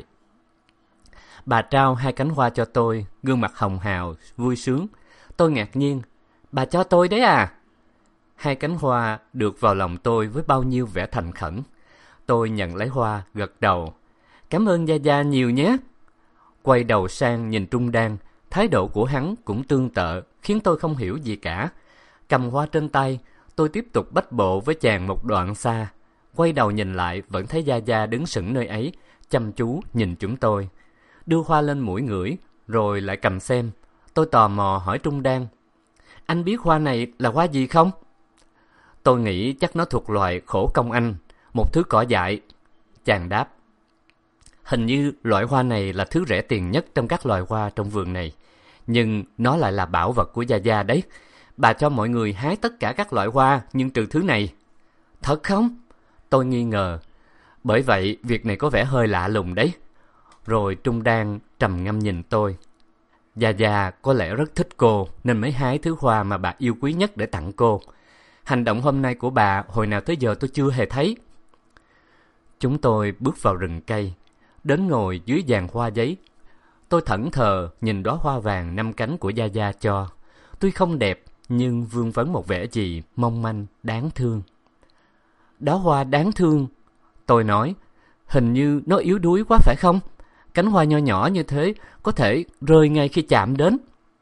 Bà trao 2 cánh hoa cho tôi, gương mặt hồng hào, vui sướng. Tôi ngạc nhiên, bà cho tôi đấy à? 2 cánh hoa được vào lòng tôi với bao nhiêu vẻ thành khẩn. Tôi nhận lấy hoa, gật đầu. Cảm ơn Gia Gia nhiều nhé. Quay đầu sang nhìn Trung Đan, thái độ của hắn cũng tương tự, khiến tôi không hiểu gì cả. Cầm hoa trên tay, tôi tiếp tục bách bộ với chàng một đoạn xa. Quay đầu nhìn lại, vẫn thấy Gia Gia đứng sững nơi ấy, chăm chú nhìn chúng tôi. Đưa hoa lên mũi ngửi, rồi lại cầm xem. Tôi tò mò hỏi Trung Đan, anh biết hoa này là hoa gì không? Tôi nghĩ chắc nó thuộc loài khổ công anh, một thứ cỏ dại. Chàng đáp, hình như loại hoa này là thứ rẻ tiền nhất trong các loài hoa trong vườn này. Nhưng nó lại là bảo vật của Gia Gia đấy. Bà cho mọi người hái tất cả các loại hoa, nhưng trừ thứ này. Thật không? Tôi nghi ngờ. Bởi vậy, việc này có vẻ hơi lạ lùng đấy. Rồi Trung Đan trầm ngâm nhìn tôi. Gia Gia có lẽ rất thích cô, nên mới hái thứ hoa mà bà yêu quý nhất để tặng cô. Hành động hôm nay của bà hồi nào tới giờ tôi chưa hề thấy. Chúng tôi bước vào rừng cây, đến ngồi dưới giàn hoa giấy. Tôi thẫn thờ nhìn đóa hoa vàng 5 cánh của Gia Gia cho. Tuy không đẹp, nhưng vương vấn một vẻ gì mong manh, đáng thương. Đóa hoa đáng thương, tôi nói, hình như nó yếu đuối quá phải không? Cánh hoa nho nhỏ như thế có thể rơi ngay khi chạm đến.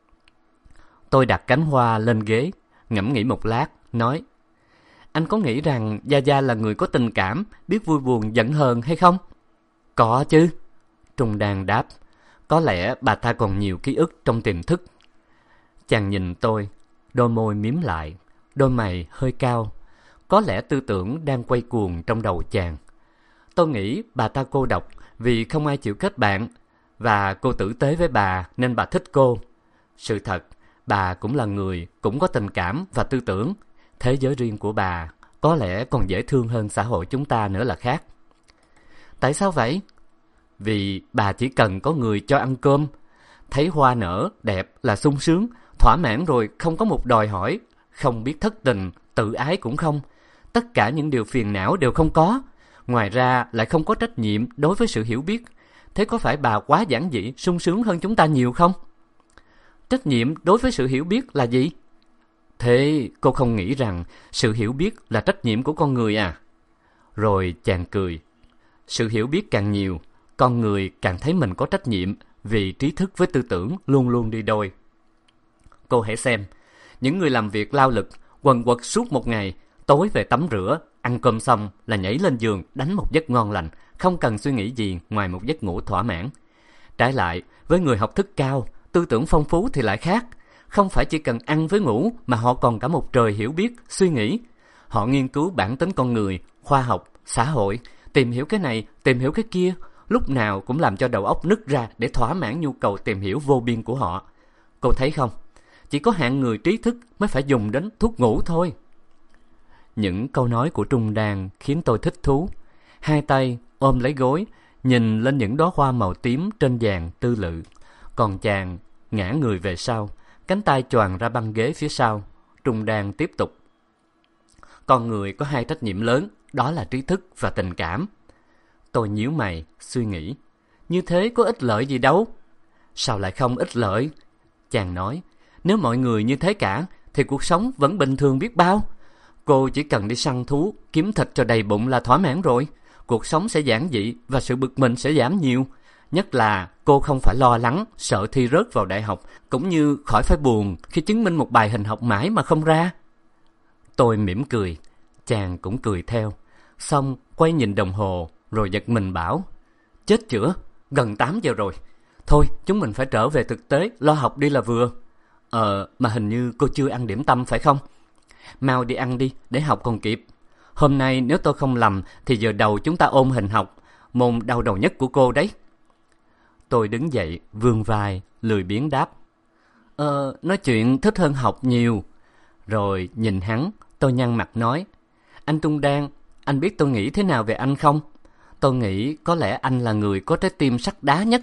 Tôi đặt cánh hoa lên ghế, ngẫm nghĩ một lát, nói, anh có nghĩ rằng Gia Gia là người có tình cảm, biết vui buồn giận hờn hay không? Có chứ. Trung Đan đáp, có lẽ bà ta còn nhiều ký ức trong tiềm thức. Chàng nhìn tôi, đôi môi mím lại, đôi mày hơi cao. Có lẽ tư tưởng đang quay cuồng trong đầu chàng. Tôi nghĩ bà ta cô độc vì không ai chịu kết bạn, và cô tử tế với bà nên bà thích cô. Sự thật, bà cũng là người, cũng có tình cảm và tư tưởng. Thế giới riêng của bà có lẽ còn dễ thương hơn xã hội chúng ta nữa là khác. Tại sao vậy? Vì bà chỉ cần có người cho ăn cơm. Thấy hoa nở, đẹp là sung sướng, thỏa mãn rồi, không có một đòi hỏi. Không biết thất tình, tự ái cũng không. Tất cả những điều phiền não đều không có. Ngoài ra lại không có trách nhiệm đối với sự hiểu biết. Thế có phải bà quá giản dị, sung sướng hơn chúng ta nhiều không? Trách nhiệm đối với sự hiểu biết là gì? Thế cô không nghĩ rằng sự hiểu biết là trách nhiệm của con người à? Rồi chàng cười. Sự hiểu biết càng nhiều, con người càng thấy mình có trách nhiệm, vì trí thức với tư tưởng luôn luôn đi đôi. Cô hãy xem, những người làm việc lao lực, quần quật suốt một ngày, tối về tắm rửa, ăn cơm xong là nhảy lên giường đánh một giấc ngon lành, không cần suy nghĩ gì ngoài một giấc ngủ thỏa mãn. Trái lại, với người học thức cao, tư tưởng phong phú thì lại khác. Không phải chỉ cần ăn với ngủ mà họ còn cả một trời hiểu biết, suy nghĩ. Họ nghiên cứu bản tính con người, khoa học, xã hội, tìm hiểu cái này, tìm hiểu cái kia, lúc nào cũng làm cho đầu óc nứt ra để thỏa mãn nhu cầu tìm hiểu vô biên của họ. Cô thấy không? Chỉ có hạng người trí thức mới phải dùng đến thuốc ngủ thôi. Những câu nói của Trung Đan khiến tôi thích thú. 2 tay ôm lấy gối, nhìn lên những đóa hoa màu tím trên giàn tư lự. Còn chàng ngã người về sau, cánh tay choàng ra băng ghế phía sau. Trung Đan tiếp tục. Con người có 2 trách nhiệm lớn, đó là trí thức và tình cảm. Tôi nhíu mày, suy nghĩ. Như thế có ích lợi gì đâu? Sao lại không ích lợi? Chàng nói, nếu mọi người như thế cả, thì cuộc sống vẫn bình thường biết bao. Cô chỉ cần đi săn thú, kiếm thịt cho đầy bụng là thỏa mãn rồi. Cuộc sống sẽ giản dị và sự bực mình sẽ giảm nhiều. Nhất là cô không phải lo lắng, sợ thi rớt vào đại học, cũng như khỏi phải buồn khi chứng minh một bài hình học mãi mà không ra. Tôi mỉm cười, chàng cũng cười theo. Xong quay nhìn đồng hồ rồi giật mình bảo: chết chữa, gần 8 giờ rồi. Thôi chúng mình phải trở về thực tế, lo học đi là vừa. Mà hình như cô chưa ăn điểm tâm phải không? Mau đi ăn đi, để học còn kịp. Hôm nay nếu tôi không lầm thì giờ đầu chúng ta ôn hình học, môn đau đầu nhất của cô đấy. Tôi đứng dậy, vươn vai, lười biếng đáp: nói chuyện thích hơn học nhiều. Rồi nhìn hắn, tôi nhăn mặt nói: anh Trung Đan, anh biết tôi nghĩ thế nào về anh không? Tôi nghĩ có lẽ anh là người có trái tim sắt đá nhất.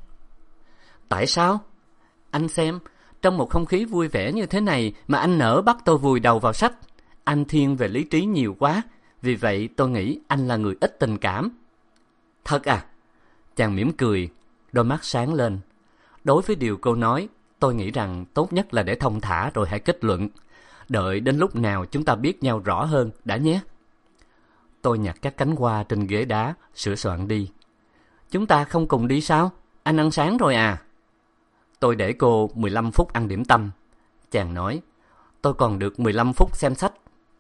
Tại sao? Anh xem, trong một không khí vui vẻ như thế này mà anh nỡ bắt tôi vùi đầu vào sách. Anh thiên về lý trí nhiều quá, vì vậy tôi nghĩ anh là người ít tình cảm. Thật à? Chàng mỉm cười, đôi mắt sáng lên. Đối với điều cô nói, tôi nghĩ rằng tốt nhất là để thông thả rồi hãy kết luận. Đợi đến lúc nào chúng ta biết nhau rõ hơn đã nhé. Tôi nhặt các cánh hoa trên ghế đá, sửa soạn đi. Chúng ta không cùng đi sao? Anh ăn sáng rồi à? Tôi để cô 15 phút ăn điểm tâm. Chàng nói: tôi còn được 15 phút xem sách.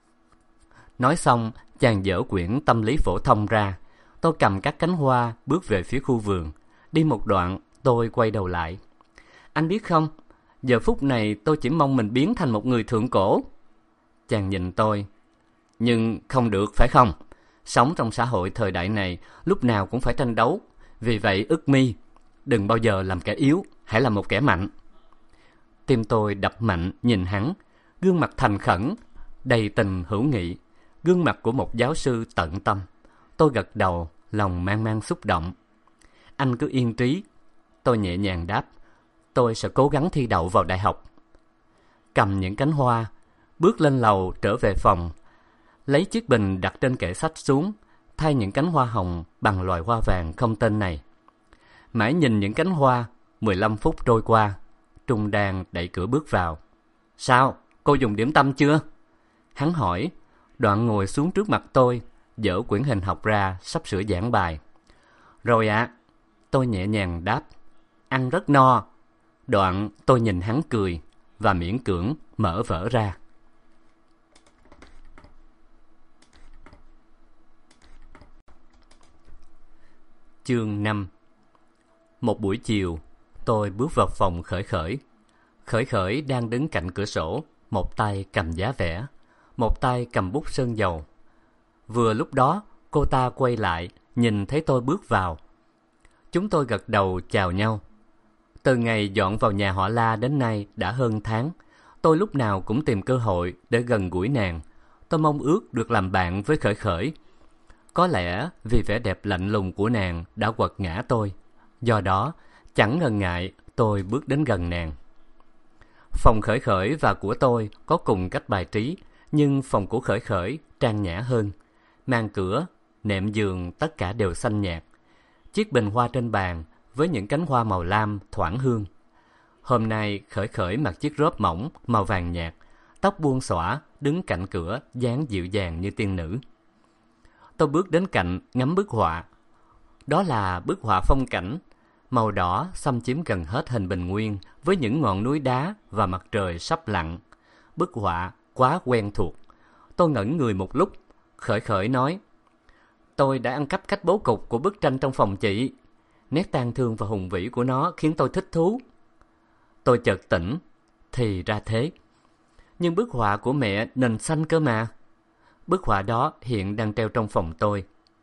Nói xong, chàng dở quyển tâm lý phổ thông ra. Tôi cầm các cánh hoa bước về phía khu vườn. Đi một đoạn, tôi quay đầu lại. Anh biết không, giờ phút này tôi chỉ mong mình biến thành một người thượng cổ. Chàng nhìn tôi. Nhưng không được phải không? Sống trong xã hội thời đại này, lúc nào cũng phải tranh đấu. Vì vậy ức mi, đừng bao giờ làm kẻ yếu, hãy là một kẻ mạnh. Tim tôi đập mạnh nhìn hắn, gương mặt thành khẩn, đầy tình hữu nghị, gương mặt của một giáo sư tận tâm. Tôi gật đầu, lòng mang mang xúc động. Anh cứ yên trí. Tôi nhẹ nhàng đáp: tôi sẽ cố gắng thi đậu vào đại học. Cầm những cánh hoa, bước lên lầu trở về phòng, lấy chiếc bình đặt trên kệ sách xuống, thay những cánh hoa hồng bằng loài hoa vàng không tên này. Mãi nhìn những cánh hoa, 15 phút trôi qua. Trung Đan đẩy cửa bước vào. Sao, cô dùng điểm tâm chưa? Hắn hỏi, đoạn ngồi xuống trước mặt tôi, dở quyển hình học ra, sắp sửa giảng bài. Rồi ạ. Tôi nhẹ nhàng đáp. Ăn rất no. Đoạn tôi nhìn hắn cười và miễn cưỡng mở vở ra. Chương 5. Một buổi chiều, tôi bước vào phòng Khởi Khởi. Khởi Khởi đang đứng cạnh cửa sổ, một tay cầm giá vẽ, một tay cầm bút sơn dầu. Vừa lúc đó, cô ta quay lại, nhìn thấy tôi bước vào. Chúng tôi gật đầu chào nhau. Từ ngày dọn vào nhà họ La đến nay đã hơn tháng, tôi lúc nào cũng tìm cơ hội để gần gũi nàng. Tôi mong ước được làm bạn với Khởi Khởi. Có lẽ vì vẻ đẹp lạnh lùng của nàng đã quật ngã tôi. Do đó, chẳng ngần ngại tôi bước đến gần nàng. Phòng Khởi Khởi và của tôi có cùng cách bài trí, nhưng phòng của Khởi Khởi trang nhã hơn. Màn cửa, nệm giường tất cả đều xanh nhạt. Chiếc bình hoa trên bàn với những cánh hoa màu lam thoảng hương. Hôm nay Khởi Khởi mặc chiếc rớp mỏng màu vàng nhạt, tóc buông xõa, đứng cạnh cửa dáng dịu dàng như tiên nữ. Tôi bước đến cạnh ngắm bức họa. Đó là bức họa phong cảnh, màu đỏ xâm chiếm gần hết hình bình nguyên với những ngọn núi đá và mặt trời sắp lặn. Bức họa quá quen thuộc. Tôi ngẩn người một lúc. Khởi Khởi nói, tôi đã ăn cắp cách bố cục của bức tranh trong phòng chị. Nét tang thương và hùng vĩ của nó khiến tôi thích thú. Tôi chợt tỉnh, thì ra thế. Nhưng bức họa của mẹ nền xanh cơ mà. Bức họa đó hiện đang treo trong phòng tôi.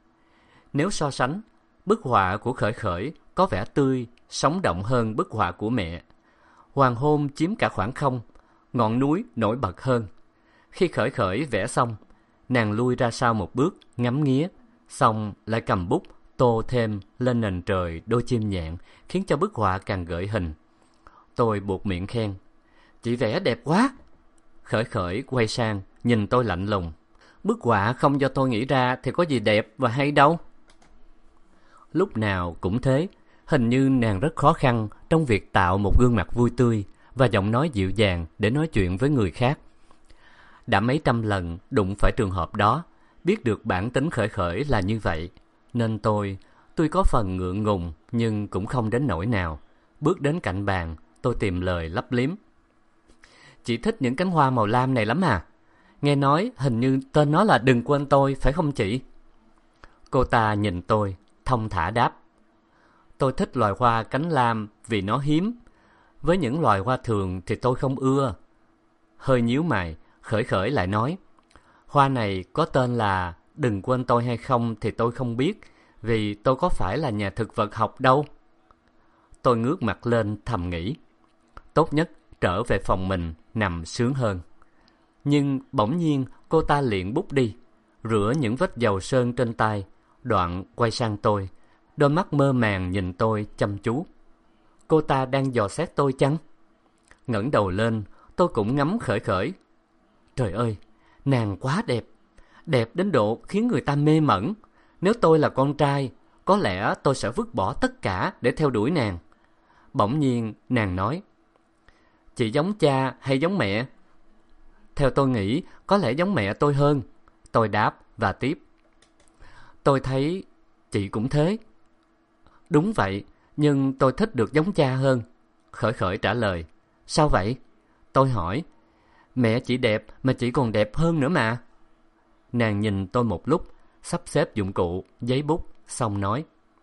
Nếu so sánh, bức họa của Khởi Khởi có vẻ tươi, sống động hơn bức họa của mẹ. Hoàng hôn chiếm cả khoảng không, ngọn núi nổi bật hơn. Khi Khởi Khởi vẽ xong, nàng lui ra sau một bước, ngắm nghía, xong lại cầm bút tô thêm lên nền trời đôi chim nhạn, khiến cho bức họa càng gợi hình. Tôi buột miệng khen, chị vẽ đẹp quá. Khởi Khởi quay sang, nhìn tôi lạnh lùng. Bức họa không do tôi nghĩ ra thì có gì đẹp và hay đâu. Lúc nào cũng thế, hình như nàng rất khó khăn trong việc tạo một gương mặt vui tươi và giọng nói dịu dàng để nói chuyện với người khác. Đã mấy trăm lần đụng phải trường hợp đó, biết được bản tính Khởi Khởi là như vậy, nên tôi, tuy có phần ngượng ngùng nhưng cũng không đến nỗi nào. Bước đến cạnh bàn, tôi tìm lời lấp liếm. Chị thích những cánh hoa màu lam này lắm à? Nghe nói hình như tên nó là Đừng Quên Tôi, phải không chị? Cô ta nhìn tôi, thong thả đáp: tôi thích loài hoa cánh lam vì nó hiếm. Với những loài hoa thường thì tôi không ưa. Hơi nhíu mày, Khởi Khởi lại nói: hoa này có tên là Đừng Quên Tôi hay không thì tôi không biết, vì tôi có phải là nhà thực vật học đâu. Tôi ngước mặt lên thầm nghĩ, tốt nhất trở về phòng mình nằm sướng hơn. Nhưng bỗng nhiên cô ta liền bút đi, rửa những vết dầu sơn trên tay, đoạn quay sang tôi, đôi mắt mơ màng nhìn tôi chăm chú. Cô ta đang dò xét tôi chăng? Ngẩng đầu lên, tôi cũng ngắm Khởi Khởi. Trời ơi, nàng quá đẹp, đẹp đến độ khiến người ta mê mẩn. Nếu tôi là con trai, có lẽ tôi sẽ vứt bỏ tất cả để theo đuổi nàng. Bỗng nhiên nàng nói: chị giống cha hay giống mẹ? Theo tôi nghĩ, có lẽ giống mẹ tôi hơn. Tôi đáp và tiếp: tôi thấy chị cũng thế. Đúng vậy, nhưng tôi thích được giống cha hơn. Khởi Khởi trả lời. Sao vậy? Tôi hỏi. Mẹ chị đẹp mà chị còn đẹp hơn nữa mà. Nàng nhìn tôi một lúc, sắp xếp dụng cụ, giấy bút, xong nói: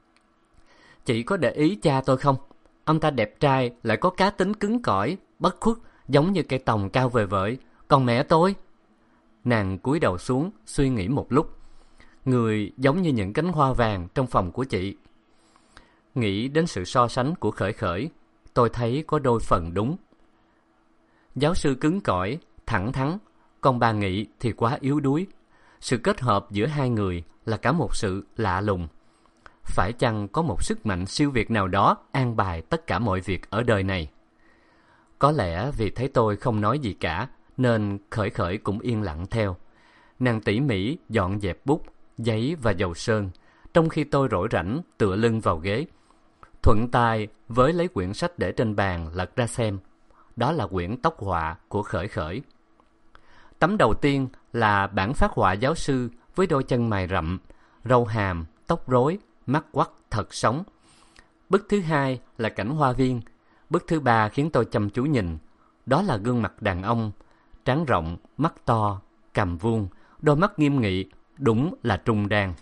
chị có để ý cha tôi không? Ông ta đẹp trai, lại có cá tính cứng cỏi, bất khuất, giống như cây tòng cao vời vợi. Còn mẹ tôi? Nàng cúi đầu xuống, suy nghĩ một lúc. Người giống như những cánh hoa vàng trong phòng của chị. Nghĩ đến sự so sánh của Khởi Khởi, tôi thấy có đôi phần đúng. Giáo sư cứng cỏi, thẳng thắn, còn bà Nghị thì quá yếu đuối. Sự kết hợp giữa hai người là cả một sự lạ lùng. Phải chăng có một sức mạnh siêu việt nào đó an bài tất cả mọi việc ở đời này? Có lẽ vì thấy tôi không nói gì cả, nên Khởi Khởi cũng yên lặng theo. Nàng tỉ mỉ dọn dẹp bút, giấy và dầu sơn, trong khi tôi rỗi rảnh tựa lưng vào ghế, thuận tay với lấy quyển sách để trên bàn lật ra xem. Đó là quyển tóc họa của Khởi Khởi. Tấm đầu tiên là bản phác họa giáo sư với đôi chân mày rậm, râu hàm, tóc rối, mắt quắt thật sống. Bức thứ hai là cảnh hoa viên. Bức thứ ba khiến tôi chăm chú nhìn. Đó là gương mặt đàn ông, trán rộng, mắt to, cằm vuông, đôi mắt nghiêm nghị, đúng là trung đan.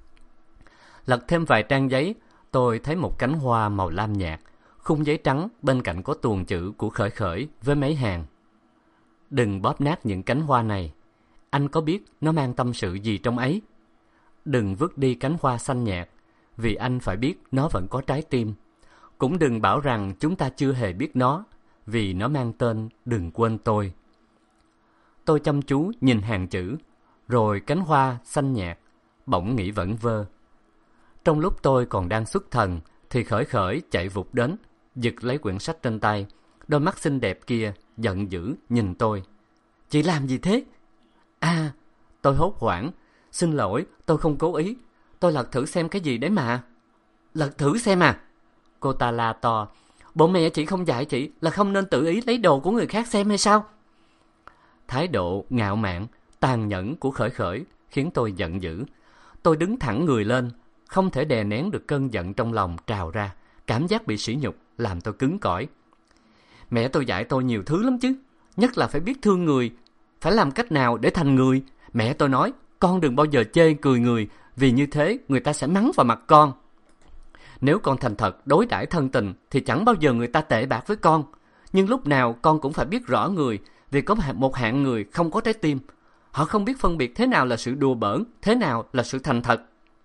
Lật thêm vài trang giấy, tôi thấy một cánh hoa màu lam nhạt, khung giấy trắng bên cạnh có tuồng chữ của Khởi Khởi với mấy hàng: đừng bóp nát những cánh hoa này, anh có biết nó mang tâm sự gì trong ấy? Đừng vứt đi cánh hoa xanh nhạt, vì anh phải biết nó vẫn có trái tim. Cũng đừng bảo rằng chúng ta chưa hề biết nó, vì nó mang tên Đừng Quên Tôi. Tôi chăm chú nhìn hàng chữ, rồi cánh hoa xanh nhạt, bỗng nghĩ vẩn vơ. Trong lúc tôi còn đang xuất thần, thì Khởi Khởi chạy vụt đến, giật lấy quyển sách trên tay. Đôi mắt xinh đẹp kia giận dữ nhìn tôi. Chị làm gì thế? À, tôi hốt hoảng. Xin lỗi, tôi không cố ý. Tôi lật thử xem cái gì đấy mà. Lật thử xem à? Cô ta la to. Bộ mẹ chị không dạy chị là không nên tự ý lấy đồ của người khác xem hay sao? Thái độ ngạo mạn, tàn nhẫn của Khởi Khởi khiến tôi giận dữ. Tôi đứng thẳng người lên, không thể đè nén được cơn giận trong lòng trào ra. Cảm giác bị sỉ nhục làm tôi cứng cỏi. Mẹ tôi dạy tôi nhiều thứ lắm chứ, nhất là phải biết thương người, phải làm cách nào để thành người. Mẹ tôi nói, con đừng bao giờ chê cười người, vì như thế người ta sẽ mắng vào mặt con. Nếu con thành thật đối đãi thân tình thì chẳng bao giờ người ta tệ bạc với con. Nhưng lúc nào con cũng phải biết rõ người, vì có một hạng người không có trái tim. Họ không biết phân biệt thế nào là sự đùa bỡn, thế nào là sự thành thật.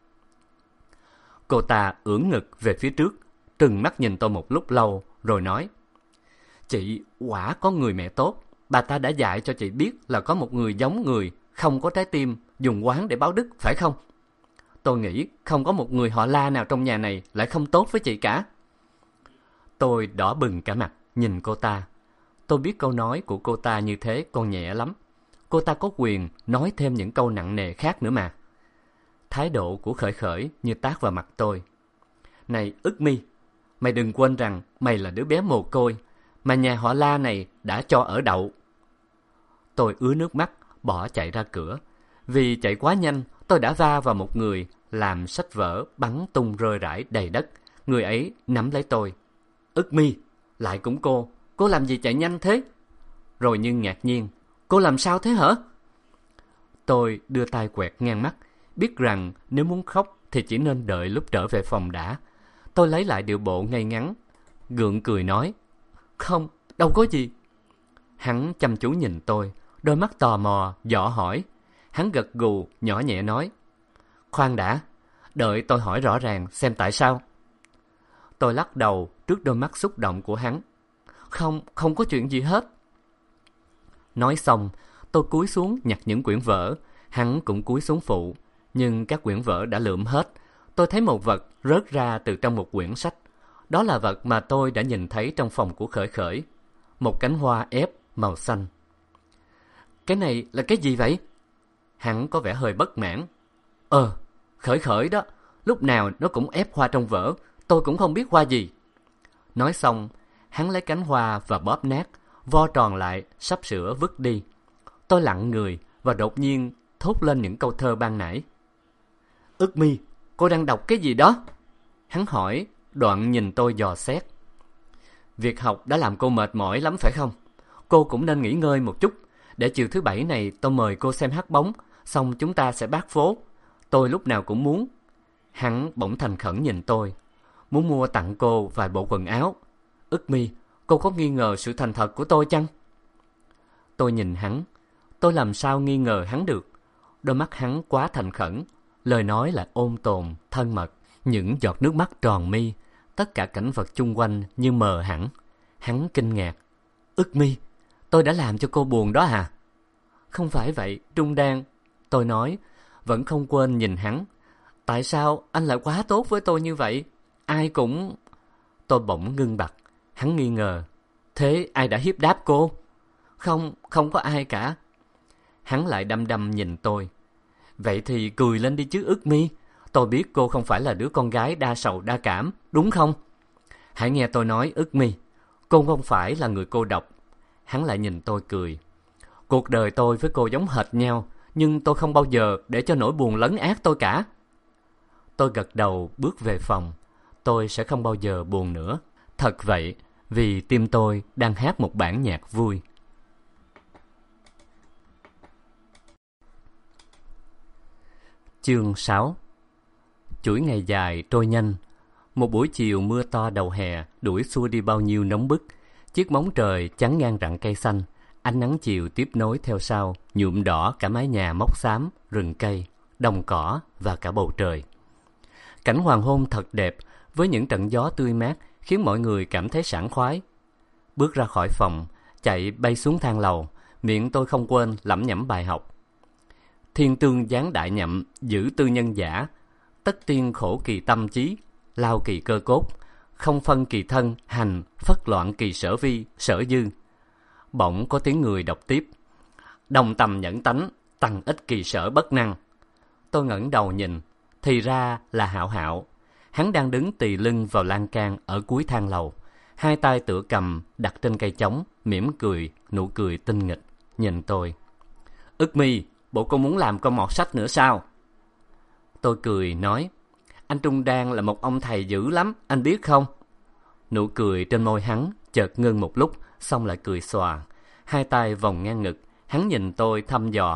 Cô ta ưỡn ngực về phía trước, trừng mắt nhìn tôi một lúc lâu, rồi nói: chị quả có người mẹ tốt. Bà ta đã dạy cho chị biết là có một người giống người, không có trái tim, dùng oán để báo đức, phải không? Tôi nghĩ không có một người họ La nào trong nhà này lại không tốt với chị cả. Tôi đỏ bừng cả mặt, nhìn cô ta. Tôi biết câu nói của cô ta như thế còn nhẹ lắm. Cô ta có quyền nói thêm những câu nặng nề khác nữa mà. Thái độ của Khởi Khởi như tát vào mặt tôi. Này Ức Mi, mày đừng quên rằng mày là đứa bé mồ côi mà nhà họ La này đã cho ở đậu. Tôi ứa nước mắt, bỏ chạy ra cửa. Vì chạy quá nhanh, tôi đã va vào một người, làm sách vở bắn tung rơi rải đầy đất. Người ấy nắm lấy tôi. Ức Mi, lại cũng cô làm gì chạy nhanh thế? Rồi nhưng ngạc nhiên, cô làm sao thế hả? Tôi đưa tay quẹt ngang mắt, biết rằng nếu muốn khóc thì chỉ nên đợi lúc trở về phòng đã. Tôi lấy lại điệu bộ ngay ngắn, gượng cười nói, không, đâu có gì. Hắn chăm chú nhìn tôi, đôi mắt tò mò, dò hỏi. Hắn gật gù, nhỏ nhẹ nói, khoan đã, đợi tôi hỏi rõ ràng xem tại sao. Tôi lắc đầu trước đôi mắt xúc động của hắn. Không có chuyện gì hết. Nói xong, tôi cúi xuống nhặt những quyển vở, hắn cũng cúi xuống phụ, nhưng các quyển vở đã lượm hết. Tôi thấy một vật rớt ra từ trong một quyển sách. Đó là vật mà tôi đã nhìn thấy trong phòng của Khởi Khởi. Một cánh hoa ép màu xanh. Cái này là cái gì vậy? Hắn có vẻ hơi bất mãn. Khởi Khởi đó, lúc nào nó cũng ép hoa trong vở, tôi cũng không biết hoa gì. Nói xong, hắn lấy cánh hoa và bóp nát, vo tròn lại, sắp sửa vứt đi. Tôi lặng người và đột nhiên thốt lên những câu thơ ban nãy. Ức Mi, cô đang đọc cái gì đó? Hắn hỏi, đoạn nhìn tôi dò xét. Việc học đã làm cô mệt mỏi lắm phải không? Cô cũng nên nghỉ ngơi một chút. Để chiều thứ Bảy này tôi mời cô xem hát bóng, xong chúng ta sẽ bát phố. Tôi lúc nào cũng muốn. Hắn bỗng thành khẩn nhìn tôi. Muốn mua tặng cô vài bộ quần áo. Ức Mi, cô có nghi ngờ sự thành thật của tôi chăng? Tôi nhìn hắn. Tôi làm sao nghi ngờ hắn được? Đôi mắt hắn quá thành khẩn. Lời nói là ôn tồn, thân mật. Những giọt nước mắt tròn mi. Tất cả cảnh vật chung quanh như mờ hẳn. Hắn kinh ngạc. Ức Mi, tôi đã làm cho cô buồn đó à? Không phải vậy, Trung Đan. Tôi nói, vẫn không quên nhìn hắn. Tại sao anh lại quá tốt với tôi như vậy? Ai cũng... Tôi bỗng ngưng bặt. Hắn nghi ngờ. Thế ai đã hiếp đáp cô? Không có ai cả. Hắn lại đăm đăm nhìn tôi. Vậy thì cười lên đi chứ Ức Mi. Tôi biết cô không phải là đứa con gái đa sầu đa cảm, đúng không? Hãy nghe tôi nói Ức Mi. Cô không phải là người cô độc. Hắn lại nhìn tôi cười. Cuộc đời tôi với cô giống hệt nhau, nhưng tôi không bao giờ để cho nỗi buồn lấn át tôi cả. Tôi gật đầu bước về phòng. Tôi sẽ không bao giờ buồn nữa. Thật vậy, vì tim tôi đang hát một bản nhạc vui. Chương 6. Chuỗi ngày dài trôi nhanh. Một buổi chiều mưa to đầu hè đuổi xua đi bao nhiêu nóng bức. Chiếc bóng trời chắn ngang rặng cây xanh. Ánh nắng chiều tiếp nối theo sau, nhuộm đỏ cả mái nhà mốc xám, rừng cây, đồng cỏ và cả bầu trời. Cảnh hoàng hôn thật đẹp, với những trận gió tươi mát khiến mọi người cảm thấy sảng khoái. Bước ra khỏi phòng, chạy bay xuống thang lầu, miệng tôi không quên lẩm nhẩm bài học. Thiên tương giáng đại nhậm, giữ tư nhân giả. Tất tiên khổ kỳ tâm trí, lao kỳ cơ cốt. Không phân kỳ thân, hành, phất loạn kỳ sở vi, sở dư. Bỗng có tiếng người đọc tiếp. Đồng tầm nhẫn tánh, tăng ích kỳ sở bất năng. Tôi ngẩng đầu nhìn, thì ra là Hạo Hạo. Hắn đang đứng tì lưng vào lan can ở cuối thang lầu. Hai tay tựa cầm đặt trên cây trống, mỉm cười, nụ cười tinh nghịch, nhìn tôi. Ức Mi, bộ cô muốn làm con mọt sách nữa sao? Tôi cười nói, anh Trung Đan là một ông thầy dữ lắm, anh biết không? Nụ cười trên môi hắn chợt ngưng một lúc, xong lại cười xòa. Hai tay vòng ngang ngực, hắn nhìn tôi thăm dò.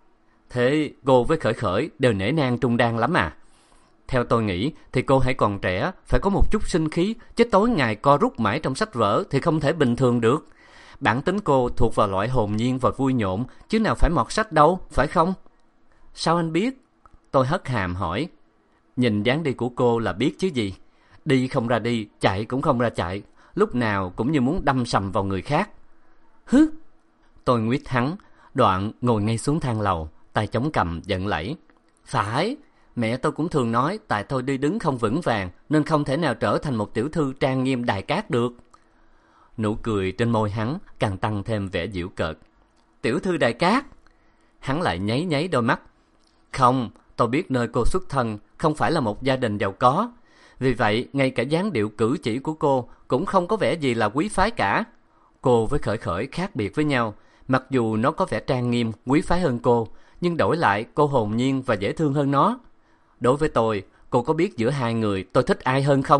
Thế cô với Khởi Khởi đều nể nang Trung Đan lắm à? Theo tôi nghĩ thì cô hãy còn trẻ, phải có một chút sinh khí, chứ tối ngày co rút mãi trong sách vở thì không thể bình thường được. Bản tính cô thuộc vào loại hồn nhiên và vui nhộn, chứ nào phải mọt sách đâu, phải không? Sao anh biết? Tôi hất hàm hỏi. Nhìn dáng đi của cô là biết chứ gì. Đi không ra đi, chạy cũng không ra chạy, lúc nào cũng như muốn đâm sầm vào người khác. Hứ! Tôi nguyết hắn, đoạn ngồi ngay xuống thang lầu, tay chống cằm giận lẫy. Phải, mẹ tôi cũng thường nói tại tôi đi đứng không vững vàng nên không thể nào trở thành một tiểu thư trang nghiêm đài cát được. Nụ cười trên môi hắn càng tăng thêm vẻ giễu cợt. Tiểu thư đài cát? Hắn lại nháy nháy đôi mắt. Không, tôi biết nơi cô xuất thân không phải là một gia đình giàu có. Vì vậy, ngay cả dáng điệu cử chỉ của cô cũng không có vẻ gì là quý phái cả. Cô với Khởi Khởi khác biệt với nhau. Mặc dù nó có vẻ trang nghiêm, quý phái hơn cô, nhưng đổi lại cô hồn nhiên và dễ thương hơn nó. Đối với tôi, cô có biết giữa hai người tôi thích ai hơn không?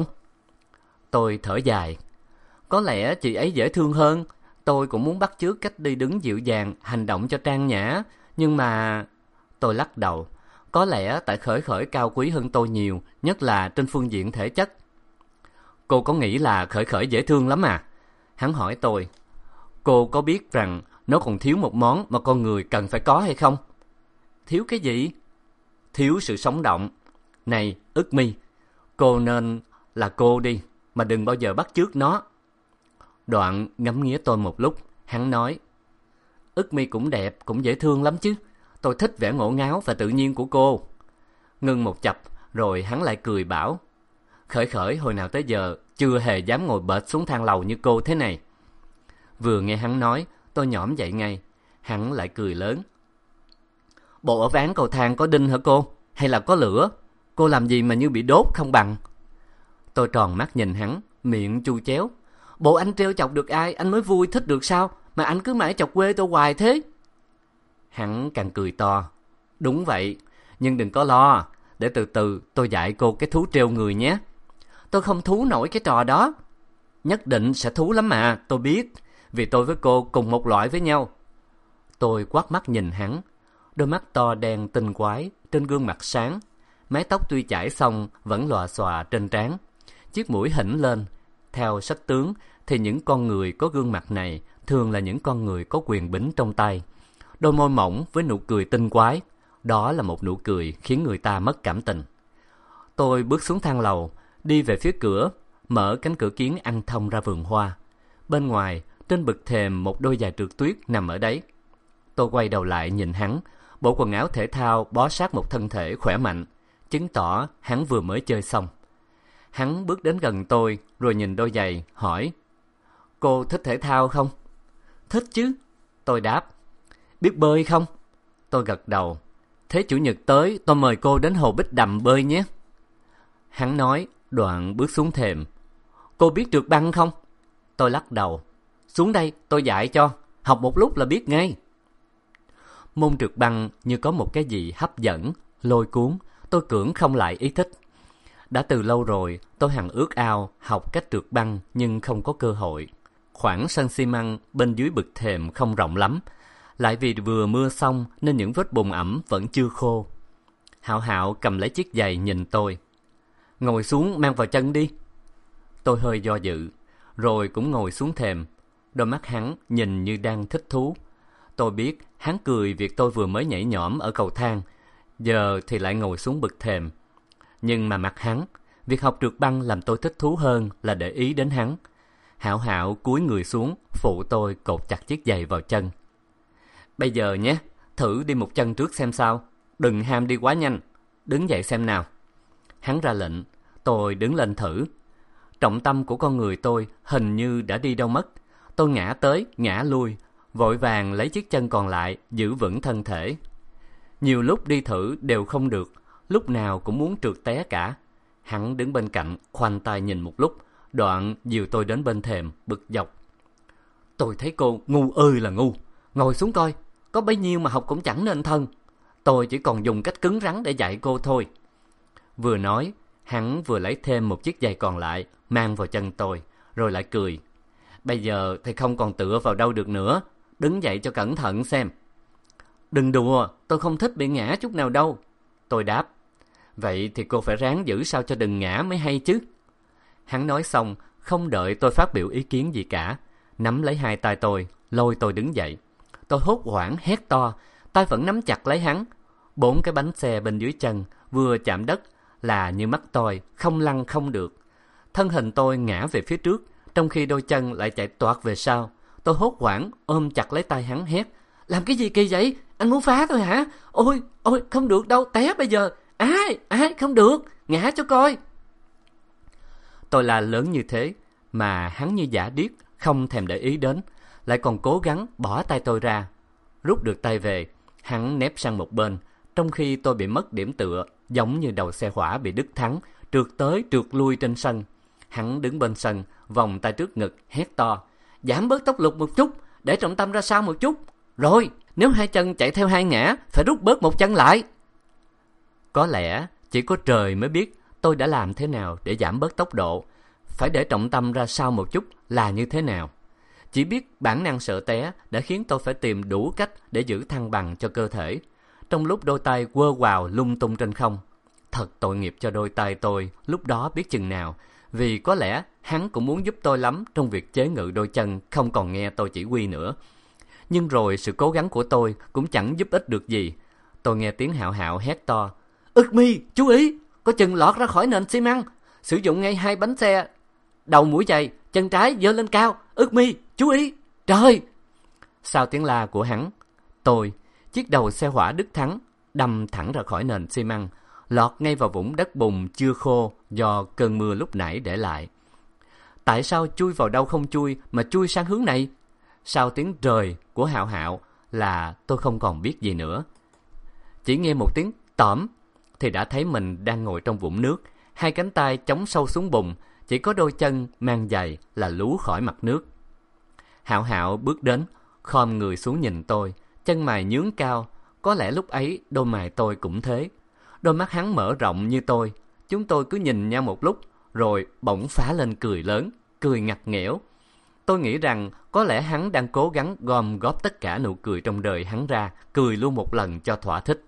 Tôi thở dài. Có lẽ chị ấy dễ thương hơn. Tôi cũng muốn bắt chước cách đi đứng dịu dàng, hành động cho trang nhã. Nhưng mà... Tôi lắc đầu. Có lẽ tại Khởi Khởi cao quý hơn tôi nhiều, nhất là trên phương diện thể chất. Cô có nghĩ là Khởi Khởi dễ thương lắm à? Hắn hỏi tôi. Cô có biết rằng nó còn thiếu một món mà con người cần phải có hay không? Thiếu cái gì? Thiếu sự sống động. Này, Ức Mi, cô nên là cô đi, mà đừng bao giờ bắt chước nó. Đoạn ngắm nghía tôi một lúc, hắn nói. Ức Mi cũng đẹp, cũng dễ thương lắm chứ. Tôi thích vẻ ngổ ngáo và tự nhiên của cô. Ngưng một chập, rồi hắn lại cười bảo. Khởi Khởi hồi nào tới giờ chưa hề dám ngồi bệt xuống thang lầu như cô thế này. Vừa nghe hắn nói, tôi nhõm dậy ngay. Hắn lại cười lớn. Bộ ở ván cầu thang có đinh hả cô? Hay là có lửa? Cô làm gì mà như bị đốt không bằng? Tôi tròn mắt nhìn hắn, miệng chu chéo. Bộ anh trêu chọc được ai, anh mới vui thích được sao? Mà anh cứ mãi chọc quê tôi hoài thế. Hắn càng cười to. Đúng vậy, nhưng đừng có lo. Để từ từ tôi dạy cô cái thú trêu người nhé. Tôi không thú nổi cái trò đó. Nhất định sẽ thú lắm mà, tôi biết. Vì tôi với cô cùng một loại với nhau. Tôi quát mắt nhìn hắn. Đôi mắt to đen tinh quái, trên gương mặt sáng. Mái tóc tuy chải xong vẫn lòa xòa trên trán. Chiếc mũi hỉnh lên. Theo sách tướng thì những con người có gương mặt này thường là những con người có quyền bính trong tay. Đôi môi mỏng với nụ cười tinh quái. Đó là một nụ cười khiến người ta mất cảm tình. Tôi bước xuống thang lầu, đi về phía cửa, mở cánh cửa kiến ăn thông ra vườn hoa. Bên ngoài, trên bậc thềm một đôi giày trượt tuyết nằm ở đấy. Tôi quay đầu lại nhìn hắn, bộ quần áo thể thao bó sát một thân thể khỏe mạnh, chứng tỏ hắn vừa mới chơi xong. Hắn bước đến gần tôi, rồi nhìn đôi giày, hỏi. Cô thích thể thao không? Thích chứ, tôi đáp. Biết bơi không? Tôi gật đầu. Thế chủ nhật tới tôi mời cô đến hồ Bích Đầm bơi nhé. Hắn nói, đoạn bước xuống thềm. Cô biết trượt băng không? Tôi lắc đầu. Xuống đây tôi dạy cho, học một lúc là biết ngay. Môn trượt băng như có một cái gì hấp dẫn, lôi cuốn, tôi cưỡng không lại ý thích. Đã từ lâu rồi tôi hằng ước ao học cách trượt băng nhưng không có cơ hội. Khoảng sân xi măng bên dưới bậc thềm không rộng lắm, lại vì vừa mưa xong nên những vết bùn ẩm vẫn chưa khô. Hạo Hạo cầm lấy chiếc giày nhìn tôi. Ngồi xuống mang vào chân đi. Tôi hơi do dự, rồi cũng ngồi xuống thềm. Đôi mắt hắn nhìn như đang thích thú. Tôi biết hắn cười việc tôi vừa mới nhảy nhõm ở cầu thang, giờ thì lại ngồi xuống bậc thềm. Nhưng mà mặt hắn, việc học trượt băng làm tôi thích thú hơn là để ý đến hắn. Hạo Hạo cúi người xuống, phụ tôi cột chặt chiếc giày vào chân. Bây giờ nhé, thử đi một chân trước xem sao. Đừng ham đi quá nhanh. Đứng dậy xem nào. Hắn ra lệnh, tôi đứng lên thử. Trọng tâm của con người tôi hình như đã đi đâu mất. Tôi ngã tới, ngã lui, vội vàng lấy chiếc chân còn lại giữ vững thân thể. Nhiều lúc đi thử đều không được, lúc nào cũng muốn trượt té cả. Hắn đứng bên cạnh, khoanh tay nhìn một lúc, đoạn dìu tôi đến bên thềm, bực dọc. Tôi thấy cô ngu ơi là ngu. Ngồi xuống coi, có bấy nhiêu mà học cũng chẳng nên thân. Tôi chỉ còn dùng cách cứng rắn để dạy cô thôi. Vừa nói, hắn vừa lấy thêm một chiếc giày còn lại, mang vào chân tôi, rồi lại cười. Bây giờ thì không còn tựa vào đâu được nữa. Đứng dậy cho cẩn thận xem. Đừng đùa, tôi không thích bị ngã chút nào đâu. Tôi đáp. Vậy thì cô phải ráng giữ sao cho đừng ngã mới hay chứ. Hắn nói xong, không đợi tôi phát biểu ý kiến gì cả, nắm lấy hai tay tôi, lôi tôi đứng dậy. Tôi hốt hoảng hét to, tay vẫn nắm chặt lấy hắn. 4 cái bánh xe bên dưới chân vừa chạm đất là như mắc tôi, không lăn không được. Thân hình tôi ngã về phía trước, trong khi đôi chân lại chạy toạc về sau. Tôi hốt hoảng ôm chặt lấy tay hắn hét. Làm cái gì kỳ vậy? Anh muốn phá tôi hả? Ôi, ôi, không được đâu, té bây giờ. Ai, không được, ngã cho coi. Tôi la lớn như thế mà hắn như giả điếc, không thèm để ý đến, lại còn cố gắng bỏ tay tôi ra. Rút được tay về, hắn nép sang một bên, trong khi tôi bị mất điểm tựa, giống như đầu xe hỏa bị đứt thắng, trượt tới trượt lui trên sân. Hắn đứng bên sân, vòng tay trước ngực, hét to. Giảm bớt tốc lực một chút, để trọng tâm ra sau một chút. Rồi, nếu hai chân chạy theo hai ngã, phải rút bớt một chân lại. Có lẽ chỉ có trời mới biết tôi đã làm thế nào để giảm bớt tốc độ, phải để trọng tâm ra sau một chút là như thế nào. Chỉ biết bản năng sợ té đã khiến tôi phải tìm đủ cách để giữ thăng bằng cho cơ thể. trong lúc đôi tay quơ quào lung tung trên không. Thật tội nghiệp cho đôi tay tôi lúc đó biết chừng nào, vì có lẽ hắn cũng muốn giúp tôi lắm trong việc chế ngự đôi chân không còn nghe tôi chỉ huy nữa. Nhưng rồi sự cố gắng của tôi cũng chẳng giúp ích được gì. Tôi nghe tiếng Hạo Hạo hét to: "Ức Mi, chú ý, có chừng lọt ra khỏi nền xi măng. Sử dụng ngay 2 bánh xe đầu mũi giày, chân trái giơ lên cao. Ức Mi, chú ý, trời!" Sau tiếng la của hắn, chiếc đầu xe hỏa Đức Thắng đâm thẳng ra khỏi nền xi măng, lọt ngay vào vũng đất bùn chưa khô do cơn mưa lúc nãy để lại. Tại sao chui vào đâu không chui mà chui sang hướng này? Sau tiếng trời của Hạo Hạo là tôi không còn biết gì nữa. Chỉ nghe một tiếng tỏm thì đã thấy mình đang ngồi trong vũng nước, 2 cánh tay chống sâu xuống bùn, chỉ có đôi chân mang giày là lú khỏi mặt nước. Hạo Hạo bước đến, khom người xuống nhìn tôi, chân mày nhướng cao. Có lẽ lúc ấy đôi mày tôi cũng thế. Đôi mắt hắn mở rộng như tôi. Chúng tôi cứ nhìn nhau một lúc, rồi bỗng phá lên cười lớn, cười ngặt nghẽo. Tôi nghĩ rằng có lẽ hắn đang cố gắng gom góp tất cả nụ cười trong đời hắn ra, cười luôn một lần cho thỏa thích.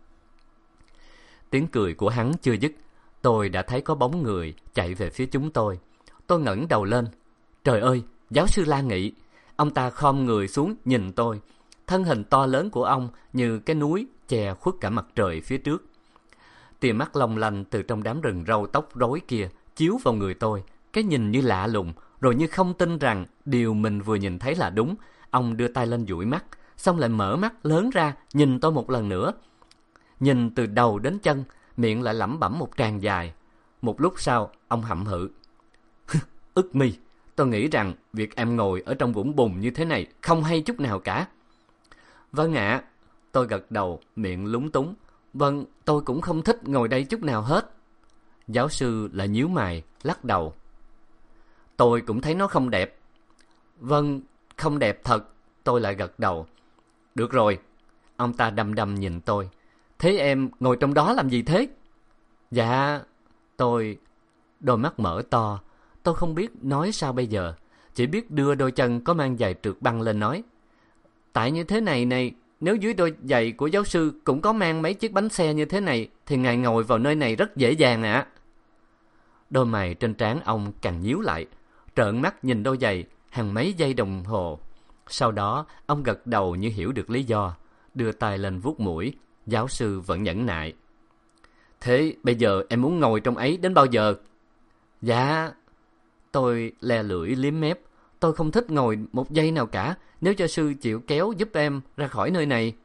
Tiếng cười của hắn chưa dứt, tôi đã thấy có bóng người chạy về phía chúng tôi. Tôi ngẩng đầu lên. Trời ơi, giáo sư La Nghị! Ông ta khom người xuống nhìn tôi. Thân hình to lớn của ông như cái núi che khuất cả mặt trời phía trước. Tia mắt long lanh từ trong đám rừng râu tóc rối kia chiếu vào người tôi, cái nhìn như lạ lùng, rồi như không tin rằng điều mình vừa nhìn thấy là đúng. Ông đưa tay lên dụi mắt, xong lại mở mắt lớn ra nhìn tôi một lần nữa. Nhìn từ đầu đến chân, miệng lại lẩm bẩm một tràng dài. Một lúc sau, ông hậm hự: "Ức Mi, tôi nghĩ rằng việc em ngồi ở trong vũng bùn như thế này không hay chút nào cả." "Vâng ạ." Tôi gật đầu, miệng lúng túng. "Vâng, tôi cũng không thích ngồi đây chút nào hết." Giáo sư lại nhíu mày, lắc đầu. "Tôi cũng thấy nó không đẹp." "Vâng, không đẹp thật." Tôi lại gật đầu. "Được rồi." Ông ta đăm đăm nhìn tôi. "Thế em ngồi trong đó làm gì thế?" "Dạ..." Đôi mắt mở to. Tôi không biết nói sao bây giờ, chỉ biết đưa đôi chân có mang giày trượt băng lên nói: "Tại như thế này này, nếu dưới đôi giày của giáo sư cũng có mang mấy chiếc bánh xe như thế này, thì ngài ngồi vào nơi này rất dễ dàng ạ." Đôi mày trên trán ông càng nhíu lại, trợn mắt nhìn đôi giày hàng mấy giây đồng hồ. Sau đó ông gật đầu như hiểu được lý do, đưa tay lên vuốt mũi. Giáo sư vẫn nhẫn nại. "Thế bây giờ em muốn ngồi trong ấy đến bao giờ?" "Dạ..." Tôi le lưỡi liếm mép. "Tôi không thích ngồi một giây nào cả, nếu cho sư chịu kéo giúp em ra khỏi nơi này."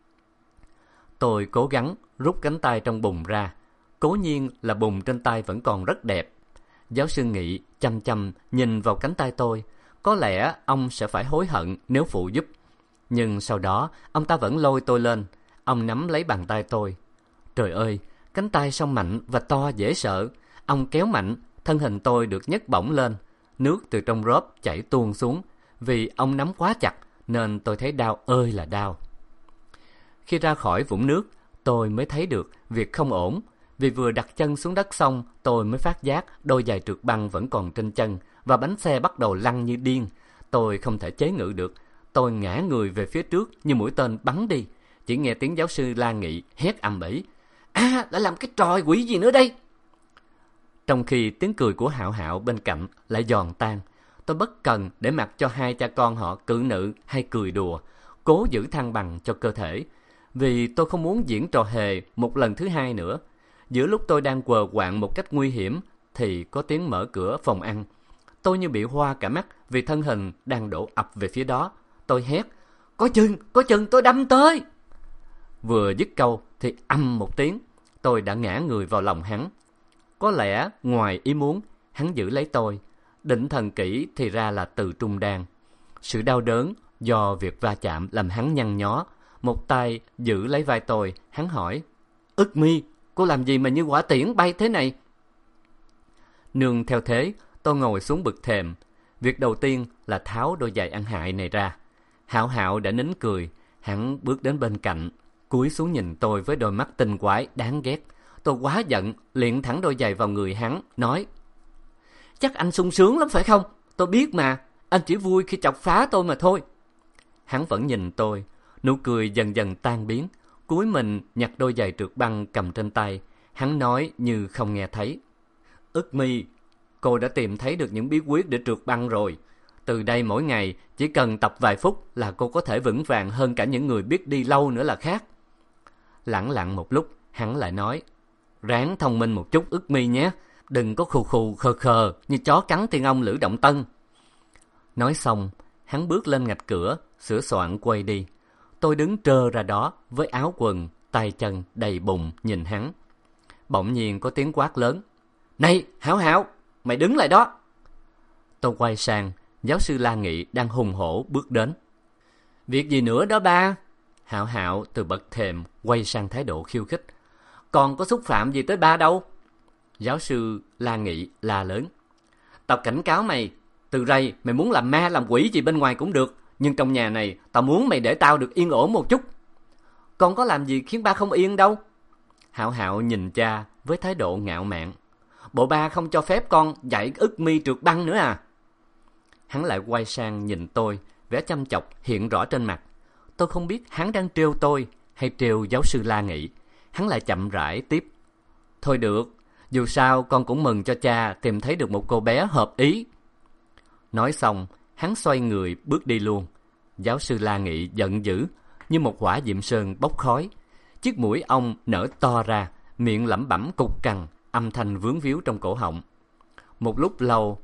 Tôi cố gắng rút cánh tay trong bùn ra. Cố nhiên là bùn trên tay vẫn còn rất đẹp. Giáo sư Nghị chăm chăm nhìn vào cánh tay tôi. Có lẽ ông sẽ phải hối hận nếu phụ giúp. Nhưng sau đó ông ta vẫn lôi tôi lên. Ông nắm lấy bàn tay tôi. Trời ơi, cánh tay sao mạnh và to dễ sợ. Ông kéo mạnh, thân hình tôi được nhấc bổng lên. Nước từ trong rốp chảy tuôn xuống. Vì ông nắm quá chặt nên tôi thấy đau ơi là đau. Khi ra khỏi vũng nước, tôi mới thấy được việc không ổn. Vì vừa đặt chân xuống đất xong, tôi mới phát giác đôi giày trượt băng vẫn còn trên chân và bánh xe bắt đầu lăn như điên. Tôi không thể chế ngự được. Tôi ngã người về phía trước như mũi tên bắn đi. Chỉ nghe tiếng giáo sư La Nghị hét ầm ĩ: "À, đã làm cái trò quỷ gì nữa đây?" Trong khi tiếng cười của Hạo Hạo bên cạnh lại giòn tan, tôi bất cần để mặc cho hai cha con họ cự nữ hay cười đùa, cố giữ thăng bằng cho cơ thể, vì tôi không muốn diễn trò hề một lần thứ hai nữa. Giữa lúc tôi đang quờ quạng một cách nguy hiểm thì có tiếng mở cửa phòng ăn. Tôi như bị hoa cả mắt vì thân hình đang đổ ập về phía đó. Tôi hét: có chừng tôi đâm tới." Vừa dứt câu thì ầm một tiếng, tôi đã ngã người vào lòng hắn. Có lẽ ngoài ý muốn, hắn giữ lấy tôi. Định thần kỹ thì ra là từ trung đan. Sự đau đớn do việc va chạm làm hắn nhăn nhó. Một tay giữ lấy vai tôi, hắn hỏi: "Ức Mi, cô làm gì mà như quả tiễn bay thế này?" Nương theo thế, tôi ngồi xuống bậc thềm. Việc đầu tiên là tháo đôi giày ăn hại này ra. Hạo Hạo đã nín cười. Hắn bước đến bên cạnh, cúi xuống nhìn tôi với đôi mắt tinh quái đáng ghét. Tôi quá giận, liền thẳng đôi giày vào người hắn, nói: "Chắc anh sung sướng lắm phải không? Tôi biết mà, anh chỉ vui khi chọc phá tôi mà thôi." Hắn vẫn nhìn tôi, nụ cười dần dần tan biến. cúi mình nhặt đôi giày trượt băng cầm trên tay. Hắn nói như không nghe thấy. Ức Mi, cô đã tìm thấy được những bí quyết để trượt băng rồi. Từ đây mỗi ngày chỉ cần tập vài phút là cô có thể vững vàng hơn cả những người biết đi lâu nữa là khác. Lẳng lặng một lúc, hắn lại nói, ráng thông minh một chút Ức Mi nhé, đừng có khù khù khờ khờ như chó cắn tiên ông Lữ Động Tân. Nói xong, hắn bước lên ngạch cửa, sửa soạn quay đi. Tôi đứng trơ ra đó với áo quần, tay chân đầy bùn nhìn hắn. Bỗng nhiên có tiếng quát lớn, này Hảo Hảo, mày đứng lại đó. Tôi quay sang, giáo sư La Nghị đang hùng hổ bước đến. Việc gì nữa đó ba? Hảo Hảo từ bậc thềm quay sang thái độ khiêu khích. Còn có xúc phạm gì tới ba đâu? Giáo sư La Nghị la lớn, tao cảnh cáo mày, từ đây mày muốn làm ma làm quỷ gì bên ngoài cũng được, nhưng trong nhà này tao muốn mày để tao được yên ổn một chút. Con có làm gì khiến ba không yên đâu? Hảo Hảo nhìn cha với thái độ ngạo mạn. Bộ ba không cho phép con dạy Ức Mi trượt băng nữa à? Hắn lại quay sang nhìn tôi, vẻ chăm chọc hiện rõ trên mặt. Tôi không biết hắn đang trêu tôi hay trêu giáo sư La Nghị. Hắn lại chậm rãi tiếp, thôi được, dù sao con cũng mừng cho cha tìm thấy được một cô bé hợp ý. Nói xong, hắn xoay người bước đi luôn. Giáo sư La Nghị giận dữ như một hỏa diệm sơn bốc khói. Chiếc mũi ông nở to ra, miệng lẩm bẩm cục cằn, âm thanh vướng víu trong cổ họng. Một lúc lâu,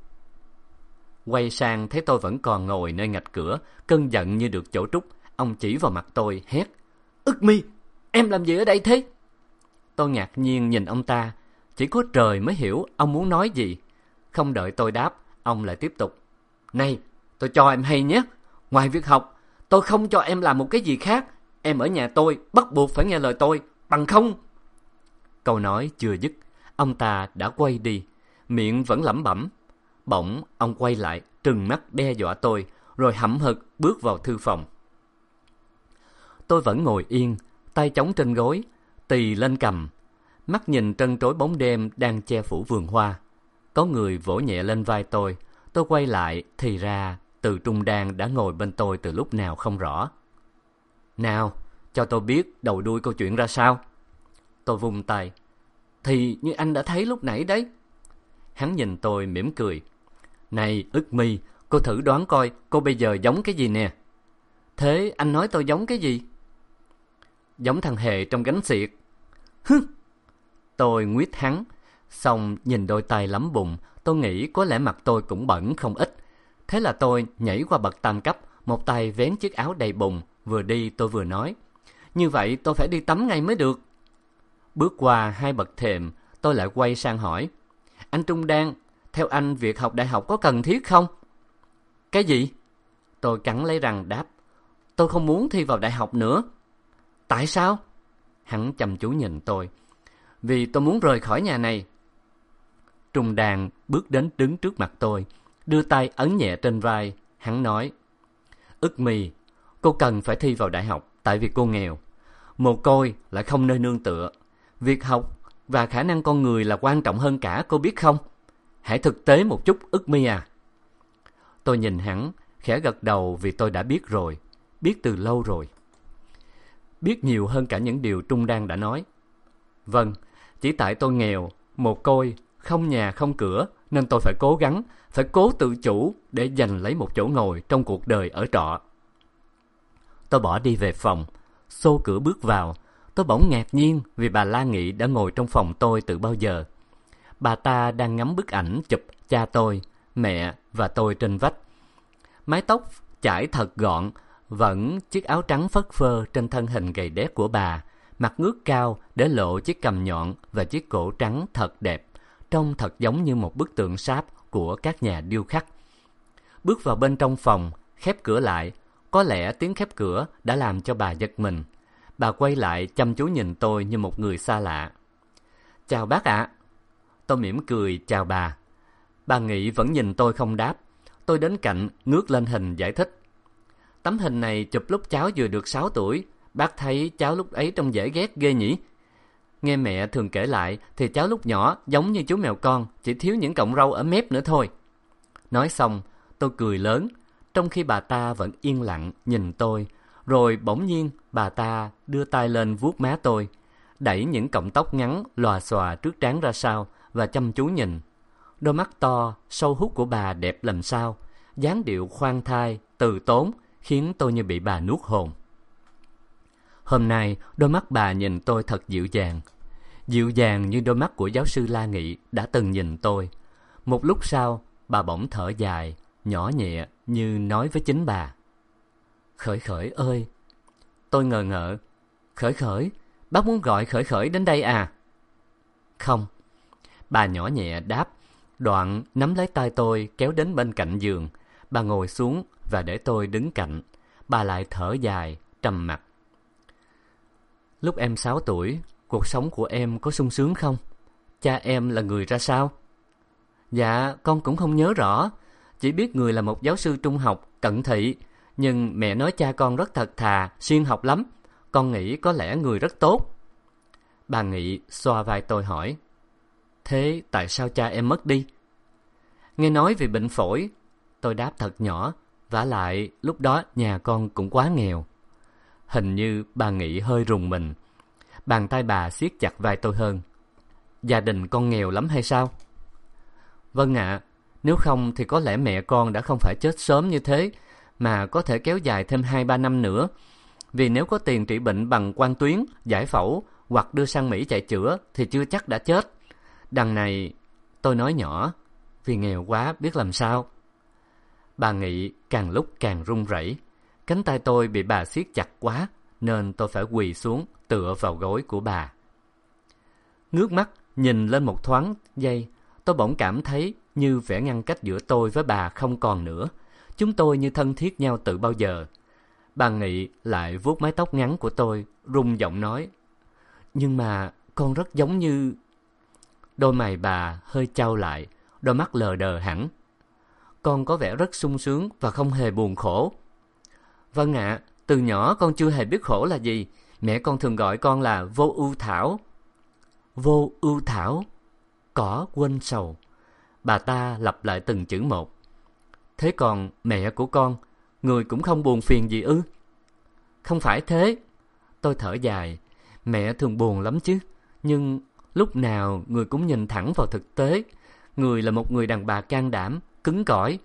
quay sang thấy tôi vẫn còn ngồi nơi ngạch cửa, cơn giận như được chỗ trút. Ông chỉ vào mặt tôi hét, Ức Mi, em làm gì ở đây thế? Tôi ngạc nhiên nhìn ông ta, chỉ có trời mới hiểu ông muốn nói gì. Không đợi tôi đáp, ông lại tiếp tục, này, tôi cho em hay nhé, ngoài việc học, tôi không cho em làm một cái gì khác. Em ở nhà tôi bắt buộc phải nghe lời tôi, bằng không. Câu nói chưa dứt, ông ta đã quay đi, miệng vẫn lẩm bẩm. Bỗng ông quay lại, trừng mắt đe dọa tôi, rồi hậm hực bước vào thư phòng. Tôi vẫn ngồi yên, tay chống trên gối, tì lên cằm, mắt nhìn trân trối bóng đêm đang che phủ vườn hoa. Có người vỗ nhẹ lên vai tôi quay lại thì ra Từ Trung Đan đã ngồi bên tôi từ lúc nào không rõ. Nào, cho tôi biết đầu đuôi câu chuyện ra sao. Tôi vung tay, thì như anh đã thấy lúc nãy đấy. Hắn nhìn tôi mỉm cười, này Ức Mi, cô thử đoán coi cô bây giờ giống cái gì nè. Thế anh nói tôi giống cái gì? Giống thằng Hề trong Gánh Xiệt. Hứ! Tôi nguyết hắn, xong nhìn đôi tay lấm bùn, tôi nghĩ có lẽ mặt tôi cũng bẩn không ít. Thế là tôi nhảy qua bậc tam cấp, một tay vén chiếc áo đầy bùn, vừa đi tôi vừa nói, như vậy tôi phải đi tắm ngay mới được. Bước qua 2 bậc thềm, tôi lại quay sang hỏi, anh Trung Đan, theo anh việc học đại học có cần thiết không? Cái gì? Tôi cắn lấy răng đáp, tôi không muốn thi vào đại học nữa. Tại sao? Hắn chăm chú nhìn tôi. Vì tôi muốn rời khỏi nhà này. Trung Đan bước đến đứng trước mặt tôi, đưa tay ấn nhẹ trên vai. Hắn nói, Ức Mi, cô cần phải thi vào đại học tại vì cô nghèo, mồ côi lại không nơi nương tựa. Việc học và khả năng con người là quan trọng hơn cả, cô biết không? Hãy thực tế một chút Ức Mi à. Tôi nhìn hắn, khẽ gật đầu vì tôi đã biết rồi, biết từ lâu rồi. Biết nhiều hơn cả những điều Trung Đan đã nói. Vâng, chỉ tại tôi nghèo, mồ côi, không nhà không cửa, nên tôi phải cố gắng, phải cố tự chủ để giành lấy một chỗ ngồi trong cuộc đời ở trọ. Tôi bỏ đi về phòng, xô cửa bước vào. Tôi bỗng ngạc nhiên vì bà La Nghị đã ngồi trong phòng tôi từ bao giờ. Bà ta đang ngắm bức ảnh chụp cha tôi, mẹ và tôi trên vách. Mái tóc chải thật gọn, vẫn chiếc áo trắng phất phơ trên thân hình gầy đét của bà, mặt ngước cao để lộ chiếc cằm nhọn và chiếc cổ trắng thật đẹp, trông thật giống như một bức tượng sáp của các nhà điêu khắc. Bước vào bên trong phòng, khép cửa lại, có lẽ tiếng khép cửa đã làm cho bà giật mình. Bà quay lại chăm chú nhìn tôi như một người xa lạ. Chào bác ạ. Tôi mỉm cười chào bà. Bà Nghị vẫn nhìn tôi không đáp. Tôi đến cạnh ngước lên hình giải thích. Tấm hình này chụp lúc cháu vừa được 6 tuổi. Bác thấy cháu lúc ấy trông dễ ghét ghê nhỉ? Nghe mẹ thường kể lại thì cháu lúc nhỏ giống như chú mèo con, chỉ thiếu những cọng râu ở mép nữa thôi. Nói xong, tôi cười lớn, trong khi bà ta vẫn yên lặng nhìn tôi, Rồi bỗng nhiên bà ta đưa tay lên vuốt má tôi, đẩy những cọng tóc ngắn lòa xòa trước trán ra sau và chăm chú nhìn. Đôi mắt to, sâu hút của bà đẹp làm sao, dáng điệu khoan thai, từ tốn, khiến tôi như bị bà nuốt hồn. Hôm nay, đôi mắt bà nhìn tôi thật dịu dàng như đôi mắt của giáo sư La Nghị đã từng nhìn tôi. Một lúc sau, bà bỗng thở dài, nhỏ nhẹ như nói với chính bà. Khởi Khởi ơi! Tôi ngờ ngợ. Khởi Khởi? Bác muốn gọi Khởi Khởi đến đây à? Không. Bà nhỏ nhẹ đáp, đoạn nắm lấy tay tôi kéo đến bên cạnh giường. Bà ngồi xuống và để tôi đứng cạnh. Bà lại thở dài, trầm mặc. Lúc em 6 tuổi, cuộc sống của em có sung sướng không? Cha em là người ra sao? Dạ, con cũng không nhớ rõ. Chỉ biết người là một giáo sư trung học, cận thị. Nhưng mẹ nói cha con rất thật thà, siêng học lắm. Con nghĩ có lẽ người rất tốt. Bà Nghị xoa vai tôi hỏi. Thế tại sao cha em mất đi? Nghe nói vì bệnh phổi. Tôi đáp thật nhỏ. Vả lại lúc đó nhà con cũng quá nghèo. Hình như bà Nghị hơi rùng mình. Bàn tay bà siết chặt vai tôi hơn. Gia đình con nghèo lắm hay sao? Vâng ạ. Nếu không thì có lẽ mẹ con đã không phải chết sớm như thế, mà có thể kéo dài thêm 2-3 năm nữa. Vì nếu có tiền trị bệnh bằng quang tuyến, giải phẫu hoặc đưa sang Mỹ chạy chữa thì chưa chắc đã chết. Đằng này, tôi nói nhỏ, vì nghèo quá biết làm sao. Bà Nghị càng lúc càng run rẩy. Cánh tay tôi bị bà siết chặt quá, nên tôi phải quỳ xuống tựa vào gối của bà. Ngước mắt nhìn lên một thoáng giây, tôi bỗng cảm thấy như vẻ ngăn cách giữa tôi với bà không còn nữa. Chúng tôi như thân thiết nhau từ bao giờ. Bà Nghị lại vuốt mái tóc ngắn của tôi, rung giọng nói. Nhưng mà con rất giống như... Đôi mày bà hơi chau lại, đôi mắt lờ đờ hẳn. Con có vẻ rất sung sướng và không hề buồn khổ. Vâng ạ, từ nhỏ con chưa hề biết khổ là gì. Mẹ con thường gọi con là Vô Ưu Thảo. Vô Ưu Thảo, cỏ quên sầu. Bà ta lặp lại từng chữ một. Thế còn mẹ của con, người cũng không buồn phiền gì ư? Không phải thế. Tôi thở dài. Mẹ thường buồn lắm chứ. Nhưng lúc nào người cũng nhìn thẳng vào thực tế. Người là một người đàn bà can đảm, cứng cỏi.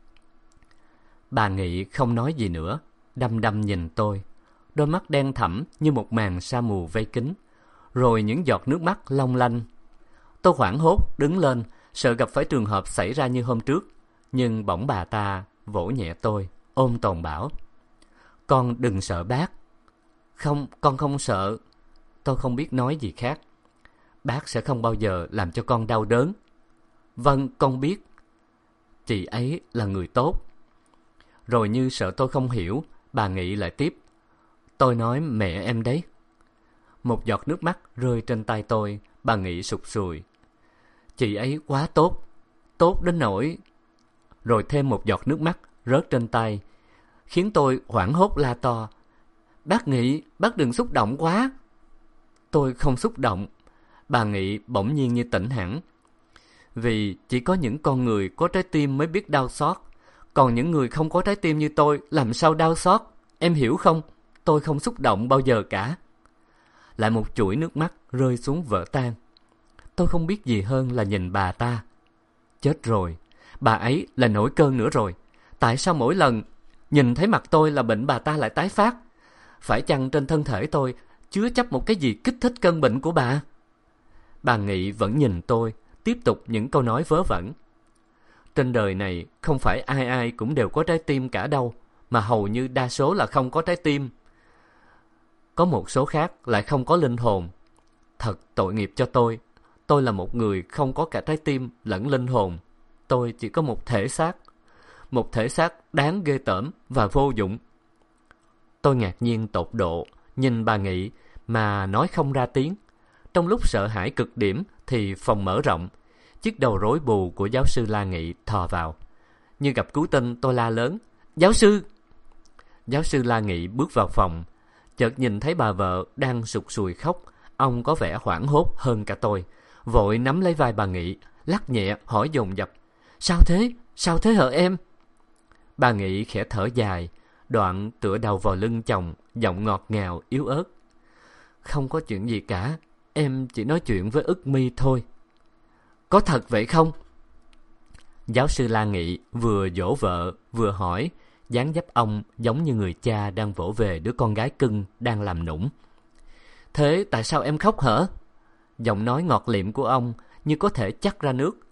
Bà Nghị không nói gì nữa, đăm đăm nhìn tôi. Đôi mắt đen thẳm như một màn sa mù vây kín. Rồi những giọt nước mắt long lanh. Tôi hoảng hốt đứng lên, sợ gặp phải trường hợp xảy ra như hôm trước. Nhưng bỗng bà ta vỗ nhẹ tôi, ôm tồn bảo. Con đừng sợ bác. Không, con không sợ. Tôi không biết nói gì khác. Bác sẽ không bao giờ làm cho con đau đớn. Vâng, con biết. Chị ấy là người tốt. Rồi như sợ tôi không hiểu, bà Nghị lại tiếp. Tôi nói mẹ em đấy. Một giọt nước mắt rơi trên tay tôi, bà Nghị sụt sùi. Chị ấy quá tốt, tốt đến nỗi... Rồi thêm một giọt nước mắt rớt trên tay, khiến tôi hoảng hốt la to. Bác Nghị, bác đừng xúc động quá. Tôi không xúc động. Bà Nghị bỗng nhiên như tỉnh hẳn. Vì chỉ có những con người có trái tim mới biết đau xót. Còn những người không có trái tim như tôi làm sao đau xót? Em hiểu không? Tôi không xúc động bao giờ cả. Lại một chuỗi nước mắt rơi xuống vỡ tan. Tôi không biết gì hơn là nhìn bà ta. Chết rồi, bà ấy là nổi cơn nữa rồi. Tại sao mỗi lần nhìn thấy mặt tôi là bệnh bà ta lại tái phát? Phải chăng trên thân thể tôi chứa chấp một cái gì kích thích cơn bệnh của bà? Bà Nghị vẫn nhìn tôi, tiếp tục những câu nói vớ vẩn. Trên đời này không phải ai ai cũng đều có trái tim cả đâu, mà hầu như đa số là không có trái tim. Có một số khác lại không có linh hồn. Thật tội nghiệp cho tôi. Tôi là một người không có cả trái tim lẫn linh hồn. Tôi chỉ có một thể xác. Một thể xác đáng ghê tởm và vô dụng. Tôi ngạc nhiên tột độ, nhìn bà Nghị mà nói không ra tiếng. Trong lúc sợ hãi cực điểm thì phòng mở rộng. Chiếc đầu rối bù của giáo sư La Nghị thò vào. Như gặp cứu tinh, tôi la lớn. Giáo sư! Giáo sư La Nghị bước vào phòng. Chợt nhìn thấy bà vợ đang sụt sùi khóc. Ông có vẻ hoảng hốt hơn cả tôi. Vội nắm lấy vai bà Nghị, lắc nhẹ hỏi dồn dập. Sao thế? Sao thế hả em? Bà Nghị khẽ thở dài, Đoạn tựa đầu vào lưng chồng, giọng ngọt ngào yếu ớt. Không có chuyện gì cả, em chỉ nói chuyện với Ức My thôi. Có thật vậy không? Giáo sư La Nghị vừa dỗ vợ vừa hỏi, dáng dấp ông giống như người cha đang vỗ về đứa con gái cưng đang làm nũng. Thế tại sao em khóc hả? Giọng nói ngọt liệm của ông như có thể chắt ra nước,